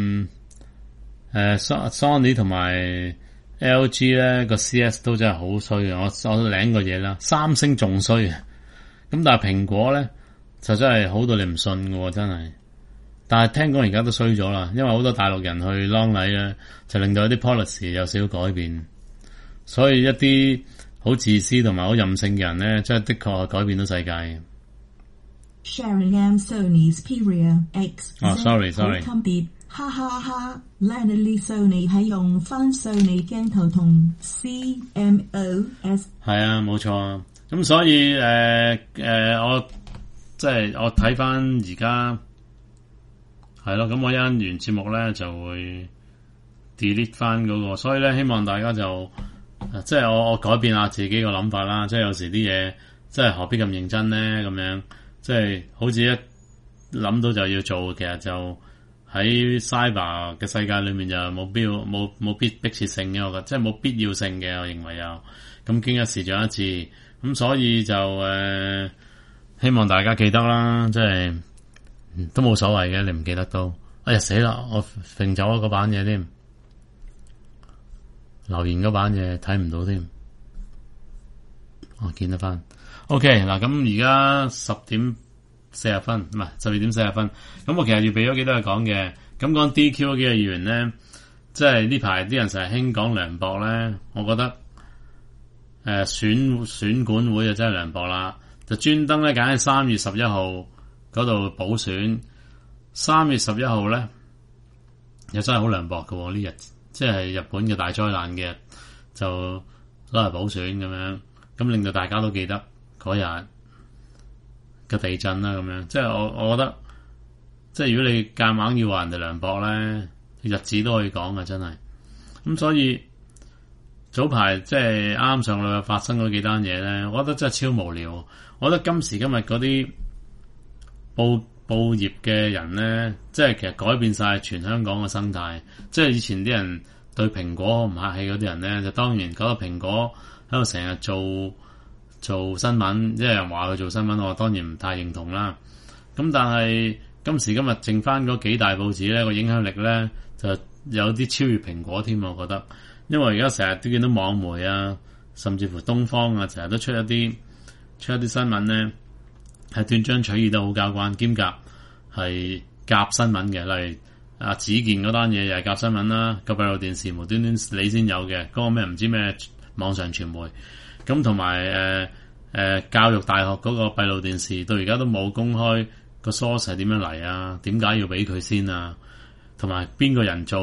Sony 同埋 LG 咧個 CS 都真係好衰嘅。我領個嘢啦，三星仲衰嘅。咁但係蘋果咧就真係好到你唔信嘅，真係。但係聽講而家都衰咗啦，因為好多大陸人去 long 禮咧，就令到一啲 policy 有少少改變。所以一啲好自私同埋好任性嘅人咧，真係的確係改變到世界嘅。
SharingM Sony Xperia XZ
sorry
好襟跌，哈哈哈 ！Lately Sony 係用翻 Sony 鏡頭同 CMOS。係
啊，冇錯啊。咁所以我即係我睇翻而家係咯，咁我一陣完節目咧就會 delete 翻嗰個，所以咧希望大家就即係我改變下自己個諗法啦。即係有時啲嘢即係何必咁認真咧？咁樣即係好似一諗到就要做，其實就喺 cyber 嘅世界裏面就冇必要冇迫切性嘅，我覺得即係冇必要性嘅。我認為有咁經一事長一智，咁所以就希望大家記得啦，即係都冇所謂嘅，你唔記得都哎呀死啦！我揈走咗嗰版嘢添，留言嗰版嘢睇唔到添，我見得翻。OK 嗱，咁而家10點40分，唔係12點40分。咁我其實要俾咗幾多嘢講嘅。咁講 DQ 嗰幾個議員咧，即係呢排啲人成日興講涼薄咧，我覺得選管會就真係涼薄啦，就專登咧揀喺3月11號嗰度補選。3月11號咧又真係好涼薄嘅喎，呢日即係日本嘅大災難嘅日，就攞嚟補選咁樣，咁令到大家都記得嗰日嘅地震啦，咁樣即係我覺得，即係如果你夾硬要話人哋涼薄咧，日子都可以講嘅，真係。咁所以早排即係啱上個禮拜發生嗰幾單嘢咧，我覺得真係超無聊。我覺得今時今日嗰啲報業嘅人咧，即係其實改變晒全香港嘅生態。即係以前啲人對蘋果唔客氣嗰啲人咧，就當然嗰個蘋果喺度成日做新聞，即係人話佢做新聞，我當然唔太認同啦。咁但係今時今日剩翻嗰幾大報紙咧，個影響力咧就有啲超越蘋果添，我覺得。因為而家成日都見到網媒啊，甚至乎東方啊，成日都出一啲新聞咧，係斷章取義得好交關，兼夾係夾新聞嘅。例如子健嗰單嘢又係夾新聞啦，個閉路電視無端端你先有嘅，嗰個咩唔知咩網上傳媒。咁同埋教育大學嗰個閉路電視到而家都冇公開個 source 係點樣嚟啊？點解要俾佢先啊？同埋邊個人做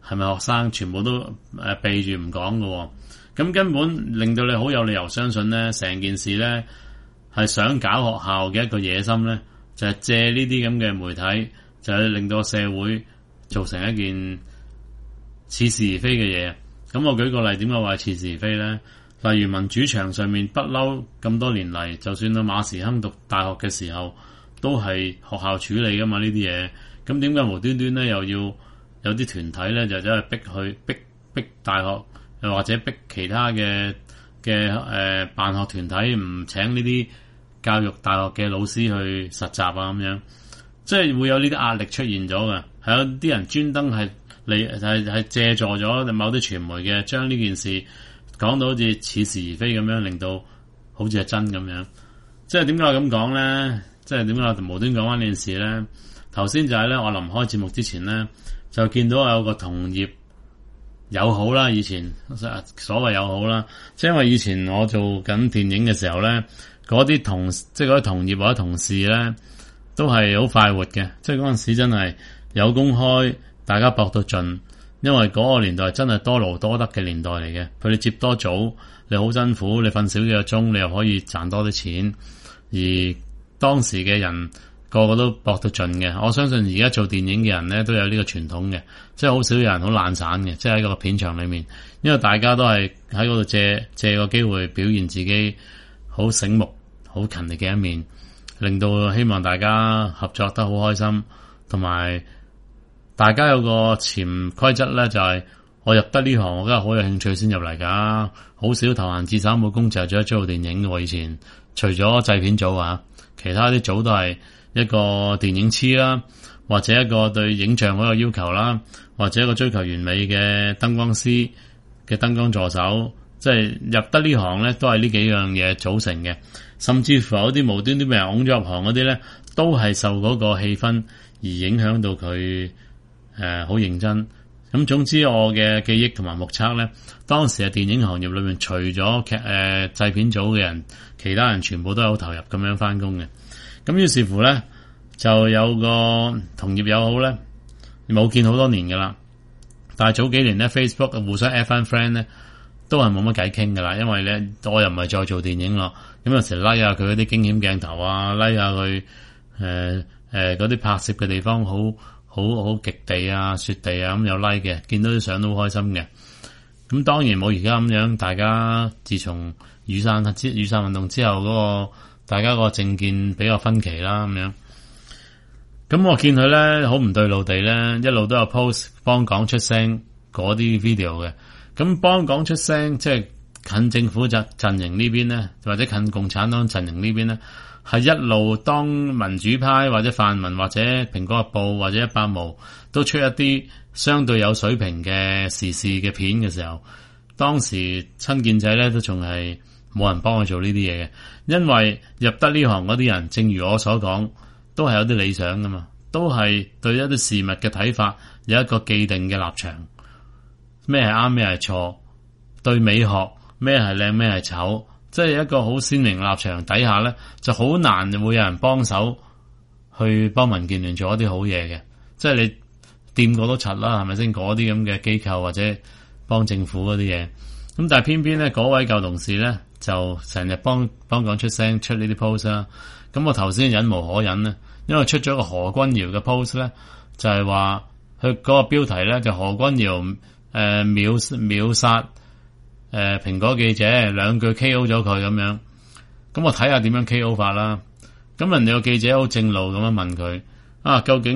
係咪學生，全部都避住唔講嘅。咁根本令到你好有理由相信咧，成件事咧係想搞學校嘅一個野心咧，就係借呢啲咁嘅媒體，就係令到社會造成一件似是而非嘅嘢。咁我舉個例，點解話似是而非咧？例如民主牆上面不嬲咁多年嚟，就算到馬時亨讀大學嘅時候，都係學校處理噶嘛呢啲嘢。咁點解無端端咧又要有啲團體咧就走去逼大學，又或者逼其他嘅辦學團體唔請呢啲教育大學嘅老師去實習啊咁樣，即係會有呢啲壓力出現咗嘅。係有啲人專登係借助咗某啲傳媒嘅，將呢件事講到好似似是而非咁樣，令到好似係真咁樣。即係點解我咁講咧？即係點解我無端講翻呢件事咧？頭先就係咧，我臨開節目之前咧，就見到有個同業友好啦，以前所謂友好啦，即係因為以前我做緊電影嘅時候咧，嗰啲同業或者同事咧，都係好快活嘅，即係嗰陣時真係有工開，大家搏到盡，因為嗰個年代真係多勞多得嘅年代嚟嘅，佢哋接多組，你好辛苦，你瞓少幾個鐘，你又可以賺多啲錢，而當時嘅人個個都搏到盡嘅。我相信而家做電影嘅人咧都有呢個傳統嘅，即係好少有人好懶散嘅，即係喺個片場裏面，因為大家都係喺嗰度借個機會表現自己好醒目、好勤力嘅一面，令到希望大家合作得好開心，同埋大家有個潛規則咧，就係我入得呢行，我梗係好有興趣先入嚟噶，好少投閒自守冇功就係做電影嘅。以前除咗製片組啊，其他啲組都係一個電影痴啦，或者一個對影像好有要求啦，或者一個追求完美嘅燈光師嘅燈光助手，即係入得呢行咧，都係呢幾樣嘢組成嘅。甚至乎有啲無端端俾人拱咗入行嗰啲咧，都係受嗰個氣氛而影響到佢好認真。咁總之我嘅記憶同埋目測咧，當時係電影行業裏面除咗製片組嘅人，其他人全部都係好投入咁樣翻工嘅。咁於是乎咧，就有個同業友好咧，冇見好多年噶啦，但係早幾年咧 Facebook 互相 add 翻 friend 咧，都係冇乜偈傾噶啦，因為咧我又唔係再做電影咯，咁有時拉下佢嗰啲驚險鏡頭啊，拉下佢嗰啲拍攝嘅地方好極地啊、雪地啊咁有 like 嘅，見到啲相都好開心嘅。咁當然冇而家咁樣，大家自從雨傘運動之後嗰個大家個政見比較分歧啦咁樣。咁我見佢咧好唔對路地咧，一路都有 post 幫港出聲嗰啲 video 嘅。咁幫港出聲即係近政府陣營呢邊咧，或者近共產黨陣營呢邊咧，係一路當民主派或者泛民或者蘋果日報或者100毛都出一啲相對有水平嘅時事嘅片嘅時候，當時親建制咧都仲係冇人幫佢做呢啲嘢嘅，因為入得呢行嗰啲人，正如我所講，都係有啲理想噶嘛，都係對一啲事物嘅睇法有一個既定嘅立場，咩係啱咩係錯，對美學咩係靚咩係醜，即係一個好鮮明立場底下咧，就好難會有人幫手去幫民建聯做一啲好嘢嘅，即係你掂過都柒啦，係咪先？嗰啲咁嘅機構或者幫政府嗰啲嘢，咁但係偏偏咧嗰位舊同事咧就成日幫港出聲出呢啲 post 啦。咁我頭先忍無可忍咧，因為出咗個何君堯嘅 post 咧，就係話佢嗰個標題咧就何君堯秒殺蘋果記者兩句 KO 咗佢咁樣。咁我睇下點樣 KO 法啦。咁人哋個記者好正路咁樣問佢究竟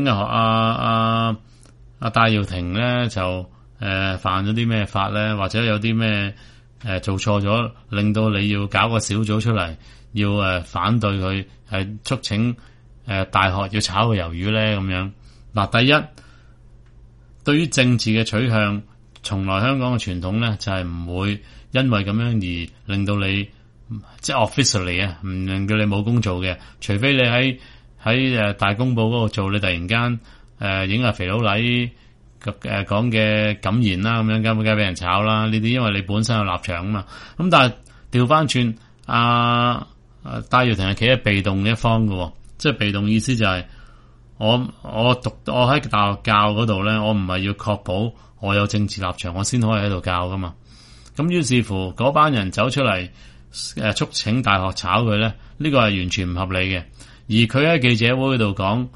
戴耀廷咧就犯咗啲咩法咧，或者有啲咩做錯咗，令到你要搞個小組出嚟，要反對佢，係促請大學要炒個魷魚咧咁樣。嗱，第一，對於政治嘅取向，從來香港嘅傳統咧就係唔會因為咁樣而令到你即係 officially 唔令到你冇工做嘅，除非你喺大公報嗰度做，你突然間影下肥佬黎講嘅感言啦，咁樣梗係俾人炒啦。呢啲因為你本身有立場啊嘛。咁但係調翻轉，戴耀廷係企喺被動嘅一方嘅，即係被動意思就係我喺大學教嗰度咧，我唔係要確保我有政治立場，我先可以喺度教噶嘛。咁於是乎嗰班人走出嚟促請大學炒佢咧，呢個係完全唔合理嘅。而佢喺記者會度講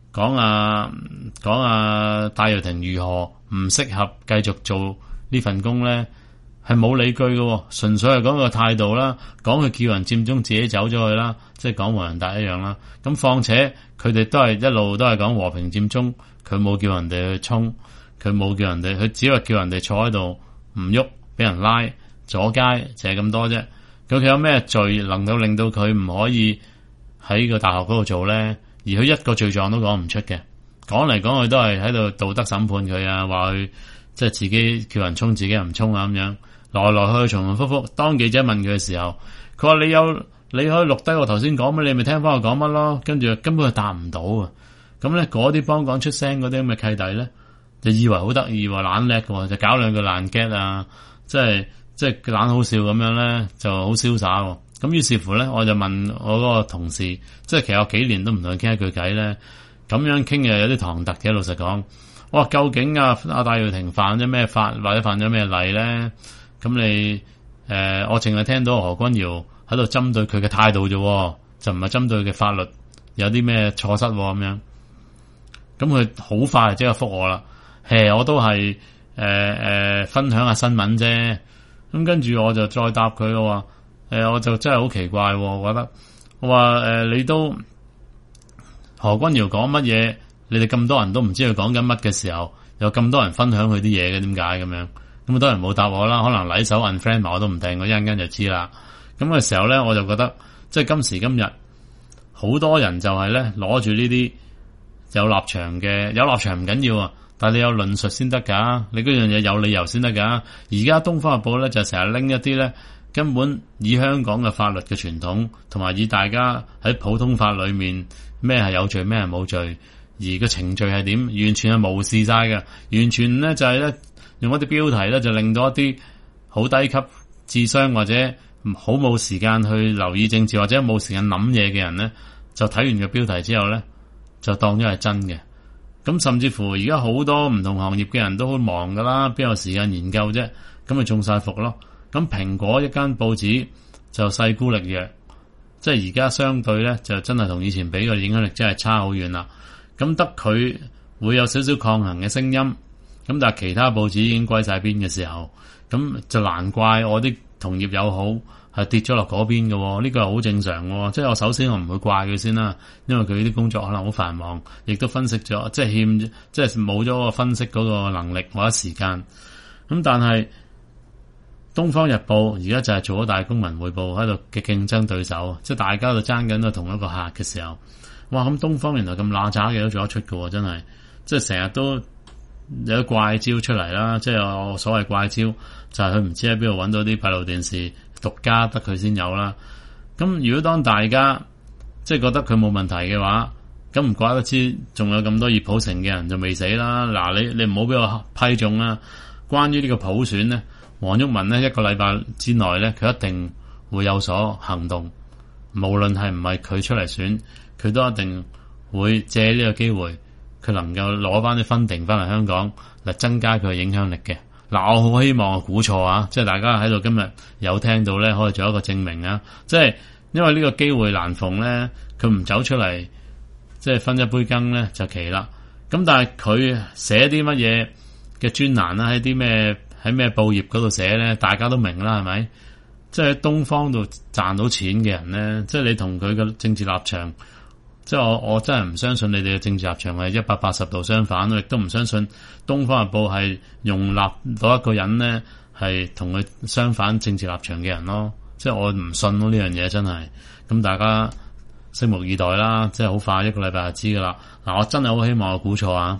戴耀廷如何唔適合繼續做呢份工咧，係冇理據嘅，純粹係講個態度啦，講佢叫人佔中自己走咗去啦，即係講黃仁達一樣啦。咁況且佢哋都係一路都係講和平佔中，佢冇叫人哋去衝，佢冇叫人哋，佢只係叫人哋坐喺度唔喐，俾人拉阻街，就係咁多啫。究竟有咩罪能夠令到佢唔可以喺個大學嗰度做咧？而佢一個罪狀都講唔出嘅，講嚟講去都係喺度道德審判佢啊，話佢即係自己叫人衝，自己又唔衝啊咁樣，來來去去重重複複。當記者問佢嘅時候，佢話你可以錄低我頭先講乜，你咪聽翻我講乜咯。跟住根本就答唔到啊。咁咧嗰啲幫講出聲嗰啲咁嘅契弟咧，就以為好得意，話懶叻嘅，就搞兩個爛 get 啊，即係懶好笑咁樣咧，就好瀟灑。咁於是乎咧，我就問我嗰個同事，即係其實我幾年都唔同佢傾一句偈咧，咁樣傾嘅有啲唐突嘅。老實講，我話究竟阿戴耀廷犯咗咩法，或者犯咗咩例咧？咁你我淨係聽到何君堯喺度針對佢嘅態度啫，就唔係針對佢嘅法律有啲咩錯失咁樣。咁佢好快即刻覆我啦，我都係分享下新聞啫。咁跟住我就再答佢，我話我就真係好奇怪，我覺得我話你都何君堯講乜嘢，你哋咁多人都唔知佢講緊乜嘅時候，有咁多人分享佢啲嘢嘅，點解咁樣？咁多人冇答我啦，可能禮手 unfriend 埋我都唔定，我一陣間就知啦。咁嘅時候咧，我就覺得即係今時今日好多人就係咧攞住呢啲有立場嘅，有立場唔緊要啊，但係你有論述先得噶，你嗰樣嘢有理由先得噶。而家東方日報咧就成日拎一啲咧根本以香港嘅法律嘅傳統，同埋以大家喺普通法裏面咩係有罪咩係冇罪，而個程序係點，完全係無視晒嘅，完全咧就係咧用一啲標題咧就令到一啲好低級智商或者好冇時間去留意政治或者冇時間諗嘢嘅人咧，就睇完個標題之後咧就當咗係真嘅。咁甚至乎而家好多唔同行業嘅人都好忙噶啦，邊有時間研究啫？咁咪中晒伏咯。咁蘋果一間報紙就勢孤力弱，即係而家相對咧就真係同以前比個影響力真係差好遠啦。咁得佢會有少少抗衡嘅聲音，咁但係其他報紙已經歸晒邊嘅時候，咁就難怪我啲同業友好係跌咗落嗰邊嘅，呢個係好正常嘅。即係我首先我唔會怪佢先啦，因為佢啲工作可能好繁忙，亦都分析咗，即係欠，即係冇咗個分析嗰個能力或者時間。咁但係東方日報而家就係做咗大公民匯報喺度嘅競爭對手，即係大家都爭緊個同一個客嘅時候，哇！咁東方原來咁乸渣嘅都做得出嘅，真係，即係成日都有啲怪招出嚟啦。即係我所謂怪招就係佢唔知喺邊度揾到啲閉路電視獨家得佢先有啦。咁如果當大家即係覺得佢冇問題嘅話，咁唔怪得知仲有咁多熱普城嘅人就未死啦。嗱，你唔好俾我批中啦。關於呢個普選咧，黃毓民咧一個禮拜之內咧，佢一定會有所行動。無論係唔係佢出嚟選，佢都一定會借呢個機會，佢能夠攞翻啲分定翻嚟香港嚟增加佢嘅影響力嘅。嗱，我好希望我估錯啊！即係大家喺度今日有聽到咧，可以做一個證明啊！即係因為呢個機會難逢咧，佢唔走出嚟，即係分一杯羹咧就奇啦。咁但係佢寫啲乜嘢嘅專欄啦，喺啲咩喺咩報業嗰度寫咧，大家都明啦，係咪？即係喺東方度賺到錢嘅人咧，即係你同佢嘅政治立場，即係我真係唔相信你哋嘅政治立場係180度相反，我亦都唔相信東方日報係容納到一個人咧係同佢相反政治立場嘅人咯。即係我唔信咯，呢樣嘢真係。咁大家拭目以待啦，即係好快一個禮拜就知噶啦。嗱，我真係好希望我估錯啊！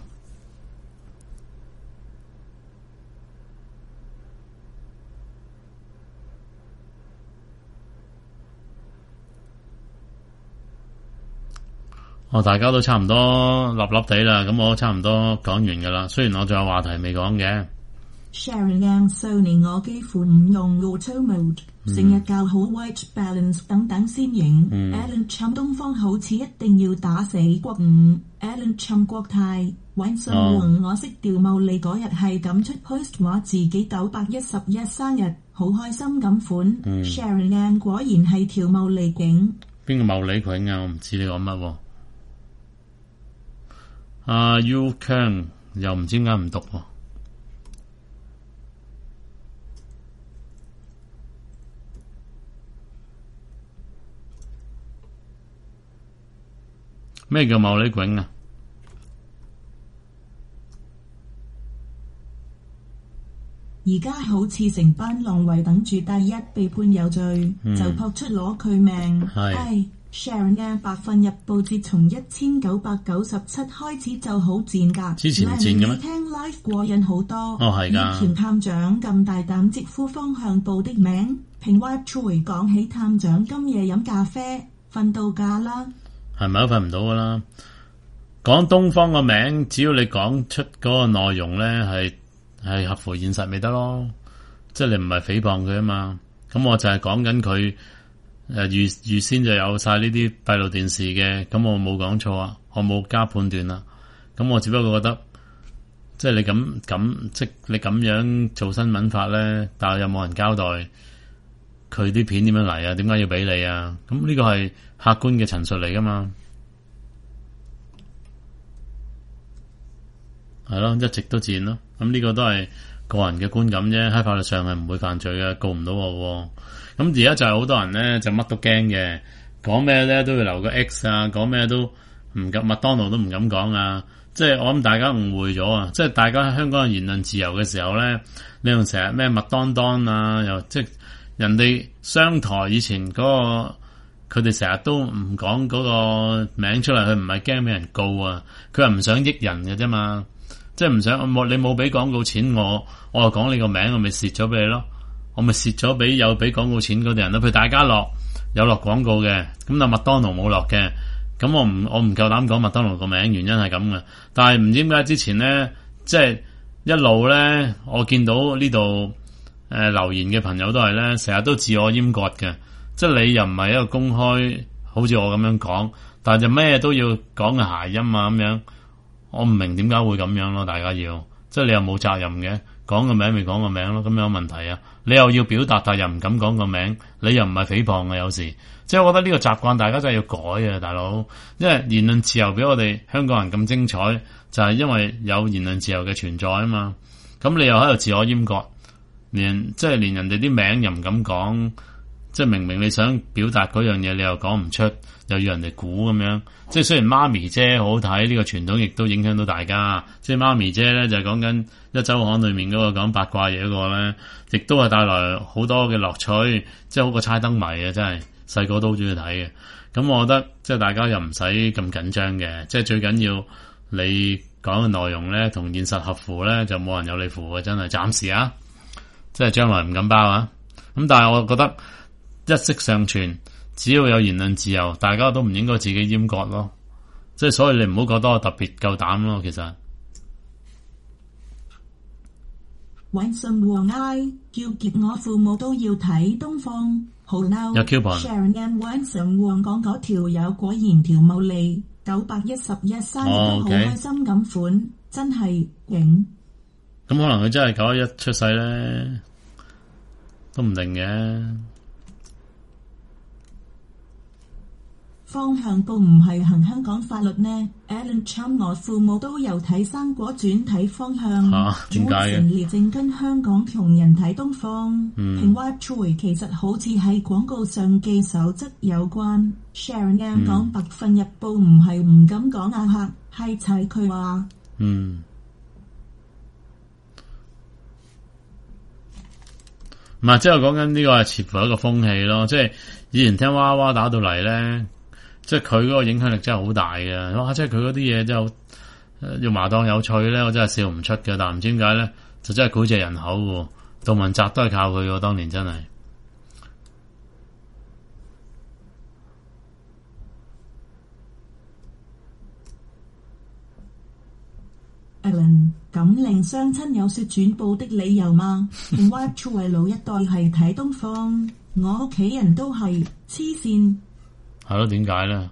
大家都差唔多立立地啦，咁我差唔多講完噶啦。雖然我仲有話題未講嘅。
Sharon Yang Sony 我幾乎唔用 Auto Mode，成日教好 White Balance 等等先型。Alan Chum 東方好似一定要打死國五。Alan Chum 國泰揾信王我識調茂利嗰日係咁出 post 話自己911生日，好開心咁款。Sharon Yang 果然係條茂利警。
邊個茂利佢啊？我唔知你講乜喎。You Can 又唔知點解唔讀喎。咩叫茂利囧啊？
而家好似成班狼圍等住第一被判有罪，就撲出攞佢命。唉 ，Sharon 嘅百分入報節從1997開始就好賤㗎。
之前賤嘅咩？
聽 live 過癮好多。
係㗎。
田探長咁大膽直呼方向報的名，平 Wipe Troy 講起探長今夜飲咖啡，瞓到覺啦。
係咪都瞓唔到㗎啦？講東方個名，只要你講出嗰個內容咧係合乎現實咪得咯？即係你唔係誹謗佢啊嘛？咁我就係講緊佢預先就有晒呢啲閉路電視嘅，咁我冇講錯啊，我冇加判斷啦。咁我只不過覺得，即係你咁即係你咁樣做新聞法咧，但係有冇人交代佢啲片點樣嚟啊？點解要俾你啊？咁呢個係客觀嘅陳述嚟噶嘛？係咯，一直都賤咯。咁呢個都係個人嘅觀感啫，喺法律上係唔會犯罪嘅，告唔到我。咁而家就係好多人咧，就乜都驚嘅，講咩咧都要留個 X 啊，講咩都唔敢，麥當勞都唔敢講啊。即係我諗大家誤會咗啊！即係大家喺香港嘅言論自由嘅時候咧，你用成日咩麥當當啊，又即係人哋商台以前嗰個，佢哋成日都唔講嗰個名出嚟，佢唔係驚俾人告啊，佢係唔想益人嘅啫嘛。即係唔想你冇俾廣告錢我就講你個名，我咪蝕咗俾你咯，我咪蝕咗俾有俾廣告錢嗰啲人咯。譬如大家樂有落廣告嘅，咁但麥當勞冇落嘅，咁我唔夠膽講麥當勞個名，原因係咁嘅。但係唔知點解之前咧，即係一路咧，我見到呢度留言嘅朋友都係咧，成日都自我閹割嘅，即係你又唔係一個公開，好似我咁樣講，但係就咩都要講個諧音啊咁樣。我唔明點解會咁樣咯，大家要即係你又冇責任嘅，講個名咪講個名咯，咁有問題啊？你又要表達，但又唔敢講個名，你又唔係誹謗啊？有時即係我覺得呢個習慣大家真係要改啊，大佬！因為言論自由俾我哋香港人咁精彩，就係因為有言論自由嘅存在啊嘛。咁你又喺度自我閹割，連人哋啲名又唔敢講，即係明明你想表達嗰樣嘢，你又講唔出，又要人哋估咁樣。即係雖然媽咪姐好好睇，呢個傳統亦都影響到大家。即係媽咪姐咧就係講緊一週刊裏面嗰個講八卦嘢嗰個咧，亦都係帶來好多嘅樂趣，即係好過猜燈謎啊！真係細個都好中意睇嘅。咁我覺得即係大家又唔使咁緊張嘅，即係最緊要你講嘅內容咧同現實合符咧，就冇人有你符嘅，真係暫時啊！即係將來唔敢包啊！咁但係我覺得一息尚存。只要有言論自由，大家都唔應該自己閹割咯。即係所以你唔好覺得我特別夠膽咯。其實
揾信和 I 叫結我父母都要睇東方，好嬲。
有 coupon。
Sharon and 揾信和講嗰條友果然條茂利911生日都好開心咁款，真係勁。
咁可能佢真係911出世咧，都唔定嘅。
方向報唔係行香港法律呢 ？Alan Chum 我父母都有睇生果轉睇方向，
點解嘅？
成列正跟香港窮人睇東方。平 Wipe Troy 其實好似喺廣告上記守則有關。Sharon 講百分日報唔係唔敢講客，係齊佢話。
唔係，即係講緊呢個係似乎一個風氣咯。即係以前聽娃娃打到嚟咧。即係佢嗰個影響力真係好大嘅，哇！即係佢嗰啲嘢真係用麻當有趣咧，我真係笑唔出嘅。但唔知點解咧，就真係膾炙人口嘅。杜汶澤都係靠佢嘅，當年真係。
Alan 咁令雙親有說轉報的理由嗎？定 wipe 出為老一代係睇東方，我屋企人都係黐線。
係咯，點解咧？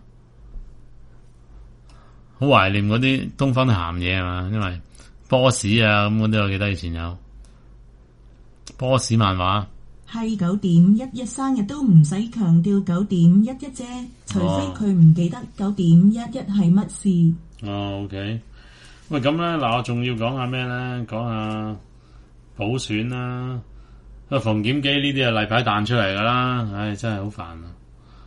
好懷念嗰啲東方啲鹹嘢啊嘛，因為波士啊咁嗰啲，我記得以前有波士漫畫。
係9.11生日都唔使強調9.11啫，除非佢唔記得9.11係乜事。
哦，OK。喂，咁咧嗱，我仲要講下咩咧？講下補選啦。個馮檢基呢啲係例牌彈出嚟噶啦，唉，真係好煩啊！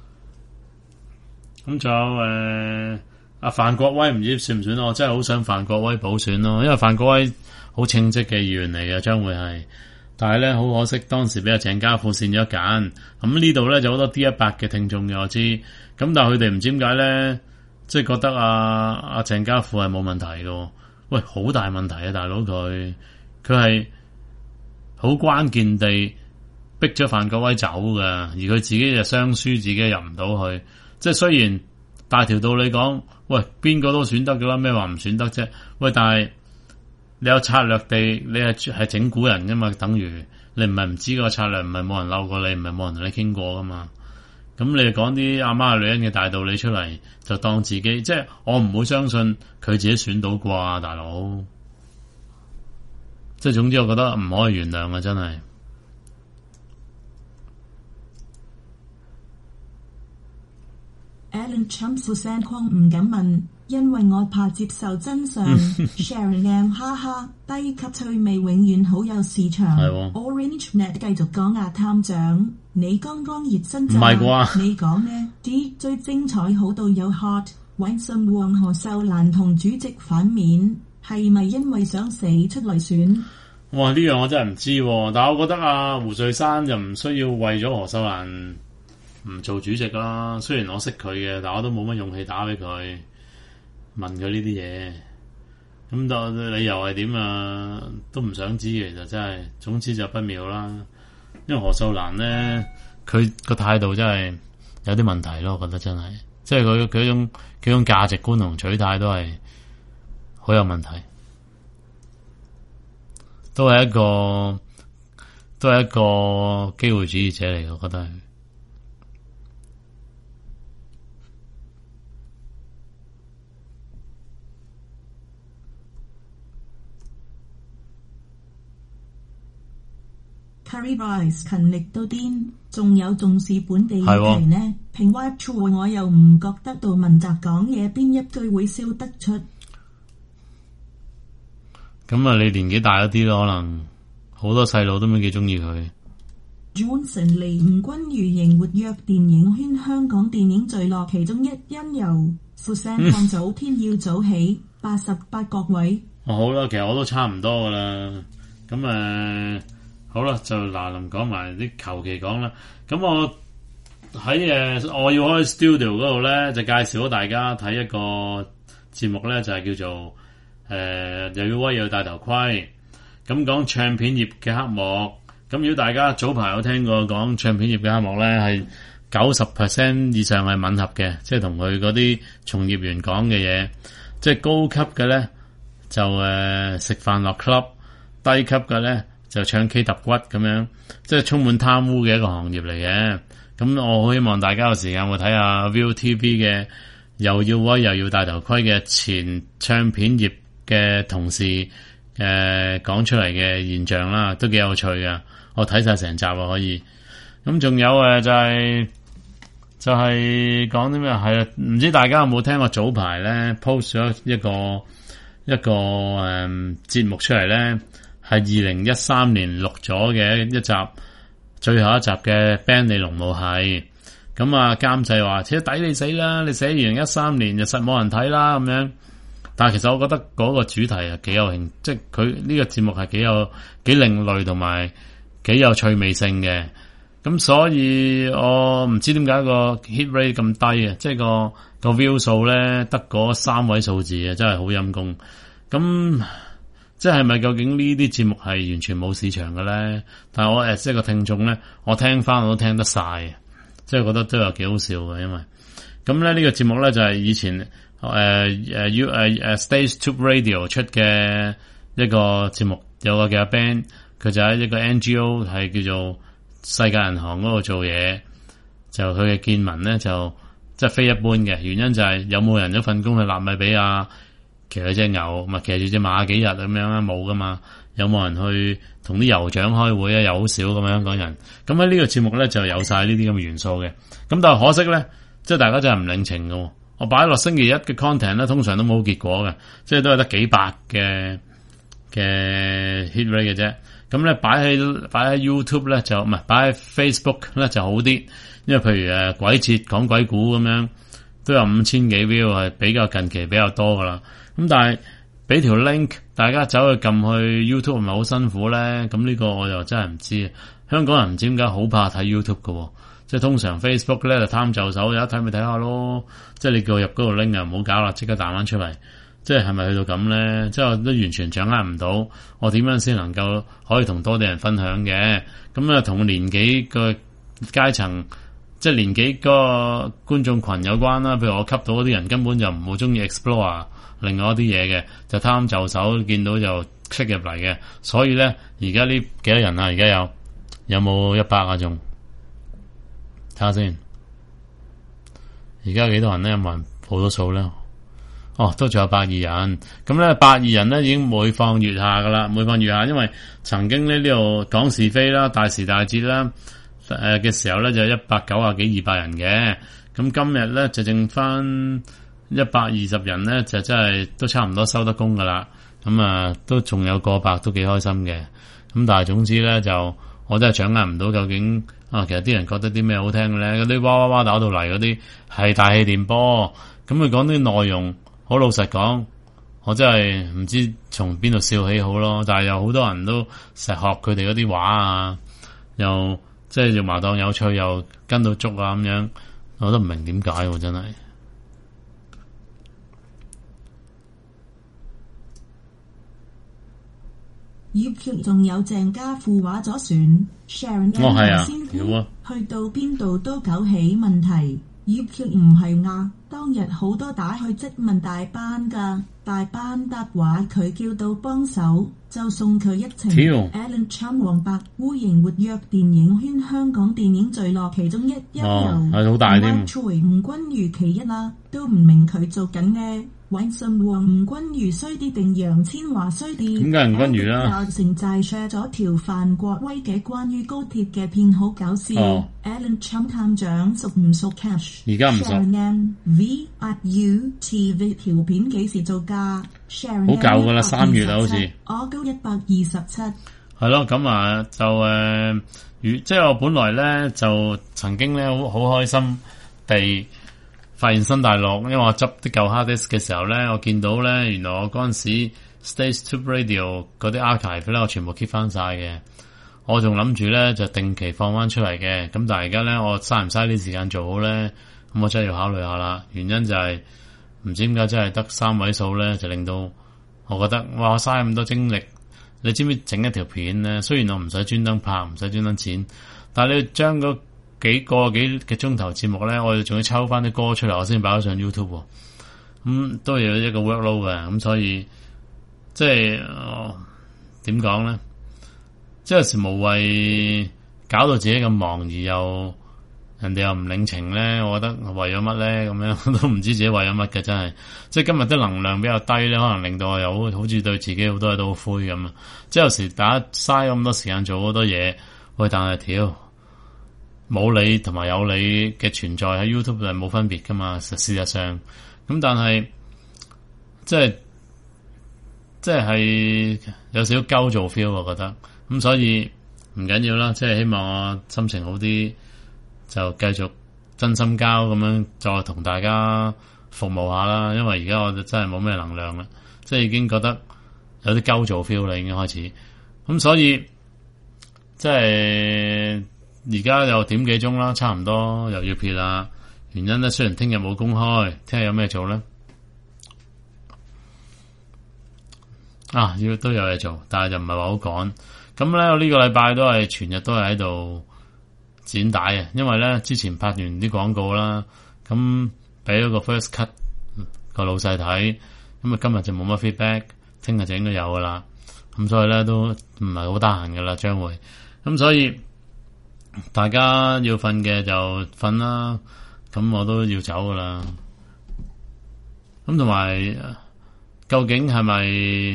咁仲有阿范國威唔知算唔算咯？我真係好想范國威補選咯，因為范國威好稱職嘅議員嚟嘅，將會係。但係咧，好可惜，當時俾阿鄭家富跣咗一揀。咁呢度咧就好多 D100 嘅聽眾嘅，我知。咁但係佢哋唔知點解咧，即係覺得阿鄭家富係冇問題嘅。喂，好大問題啊，大佬佢係好關鍵地逼咗范國威走嘅，而佢自己就雙輸，自己入唔到去。即係雖然大條道理講，喂，邊個都選得嘅啦，咩話唔選得啫？喂，但係你有策略地，你係整蠱人噶嘛？等於你唔係唔知個策略，唔係冇人嬲過你，唔係冇人同你傾過噶嘛？咁你講啲阿媽女人嘅大道理出嚟，就當自己，即係我唔會相信佢自己選到啩，大佬。即係總之，我覺得唔可以原諒啊！真係。
Alan Trump 副聲框唔敢問。因為我怕接受真相，Sharon M 哈哈，低級趣味永遠好有市場。OrangeNet 繼續講啊，探長，你剛剛熱身咋？
唔係啩？
你講呢啲最精彩好到有 hot， 揾信黃何秀蘭同主席反面，係咪因為想死出嚟選？
哇！呢樣我真係唔知，但係我覺得胡瑞山就唔需要為咗何秀蘭唔做主席啦。雖然我識佢嘅，但我都冇乜勇氣打俾佢。問佢呢啲嘢，咁但理由係點啊？都唔想知嘅，其實真係，總之就不妙啦。因為何秀蘭咧，佢個態度真係有啲問題咯，我覺得真係，即係佢種價值觀同取態都係好有問題，都係一個機會主義者嚟，我覺得係。
Curry Rice 勤力到癲，仲有重視本地議題呢？評 Wipe True 我又唔覺得杜汶澤講嘢邊一句會笑得出。
咁啊，你年紀大咗啲咯，可能好多細路都未幾中意佢。
Johnson 離吳君如仍活躍電影圈，香港電影墜落其中一因由。副聲放早天要早起，88各位。
好啦，其實我都差唔多噶啦，咁好啦，就嗱臨講埋啲求其講啦。咁我喺我要開 studio 嗰度咧，就介紹咗大家睇一個節目咧，就係叫做又要威又要戴頭盔。咁講唱片業嘅黑幕。咁如果大家早排有聽過講唱片業嘅黑幕咧，係90% 以上係吻合嘅，即係同佢嗰啲從業員講嘅嘢。即係高級嘅咧就食飯落 club， 低級嘅咧就唱 K 揼骨咁樣，即係充滿貪污嘅一個行業嚟嘅。咁我好希望大家有時間會睇下 ViuTV 嘅又要威又要戴頭盔嘅前唱片業嘅同事講出嚟嘅現象啦，都幾有趣噶。我睇晒成集啊，可以。咁仲有就係講啲咩？係啊，唔知大家有冇聽過早排咧 post 咗一個節目出嚟咧？係2013年錄咗嘅一集，最後一集嘅 Band 你龍母係咁啊！監製話：且抵你死啦！你寫2013年就實冇人睇啦咁樣。但係其實我覺得嗰個主題係幾有興，即係佢呢個節目係幾另類同埋幾有趣味性嘅。咁所以我唔知點解個 hit rate 咁低啊！即係個 view 數咧得嗰3位數字啊，真係好陰功。咁即係咪究竟呢啲節目係完全冇市場嘅咧？但係我即係個聽眾咧，我聽翻我都聽得晒，即係覺得都有幾好笑嘅。因為咁咧呢個節目咧就係以前Stage Tube Radio 出嘅一個節目，有個叫阿 Ben， 佢就喺一個 NGO 係叫做世界銀行嗰度做嘢，就佢嘅見聞咧就即係非一般嘅，原因就係有冇人一份工去納米比亞騎住隻牛，咪騎住隻馬幾日咁樣啊？冇噶嘛。有冇人去同啲酋長開會啊？又好少咁樣講人。咁喺呢個節目咧就有晒呢啲咁嘅元素嘅。咁但係可惜咧，即係大家真係唔領情嘅。我擺落星期一嘅 content 咧，通常都冇結果嘅，即係都係得幾百嘅 hit rate 嘅啫。咁咧擺喺 YouTube 咧就唔係擺喺 Facebook 咧就好啲，因為譬如鬼節講鬼故咁樣都有5000幾 view， 係比較近期比較多噶啦。咁但係俾條 link 大家走去撳去 YouTube 係咪好辛苦咧？咁呢個我又真係唔知。香港人唔知點解好怕睇 YouTube 嘅，即係通常 Facebook 咧就貪就手，有一睇咪睇下咯。即係你叫我入嗰度 link 啊，唔好搞啦，即刻彈翻出嚟。即係咪去到咁咧？即係我都完全掌握唔到，我點樣先能夠可以同多啲人分享嘅？咁啊，同年紀個階層，即係年紀個觀眾群有關啦。譬如我吸到嗰啲人根本就唔好中意 explore 另外一啲嘢嘅，就貪就手，見到就 click 入嚟嘅。所以咧，而家呢幾多人啊？而家有冇100啊？仲睇下先。而家幾多人咧？有冇人報到數咧？哦，都仲有120人。咁咧120人咧已經每況愈下噶啦，每況愈下。因為曾經呢度講是非啦、大時大節啦嘅時候咧就190幾200人嘅。咁今日咧就剩翻120人咧，就真係都差唔多收得工噶啦。咁啊都仲有過百，都幾開心嘅。咁但係總之咧就我真係掌握唔到究竟其實啲人覺得啲咩好聽嘅咧？嗰啲哇哇哇打到嚟嗰啲係大氣電波。咁佢講啲內容，好老實講，我真係唔知從邊度笑起好咯。但係有好多人都成日學佢哋嗰啲話啊，又即係用麻當有趣，又跟到足啊咁樣，我都唔明點解真係。
YouTube 仲有鄭家富話咗選 Sharon 嘅先去到邊度都搞起問題。YouTube 唔係㗎，當日好多打去質問大班㗎，大班答話佢叫到幫手就送佢一程。Alan Chan 黃白烏蠅活躍電影圈香港電影墜落其中一優柔，
係好大添。
吳君如其一啦，都唔明佢做緊嘅。韋信和吳君如衰啲定楊千嬅衰啲？
點解吳君如啦？
城寨 share 咗條范國威嘅關於高鐵嘅片，好搞笑。Alan Chan 探長熟唔熟 Cash？
而家唔熟。
VRU TV 條片幾時做㗎？
好舊㗎啦，3月啦好似。
我高127。
係咯，咁啊就即係我本來咧就曾經咧好開心地發現新大陸，因為我執啲舊 hard disk 嘅時候咧，我見到咧原來我嗰陣時 Stage Two Radio 嗰啲 archive 咧，我全部 keep 翻晒嘅。我仲諗住咧就定期放翻出嚟嘅，咁但係而家咧我嘥唔嘥啲時間做好咧，咁我真係要考慮下啦。原因就係唔知點解真係得3位數咧，就令到我覺得哇嘥咁多精力。你知唔知整一條片咧？雖然我唔使專登拍，唔使專登剪，但係你將嗰幾個鐘頭節目咧，我哋仲要抽翻啲歌出嚟，我先擺咗上 YouTube。咁都有一個 workload 嘅，咁所以即係點講咧？即係有時無謂搞到自己咁忙，而又人哋又唔領情咧，我覺得為咗乜咧？咁樣都唔知自己為咗乜嘅，真係。即係今日啲能量比較低咧，可能令到我又好似對自己好多嘢都好灰咁啊！即係有時大家嘥咁多時間做好多嘢，喂，但係屌冇你同埋有你嘅存在喺 YouTube 係冇分別噶嘛？事實上，咁但係即係有少少鳩做 feel， 我覺得咁，所以唔緊要啦。即係希望我心情好啲，就繼續真心交咁樣再同大家服務下啦。因為而家我就真係冇咩能量啦，即係已經覺得有啲鳩做 feel 啦，已經開始。咁所以即係而家又點幾鐘啦，差唔多又要撇啦。原因咧，雖然聽日冇公開，聽日有咩做咧？都有嘢做，但係就唔係話好趕。咁咧，我呢個禮拜都係全日都係喺度剪帶嘅，因為咧之前拍完啲廣告啦，咁俾咗個 first cut 個老細睇，咁啊今日就冇乜 feedback，聽日就應該有噶啦。 咁所以咧都唔係好得閒噶啦，將會咁所以大家要瞓嘅就瞓啦，咁我都要走噶啦。咁同埋究竟係咪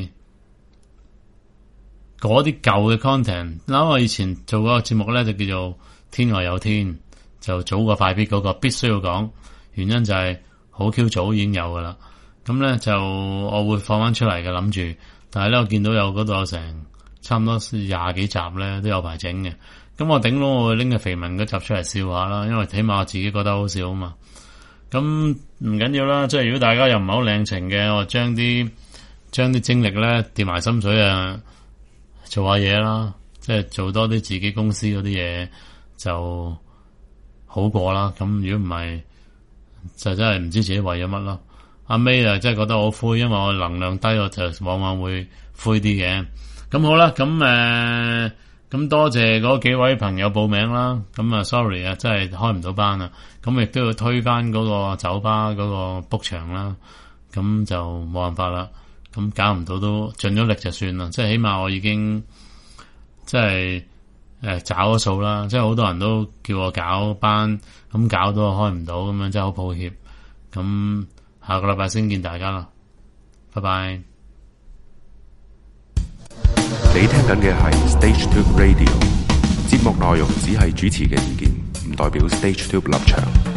嗰啲舊嘅 content？嗱，我以前做嗰個節目咧就叫做天外有天，就早過快必嗰個必須要講，原因就係好 Q 早已經有噶啦。咁咧就我會放翻出嚟嘅，諗住，但係咧我見到有嗰度有成差唔多20幾集咧都有排整嘅。咁我頂到我會拎個肥文嗰集出嚟笑下啦，因為起碼我自己覺得好笑啊嘛。咁唔緊要啦，即係如果大家又唔係好領情嘅，我將啲精力咧跌埋心水啊，做下嘢啦，即係做多啲自己公司嗰啲嘢就好過啦。咁如果唔係，就真係唔知自己為咗乜咯。阿 May 啊，真係覺得好灰，因為我能量低，我就往往會灰啲嘅。咁好啦，咁多謝嗰幾位朋友報名啦。咁啊 sorry 啊，真係開唔到班啊。咁亦都要推翻嗰個酒吧嗰個 book 場啦。咁就冇辦法啦。咁搞唔到都盡咗力就算啦。即係起碼我已經即係找咗數啦。即係好多人都叫我搞班，咁搞到我開唔到，咁樣真係好抱歉。咁下個禮拜先見大家啦，拜拜。
你聽緊嘅係 Stage Tube Radio， 節目內容只係主持嘅意見，唔代表 Stage Tube 立場。